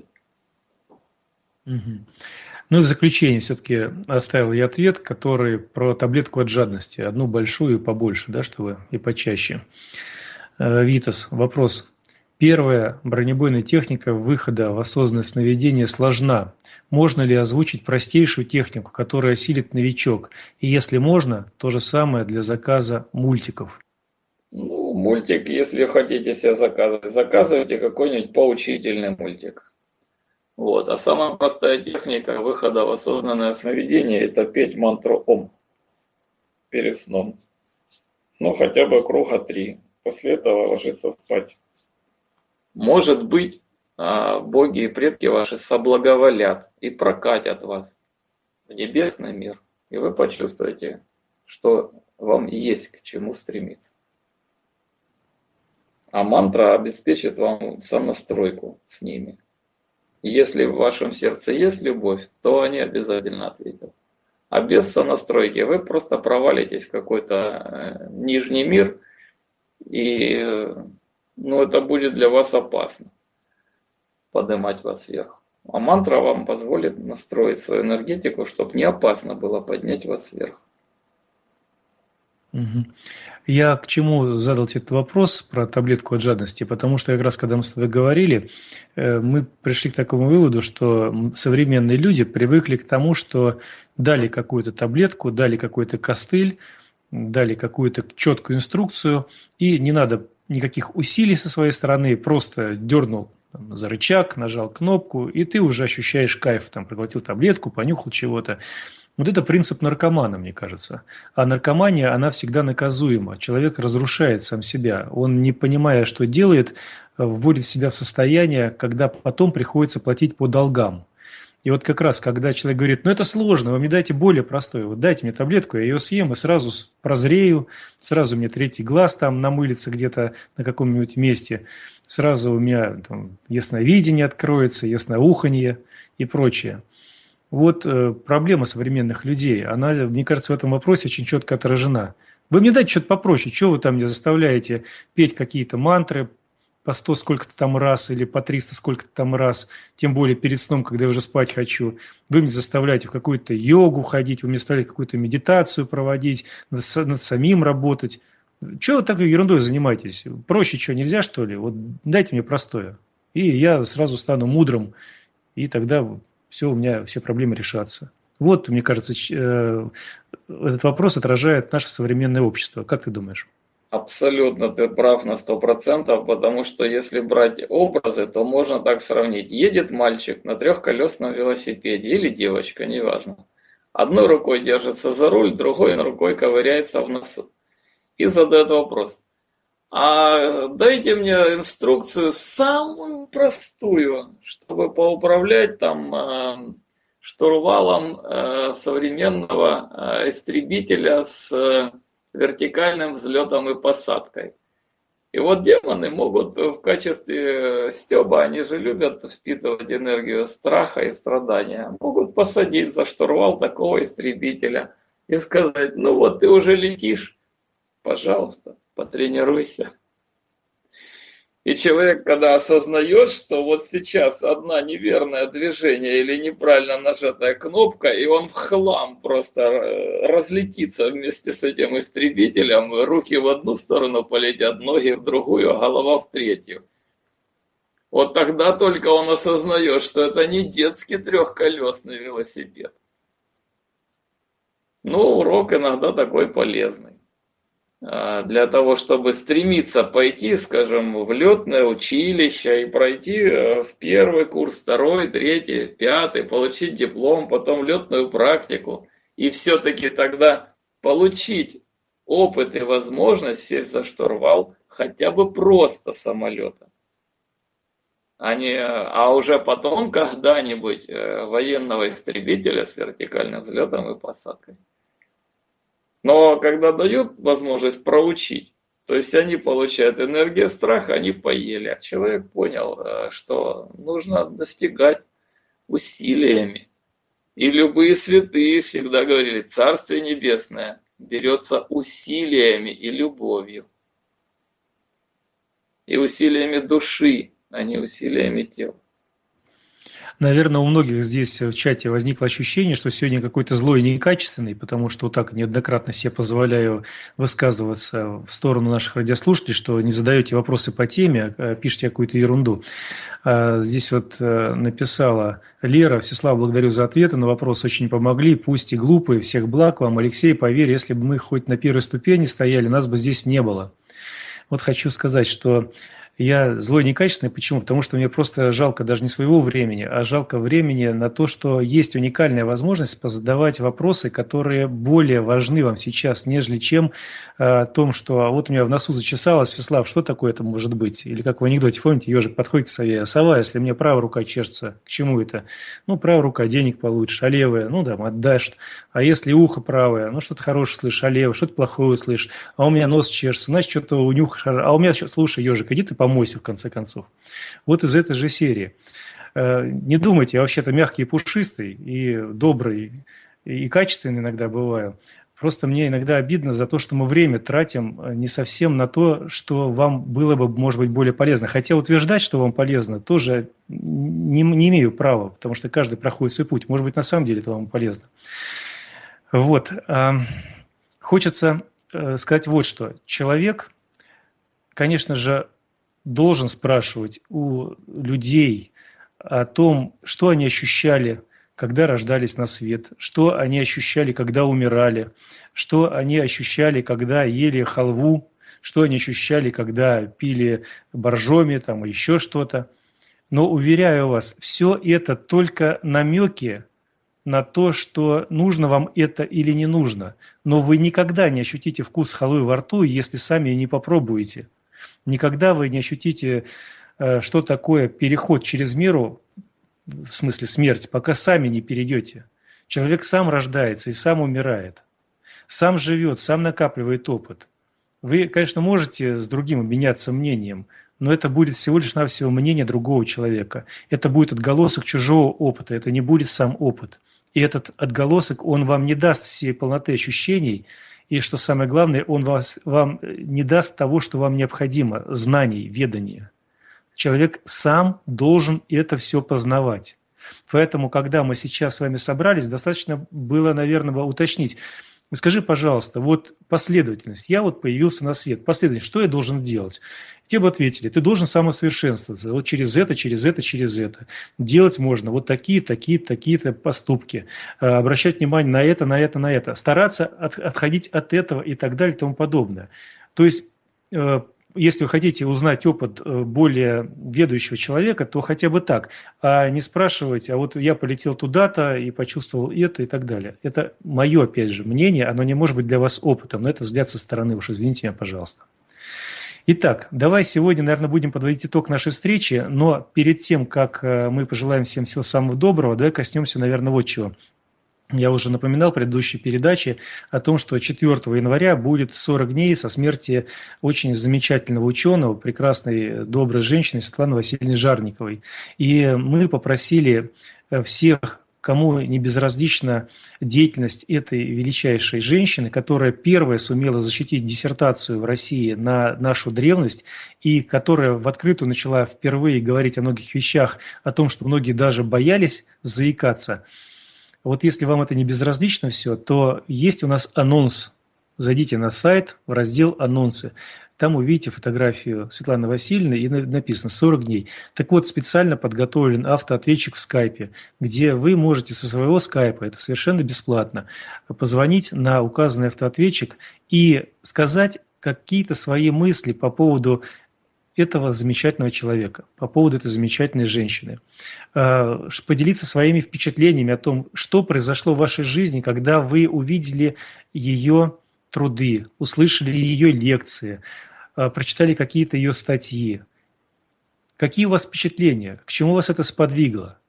Угу. Ну и в заключение все-таки оставил я ответ, который про таблетку от жадности. Одну большую и побольше, да, чтобы и почаще. Витас, вопрос. Первая бронебойная техника выхода в осознанное сновидение сложна. Можно ли озвучить простейшую технику, которая осилит новичок? И если можно, то же самое для заказа мультиков. Ну, мультик, если хотите себе заказывать, заказывайте какой-нибудь поучительный мультик. Вот. А самая простая техника выхода в осознанное сновидение – это петь мантру Ом перед сном. Ну, хотя бы круга три. После этого ложиться спать. Может быть, боги и предки ваши соблаговолят и прокатят вас в небесный мир, и вы почувствуете, что вам есть к чему стремиться. А мантра обеспечит вам сонастройку с ними. Если в вашем сердце есть любовь, то они обязательно ответят. А без сонастройки вы просто провалитесь в какой-то нижний мир, и ну, это будет для вас опасно, поднимать вас вверх. А мантра вам позволит настроить свою энергетику, чтобы не опасно было поднять вас вверх. Угу. Я к чему задал тебе этот вопрос про таблетку от жадности? Потому что как раз когда мы с тобой говорили, мы пришли к такому выводу, что современные люди привыкли к тому, что дали какую-то таблетку, дали какой-то костыль, дали какую-то четкую инструкцию, и не надо никаких усилий со своей стороны, просто дернул там, за рычаг, нажал кнопку, и ты уже ощущаешь кайф, там, проглотил таблетку, понюхал чего-то. Вот это принцип наркомана, мне кажется. А наркомания, она всегда наказуема. Человек разрушает сам себя. Он, не понимая, что делает, вводит себя в состояние, когда потом приходится платить по долгам. И вот как раз, когда человек говорит, ну это сложно, вы мне дайте более простое, вот дайте мне таблетку, я ее съем и сразу прозрею, сразу мне третий глаз там намылится где-то на каком-нибудь месте, сразу у меня там ясновидение откроется, ясноуханье и прочее. Вот э, проблема современных людей, она, мне кажется, в этом вопросе очень четко отражена. Вы мне дайте что-то попроще, что вы там мне заставляете петь какие-то мантры, по сто сколько-то там раз или по триста сколько-то там раз, тем более перед сном, когда я уже спать хочу. Вы меня заставляете в какую-то йогу ходить, вы мне заставляете какую-то медитацию проводить, над, над самим работать. Чего вы такой ерундой занимаетесь? Проще что, нельзя, что ли? Вот дайте мне простое. И я сразу стану мудрым, и тогда все, у меня все проблемы решатся. Вот, мне кажется, этот вопрос отражает наше современное общество. Как ты думаешь? Абсолютно ты прав на сто процентов, потому что если брать образы, то можно так сравнить. Едет мальчик на трехколесном велосипеде или девочка, неважно. Одной рукой держится за руль, другой рукой ковыряется в носу. И задает вопрос. А дайте мне инструкцию самую простую, чтобы поуправлять там штурвалом современного истребителя с вертикальным взлетом и посадкой. И вот демоны могут в качестве стёба, они же любят впитывать энергию страха и страдания, могут посадить за штурвал такого истребителя и сказать, ну вот ты уже летишь, пожалуйста, потренируйся. И человек, когда осознает, что вот сейчас одна неверное движение или неправильно нажатая кнопка, и он в хлам просто разлетится вместе с этим истребителем, руки в одну сторону полетят, ноги в другую, а голова в третью. Вот тогда только он осознает, что это не детский трехколесный велосипед. Ну, урок иногда такой полезный. Для того, чтобы стремиться пойти, скажем, в летное училище и пройти в первый курс, второй, третий, пятый, получить диплом, потом летную практику, и все-таки тогда получить опыт и возможность сесть за штурвал хотя бы просто самолета. А, не, а уже потом когда-нибудь военного истребителя с вертикальным взлетом и посадкой. Но когда дают возможность проучить, то есть они получают энергию страха, они поели. А человек понял, что нужно достигать усилиями. И любые святые всегда говорили, Царствие Небесное берется усилиями и любовью. И усилиями души, а не усилиями тела. Наверное, у многих здесь в чате возникло ощущение, что сегодня какой-то злой и некачественный, потому что вот так неоднократно себе позволяю высказываться в сторону наших радиослушателей, что не задаете вопросы по теме, а пишете какую-то ерунду. Здесь вот написала Лера: Всеслав, благодарю за ответы на вопрос, очень помогли, пусть и глупые, всех благ вам. Алексей, поверь, если бы мы хоть на первой ступени стояли, нас бы здесь не было. Вот хочу сказать, что я злой некачественный. Почему? Потому что мне просто жалко даже не своего времени, а жалко времени на то, что есть уникальная возможность позадавать вопросы, которые более важны вам сейчас, нежели чем о том, что а вот у меня в носу зачесалось, Всеслав, что такое это может быть? Или как в анекдоте, помните, ежик подходит к сове, сова, если мне правая рука чешется, к чему это? Ну, правая рука, денег получишь, а левая, ну, да, отдашь. А если ухо правое, ну, что-то хорошее слышишь, а левое, что-то плохое слышишь, а у меня нос чешется, значит, что-то унюхаешь, а у меня, слушай, ежик, иди ты помойся, в конце концов. Вот из этой же серии. Не думайте, я вообще-то мягкий и пушистый, и добрый, и качественный иногда бываю. Просто мне иногда обидно за то, что мы время тратим не совсем на то, что вам было бы, может быть, более полезно. Хотя утверждать, что вам полезно, тоже не, не имею права, потому что каждый проходит свой путь. Может быть, на самом деле это вам полезно. Вот. Хочется сказать вот что. Человек, конечно же, должен спрашивать у людей о том, что они ощущали, когда рождались на свет, что они ощущали, когда умирали, что они ощущали, когда ели халву, что они ощущали, когда пили боржоми там, или еще что-то. Но, уверяю вас, все это только намеки на то, что нужно вам это или не нужно. Но вы никогда не ощутите вкус халвы во рту, если сами не попробуете. Никогда вы не ощутите, что такое переход через меру, в смысле смерть, пока сами не перейдете. Человек сам рождается и сам умирает. Сам живет, сам накапливает опыт. Вы, конечно, можете с другим обменяться мнением, но это будет всего лишь навсего мнение другого человека. Это будет отголосок чужого опыта, это не будет сам опыт. И этот отголосок, он вам не даст всей полноты ощущений, и, что самое главное, он вас, вам не даст того, что вам необходимо, знаний, ведания. Человек сам должен это все познавать. Поэтому, когда мы сейчас с вами собрались, достаточно было, наверное, уточнить. Скажи, пожалуйста, вот последовательность. Я вот появился на свет. Последовательность. Что я должен делать? Те бы ответили, ты должен самосовершенствоваться. Вот через это, через это, через это. Делать можно вот такие, такие, такие-то поступки. Обращать внимание на это, на это, на это. Стараться от, отходить от этого и так далее и тому подобное. То есть, если вы хотите узнать опыт более ведущего человека, то хотя бы так, а не спрашивать, а вот я полетел туда-то и почувствовал это и так далее. Это мое, опять же, мнение, оно не может быть для вас опытом, но это взгляд со стороны, уж извините меня, пожалуйста. Итак, давай сегодня, наверное, будем подводить итог нашей встречи, но перед тем, как мы пожелаем всем всего самого доброго, давай коснемся, наверное, вот чего. Я уже напоминал в предыдущей передаче о том, что четвёртого января будет сорок дней со смерти очень замечательного ученого, прекрасной, доброй женщины Светланы Васильевны Жарниковой. И мы попросили всех, кому не безразлична деятельность этой величайшей женщины, которая первая сумела защитить диссертацию в России на нашу древность и которая в открытую начала впервые говорить о многих вещах, о том, что многие даже боялись заикаться. Вот если вам это не безразлично все, то есть у нас анонс. Зайдите на сайт в раздел «Анонсы». Там увидите фотографию Светланы Васильевны и написано «сорок дней». Так вот, специально подготовлен автоответчик в скайпе, где вы можете со своего скайпа, это совершенно бесплатно, позвонить на указанный автоответчик и сказать какие-то свои мысли по поводу этого замечательного человека, по поводу этой замечательной женщины. Поделиться своими впечатлениями о том, что произошло в вашей жизни, когда вы увидели ее труды, услышали ее лекции, прочитали какие-то ее статьи. Какие у вас впечатления? К чему вас это сподвигло?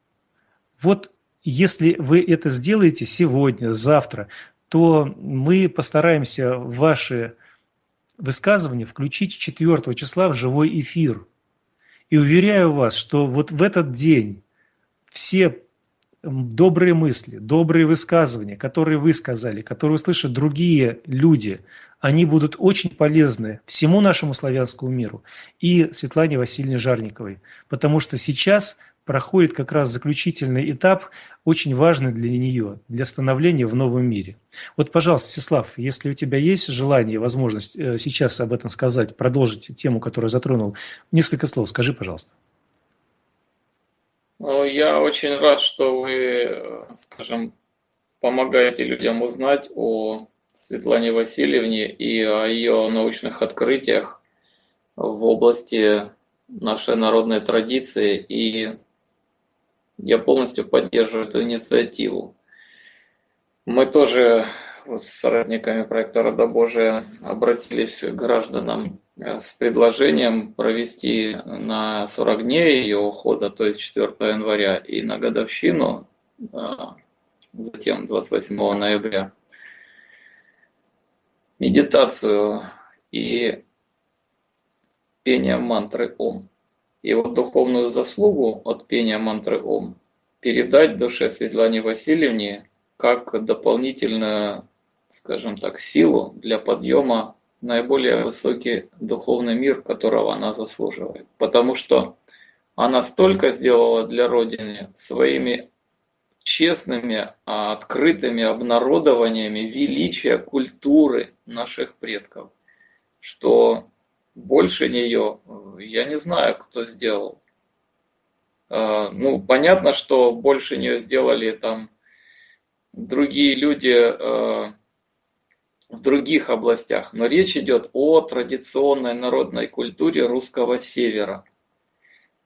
Вот если вы это сделаете сегодня, завтра, то мы постараемся в ваши высказывание включить четвёртого числа в живой эфир. И уверяю вас, что вот в этот день все добрые мысли, добрые высказывания, которые вы сказали, которые услышат другие люди, они будут очень полезны всему нашему славянскому миру и Светлане Васильевне Жарниковой. Потому что сейчас проходит как раз заключительный этап, очень важный для нее, для становления в новом мире. Вот, пожалуйста, Всеслав, если у тебя есть желание и возможность сейчас об этом сказать, продолжить тему, которую затронул, несколько слов скажи, пожалуйста. Ну, я очень рад, что вы, скажем, помогаете людям узнать о Светлане Васильевне и о ее научных открытиях в области нашей народной традиции, и я полностью поддерживаю эту инициативу. Мы тоже с соратниками проекта «Рода Божия» обратились к гражданам с предложением провести на сорок дней ее ухода, то есть четвёртого января, и на годовщину, затем двадцать восьмого ноября, медитацию и пение мантры «Ом». И вот духовную заслугу от пения мантры «Ом» передать душе Светлане Васильевне как дополнительную, скажем так, силу для подъема в наиболее высокий духовный мир, которого она заслуживает. Потому что она столько сделала для Родины своими честными, открытыми обнародованиями величия культуры наших предков, что больше нее я не знаю, кто сделал. Ну, понятно, что больше нее сделали там другие люди в других областях, но речь идет о традиционной народной культуре русского севера.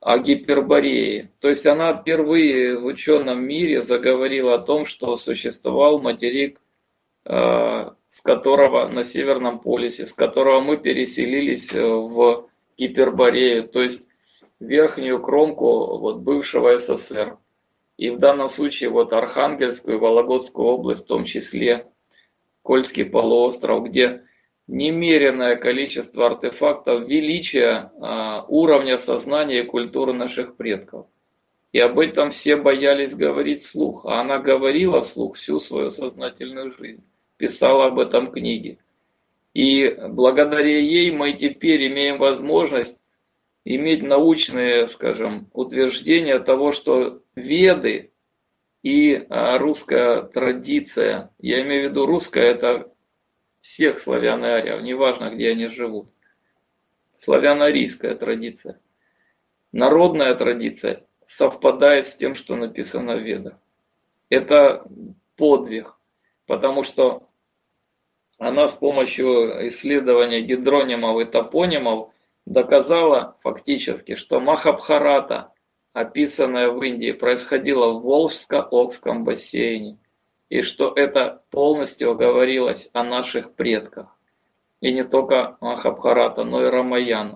о Гиперборее. То есть она впервые в ученом мире заговорила о том, что существовал материк, с которого на Северном полюсе, с которого мы переселились в Гиперборею, то есть верхнюю кромку вот бывшего СССР. И в данном случае вот Архангельскую и Вологодскую область, в том числе Кольский полуостров, где немеренное количество артефактов величия уровня сознания и культуры наших предков. И об этом все боялись говорить вслух. А она говорила вслух всю свою сознательную жизнь. Писала об этом книги. И благодаря ей мы теперь имеем возможность иметь научные, скажем, утверждения того, что Веды и русская традиция, я имею в виду русская, это всех славян и ариев, неважно, где они живут. Славяно-арийская традиция. Народная традиция совпадает с тем, что написано в Ведах. Это подвиг, потому что она с помощью исследования гидронимов и топонимов доказала фактически, что Махабхарата, описанная в Индии, происходила в Волжско-Окском бассейне, и что это полностью говорилось о наших предках. И не только Махабхарата, но и Рамаяна.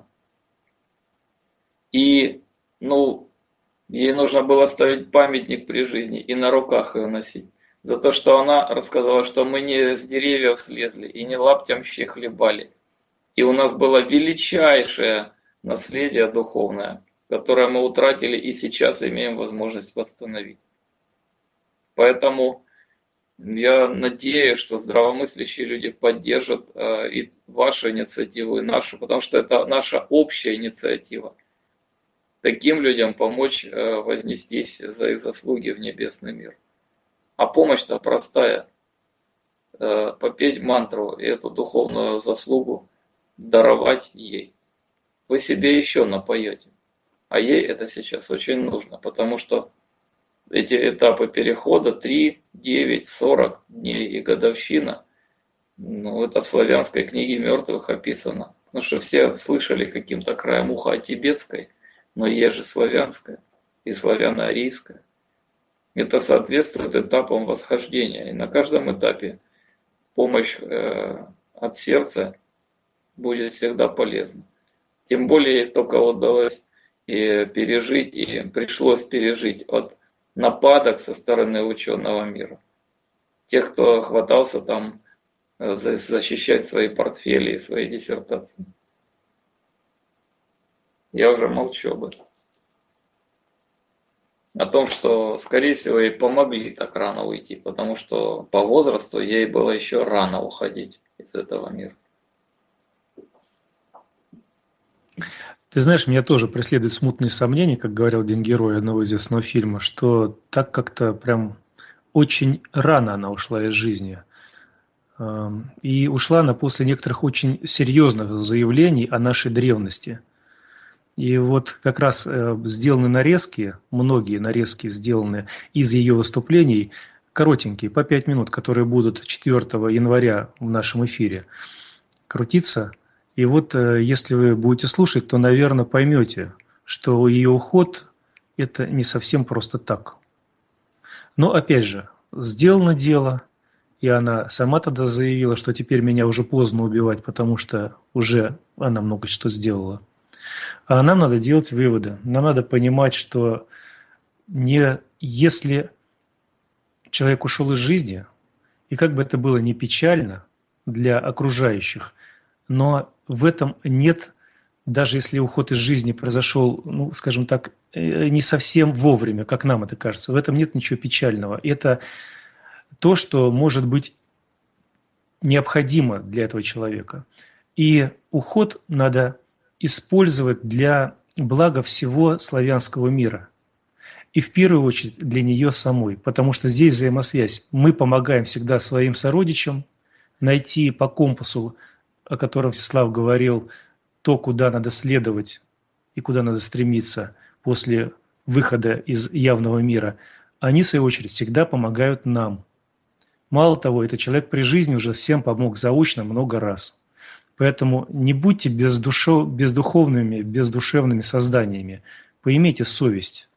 И, ну, ей нужно было ставить памятник при жизни и на руках ее носить. За то, что она рассказала, что мы не с деревьев слезли и не лаптем щи хлебали. И у нас было величайшее наследие духовное, которое мы утратили и сейчас имеем возможность восстановить. Поэтому я надеюсь, что здравомыслящие люди поддержат э, и вашу инициативу, и нашу, потому что это наша общая инициатива. Таким людям помочь э, вознестись за их заслуги в небесный мир. А помощь-то простая. Э, попеть мантру и эту духовную заслугу даровать ей. Вы себе еще напоете. А ей это сейчас очень нужно, потому что эти этапы перехода три, девять, сорок дней и годовщина, ну, это в славянской книге мертвых описано. Ну что все слышали каким-то краем уха о тибетской, но есть же славянская и славяно-арийская. Это соответствует этапам восхождения. И на каждом этапе помощь э, от сердца будет всегда полезна. Тем более, если только удалось и пережить, и пришлось пережить от нападок со стороны ученого мира. Тех, кто хватался там защищать свои портфели и свои диссертации. Я уже молчу об этом. О том, что, скорее всего, ей помогли так рано уйти, потому что по возрасту ей было еще рано уходить из этого мира. Ты знаешь, меня тоже преследуют смутные сомнения, как говорил один герой одного известного фильма, что так как-то прям очень рано она ушла из жизни. И ушла она после некоторых очень серьезных заявлений о нашей древности. И вот как раз сделаны нарезки, многие нарезки сделаны из ее выступлений, коротенькие, по пять минут, которые будут четвёртого января в нашем эфире крутиться. И вот если вы будете слушать, то, наверное, поймете, что ее уход – это не совсем просто так. Но, опять же, сделано дело, и она сама тогда заявила, что теперь меня уже поздно убивать, потому что уже она много что сделала. А нам надо делать выводы. Нам надо понимать, что не если человек ушел из жизни, и как бы это было не печально для окружающих, но в этом нет, даже если уход из жизни произошел, ну, скажем так, не совсем вовремя, как нам это кажется, в этом нет ничего печального. Это то, что может быть необходимо для этого человека. И уход надо использовать для блага всего славянского мира. И в первую очередь для нее самой, потому что здесь взаимосвязь. Мы помогаем всегда своим сородичам найти по компасу, о котором Всеслав говорил, то, куда надо следовать и куда надо стремиться после выхода из явного мира, они, в свою очередь, всегда помогают нам. Мало того, этот человек при жизни уже всем помог заочно много раз. Поэтому не будьте бездушо, бездуховными, бездушевными созданиями. поимейте совесть.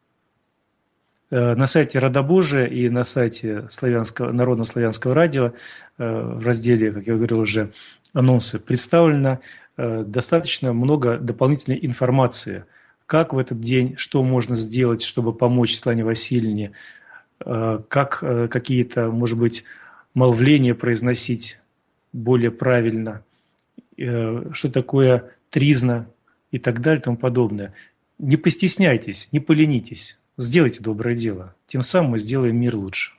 На сайте Родобожия и на сайте славянского, Народно-славянского радио в разделе, как я говорил уже, анонсы, представлено достаточно много дополнительной информации, как в этот день, что можно сделать, чтобы помочь Светлане Васильевне, как какие-то, может быть, молвления произносить более правильно, что такое тризна и так далее и тому подобное. Не постесняйтесь, не поленитесь. Сделайте доброе дело. Тем самым мы сделаем мир лучше.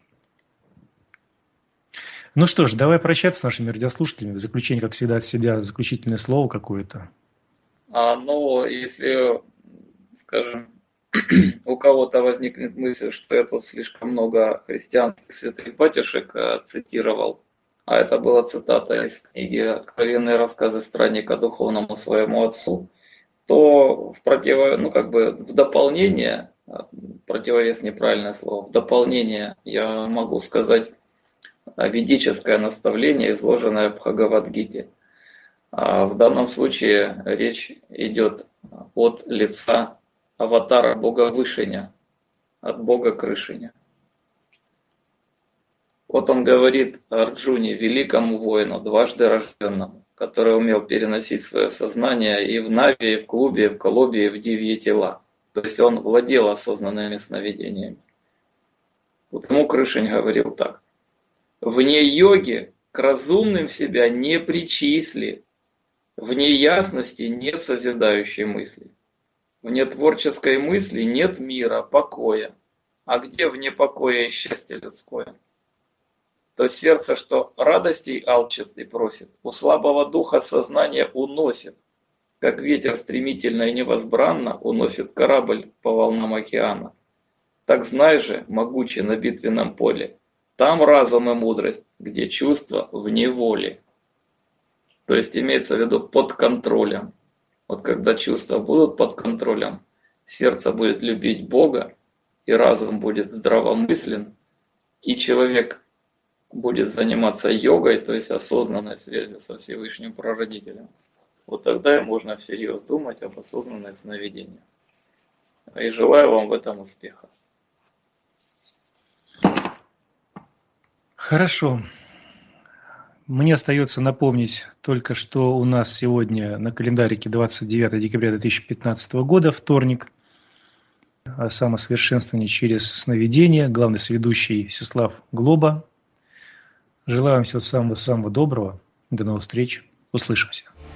Ну что ж, давай прощаться с нашими радиослушателями. В заключение, как всегда, от себя заключительное слово какое-то. А, ну, если, скажем, у кого-то возникнет мысль, что я тут слишком много христианских святых батюшек цитировал, а это была цитата из книги «Откровенные рассказы странника духовному своему отцу», то в против... ну, как бы в дополнение, противовес неправильное слово, в дополнение я могу сказать ведическое наставление, изложенное в Бхагавад-гите. А в данном случае речь идет от лица аватара Бога Вышиня, от Бога Крышиня. Вот он говорит Арджуне, великому воину, дважды рожденному, который умел переносить свое сознание и в Нави, и в Клубе, и в Колобе, и в Дивье тела. То есть он владел осознанными сновидениями. Вот ему Крышень говорил так. Вне йоги к разумным себя не причисли, вне ясности нет созидающей мысли, вне творческой мысли нет мира, покоя. А где вне покоя и счастье людское? То сердце, что радостей алчит и просит, у слабого духа сознание уносит, как ветер стремительно и невозбранно уносит корабль по волнам океана. Так знай же, могучий на битвенном поле, там разум и мудрость, где чувства вне воли. То есть имеется в виду под контролем. Вот когда чувства будут под контролем, сердце будет любить Бога, и разум будет здравомыслен, и человек будет заниматься йогой, то есть осознанной связью со Всевышним Прародителем. Вот тогда и можно всерьез думать об осознанном сновидении. И желаю вам в этом успеха. Хорошо. Мне остается напомнить только, что у нас сегодня на календарике двадцать девятое декабря две тысячи пятнадцатого года, вторник, о самосовершенствовании через сновидение, главный соведущий Всеслав Глоба. Желаю вам всего самого-самого доброго. До новых встреч. Услышимся.